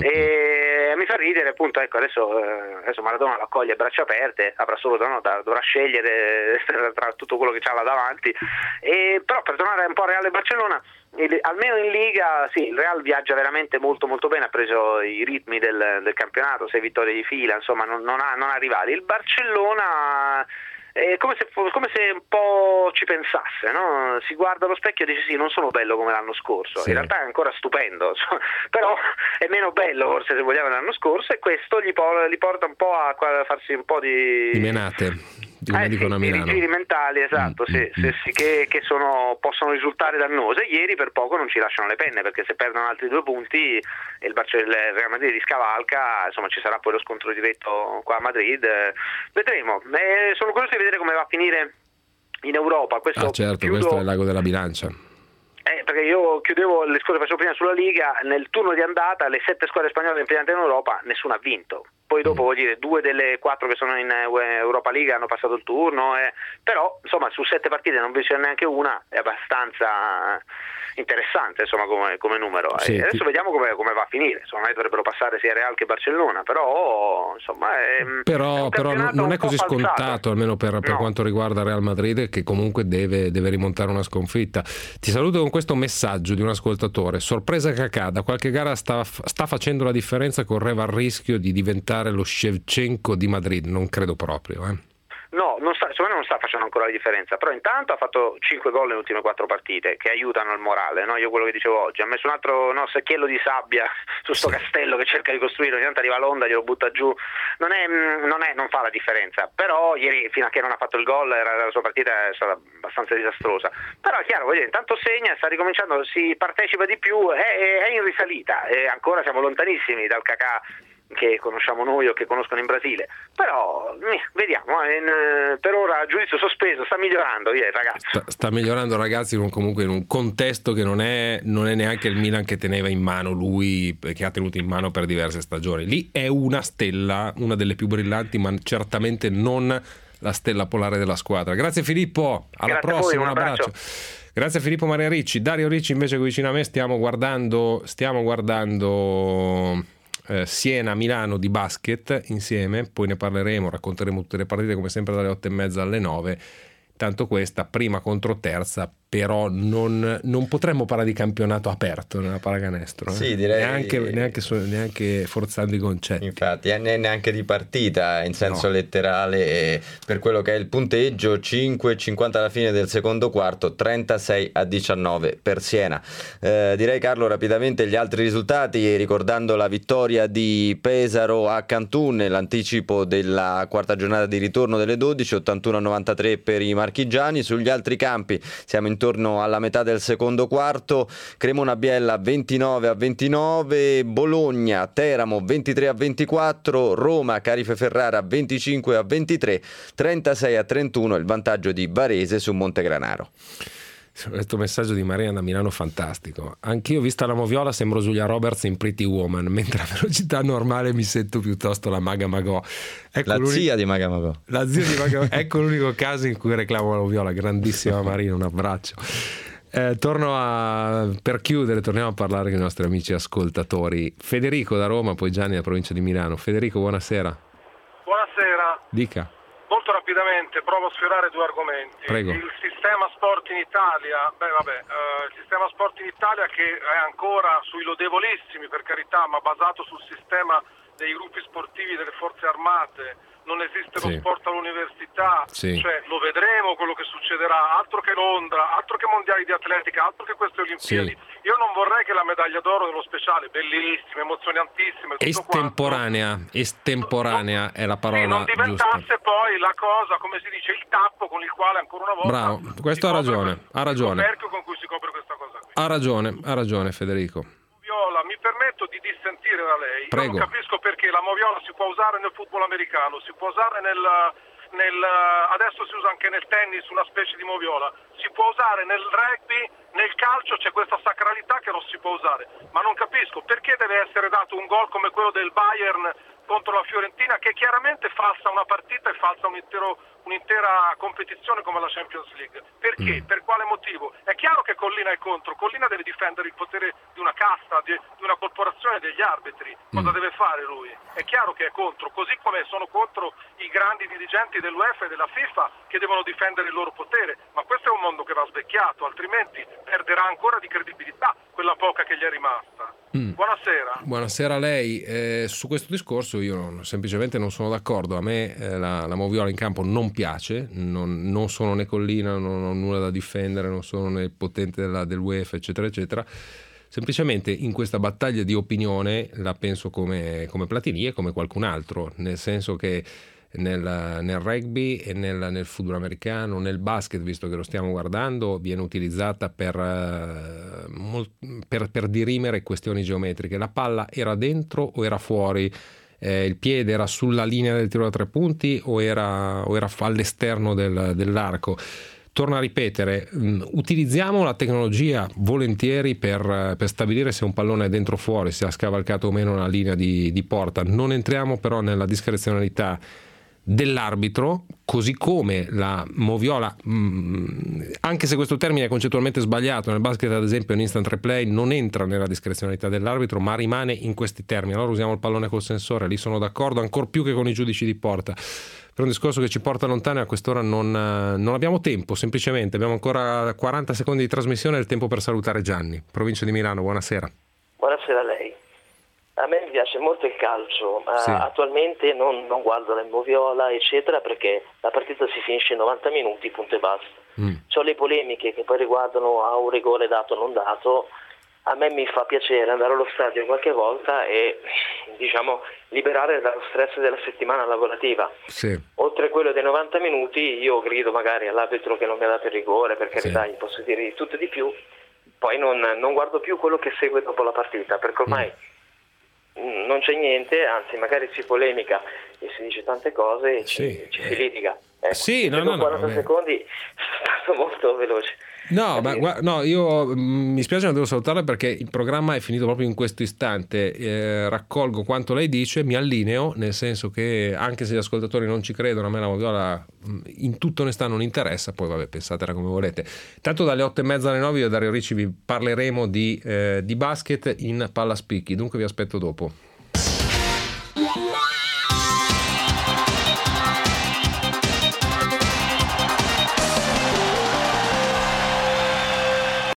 Speaker 8: E mi fa ridere appunto, ecco, adesso, adesso Maradona lo accoglie a braccia aperte, avrà solo no, da, dovrà scegliere tra tutto quello che c'ha là davanti. E però per tornare un po' a Real e Barcellona, il, almeno in Liga sì, il Real viaggia veramente molto molto bene, ha preso i ritmi del, del campionato, sei vittorie di fila, insomma non, non, ha, non ha rivali. Il Barcellona è come se, come se un po' ci pensasse, no? Si guarda allo specchio e dice sì, non sono bello come l'anno scorso, sì. In realtà è ancora stupendo, però è meno bello forse se vogliamo dell'anno scorso, e questo gli, por- gli porta un po' a farsi un po' di,
Speaker 2: di menate.
Speaker 8: Eh sì, i rigiri mentali, esatto, mm, sì, mm, sì, sì, che, che sono, possono risultare dannose. Ieri per poco non ci lasciano le penne, perché se perdono altri due punti e il, Barce- il Real Madrid li scavalca, insomma ci sarà poi lo scontro diretto qua a Madrid, eh, vedremo. Eh, sono curioso di vedere come va a finire in Europa. Questo
Speaker 2: ah certo, chiudo... questo è il lago della bilancia.
Speaker 8: Eh, perché io chiudevo le squadre, facevo prima sulla Liga, nel turno di andata le sette squadre spagnole impegnate in Europa nessuna ha vinto. Poi dopo, voglio dire, due delle quattro che sono in Europa League hanno passato il turno, eh, però insomma su sette partite non vince neanche una, è abbastanza interessante insomma come, come numero. Sì, e adesso ti... vediamo come, come va a finire, insomma dovrebbero passare sia Real che Barcellona, però insomma è,
Speaker 2: però,
Speaker 8: è
Speaker 2: però non è così scontato,
Speaker 8: falsato.
Speaker 2: Almeno per, per no. quanto riguarda Real Madrid, che comunque deve, deve rimontare una sconfitta. Ti saluto con questo messaggio di un ascoltatore: sorpresa Kakà, da qualche gara sta, sta facendo la differenza, correva il rischio di diventare lo Shevchenko di Madrid, non credo proprio, eh.
Speaker 8: No, non sta, secondo me non sta facendo ancora la differenza, però intanto ha fatto cinque gol nelle ultime quattro partite che aiutano il morale, no? Io quello che dicevo oggi, ha messo un altro no, secchiello di sabbia su sto sì. castello che cerca di costruire, ogni tanto arriva l'onda, glielo butta giù, non è, non è, non fa la differenza, però ieri fino a che non ha fatto il gol era, la sua partita è stata abbastanza disastrosa, però è chiaro, voglio dire, intanto segna, sta ricominciando, si partecipa di più, è, è in risalita, e ancora siamo lontanissimi dal Kakà che conosciamo noi o che conoscono in Brasile, però vediamo, eh, per ora giudizio sospeso, sta migliorando via il ragazzo.
Speaker 2: Sta, sta migliorando ragazzi, comunque in un contesto che non è, non è neanche il Milan che teneva in mano lui, che ha tenuto in mano per diverse stagioni. Lì è una stella, una delle più brillanti, ma certamente non la stella polare della squadra. Grazie Filippo, alla
Speaker 8: Grazie
Speaker 2: prossima,
Speaker 8: a voi, un
Speaker 2: un abbraccio.
Speaker 8: abbraccio.
Speaker 2: Grazie a Filippo Maria Ricci. Dario Ricci invece qui vicino a me stiamo guardando stiamo guardando eh, Siena-Milano di basket insieme, poi ne parleremo, racconteremo tutte le partite come sempre dalle otto e mezza alle nove. Tanto questa prima contro terza, però non, non potremmo parlare di campionato aperto nella pallacanestro, eh?
Speaker 13: Sì, direi
Speaker 2: neanche, neanche, neanche forzando i concetti.
Speaker 13: Infatti, e neanche di partita in senso
Speaker 2: No.
Speaker 13: letterale, per quello che è il punteggio, cinque e cinquanta alla fine del secondo quarto, trentasei a diciannove per Siena. Eh, direi Carlo rapidamente gli altri risultati, ricordando la vittoria di Pesaro a Cantù nell'anticipo della quarta giornata di ritorno delle dodici, ottantuno a novantatré per i marchigiani. Sugli altri campi siamo intorno alla metà del secondo quarto, Cremona Biella ventinove a ventinove, Bologna Teramo ventitré a ventiquattro, Roma Carife Ferrara venticinque a ventitré, trentasei a trentuno il vantaggio di Varese su Montegranaro.
Speaker 2: Questo messaggio di Maria da Milano fantastico. Anch'io, vista la moviola, sembro Giulia Roberts in Pretty Woman, mentre a velocità normale mi sento piuttosto la Maga Magò. Ecco
Speaker 13: la zia di Maga Magò.
Speaker 2: La zia di Maga Magò. Ecco l'unico caso in cui reclamo la moviola. Grandissima Marina, un abbraccio. Eh, torno a per chiudere, torniamo a parlare con i nostri amici ascoltatori. Federico da Roma, poi Gianni da provincia di Milano. Federico, buonasera.
Speaker 14: Buonasera.
Speaker 2: Dica.
Speaker 14: Molto rapidamente provo a sfiorare due argomenti.
Speaker 2: Prego.
Speaker 14: Il sistema sport in Italia, beh vabbè, eh, il sistema sport in Italia che è ancora sui lodevolissimi, per carità, ma basato sul sistema dei gruppi sportivi delle forze armate. Non esiste lo
Speaker 2: Sì.
Speaker 14: sport all'università,
Speaker 2: Sì.
Speaker 14: cioè lo vedremo quello che succederà, altro che Londra, altro che mondiali di atletica, altro che queste Olimpiadi.
Speaker 2: Sì.
Speaker 14: Io non vorrei che la medaglia d'oro dello speciale, bellissima, emozionantissima, tutto
Speaker 2: Estemporanea, estemporanea è la
Speaker 14: quanto,
Speaker 2: parola
Speaker 14: non diventasse
Speaker 2: giusta.
Speaker 14: poi la cosa, come si dice, il tappo con il quale ancora una volta
Speaker 2: Bravo, questo ha ragione, ha ragione.
Speaker 14: il coperchio con cui si copre questa cosa qui.
Speaker 2: Ha ragione, ha ragione Federico.
Speaker 14: Moviola, mi permetto di dissentire da lei.
Speaker 2: Prego.
Speaker 14: Io non capisco perché la moviola si può usare nel football americano, si può usare nel, nel adesso si usa anche nel tennis una specie di moviola, si può usare nel rugby, nel calcio c'è questa sacralità che non si può usare, ma non capisco perché deve essere dato un gol come quello del Bayern contro la Fiorentina, che chiaramente falsa una partita e falsa un intero, un'intera competizione come la Champions League. Perché? Mm. Per quale motivo? È chiaro che Collina è contro, Collina deve difendere il potere di una casta, di, di una corporazione degli arbitri. Cosa mm. deve fare lui? È chiaro che è contro, così come sono contro i grandi dirigenti dell'UEFA e della FIFA che devono difendere il loro potere, ma questo è un mondo che va svecchiato, altrimenti perderà ancora di credibilità quella poca che gli è rimasta. Mm. Buonasera.
Speaker 2: Buonasera a lei. Eh, su questo discorso io non, semplicemente non sono d'accordo. A me eh, la, la moviola in campo non piace, non, non sono né Collina, non ho nulla da difendere, non sono né il potente della, dell'UEFA, eccetera, eccetera. Semplicemente in questa battaglia di opinione la penso come, come Platini e come qualcun altro, nel senso che Nel, nel rugby e nel, nel football americano, nel basket, visto che lo stiamo guardando, viene utilizzata per, uh, per, per dirimere questioni geometriche. La palla era dentro o era fuori? Eh, il piede era sulla linea del tiro da tre punti o era, o era all'esterno del, dell'arco? Torno a ripetere, mh, utilizziamo la tecnologia volentieri per, per stabilire se un pallone è dentro o fuori, se ha scavalcato o meno la linea di, di porta. Non entriamo però nella discrezionalità dell'arbitro, così come la moviola, mh, anche se questo termine è concettualmente sbagliato, nel basket ad esempio un instant replay non entra nella discrezionalità dell'arbitro, ma rimane in questi termini. Allora usiamo il pallone col sensore, lì sono d'accordo, ancor più che con i giudici di porta, per un discorso che ci porta lontano e a quest'ora non, non abbiamo tempo, semplicemente abbiamo ancora quaranta secondi di trasmissione e il tempo per salutare Gianni, provincia di Milano. Buonasera.
Speaker 15: Buonasera a lei. A me mi piace molto il calcio, ma
Speaker 2: sì.
Speaker 15: attualmente non, non guardo la moviola eccetera perché la partita si finisce in novanta minuti, punto e basta. Mm. C'ho le polemiche che poi riguardano a un rigore dato o non dato. A me mi fa piacere andare allo stadio qualche volta e diciamo liberare dallo stress della settimana lavorativa.
Speaker 2: Sì.
Speaker 15: Oltre a quello dei novanta minuti io grido magari all'arbitro che non mi ha dato il rigore, per carità, gli posso dire di tutto e di più, poi non, non guardo più quello che segue dopo la partita, perché ormai mm. non c'è niente, anzi magari si polemica e si dice tante cose e
Speaker 2: sì.
Speaker 15: ci, ci si litiga. Ecco,
Speaker 2: sì, no, no, no,
Speaker 15: quaranta
Speaker 2: vabbè.
Speaker 15: secondi sono stato molto veloce.
Speaker 2: No, ma guarda, no, io mh, mi spiace, ma devo salutarla perché il programma è finito proprio in questo istante. Eh, raccolgo quanto lei dice, mi allineo, nel senso che anche se gli ascoltatori non ci credono, a me la moviola mh, in tutta onestà non interessa, poi vabbè, pensatela come volete. Tanto dalle otto e mezza alle nove io e Dario Ricci vi parleremo di, eh, di basket in palla spicchi, dunque vi aspetto dopo.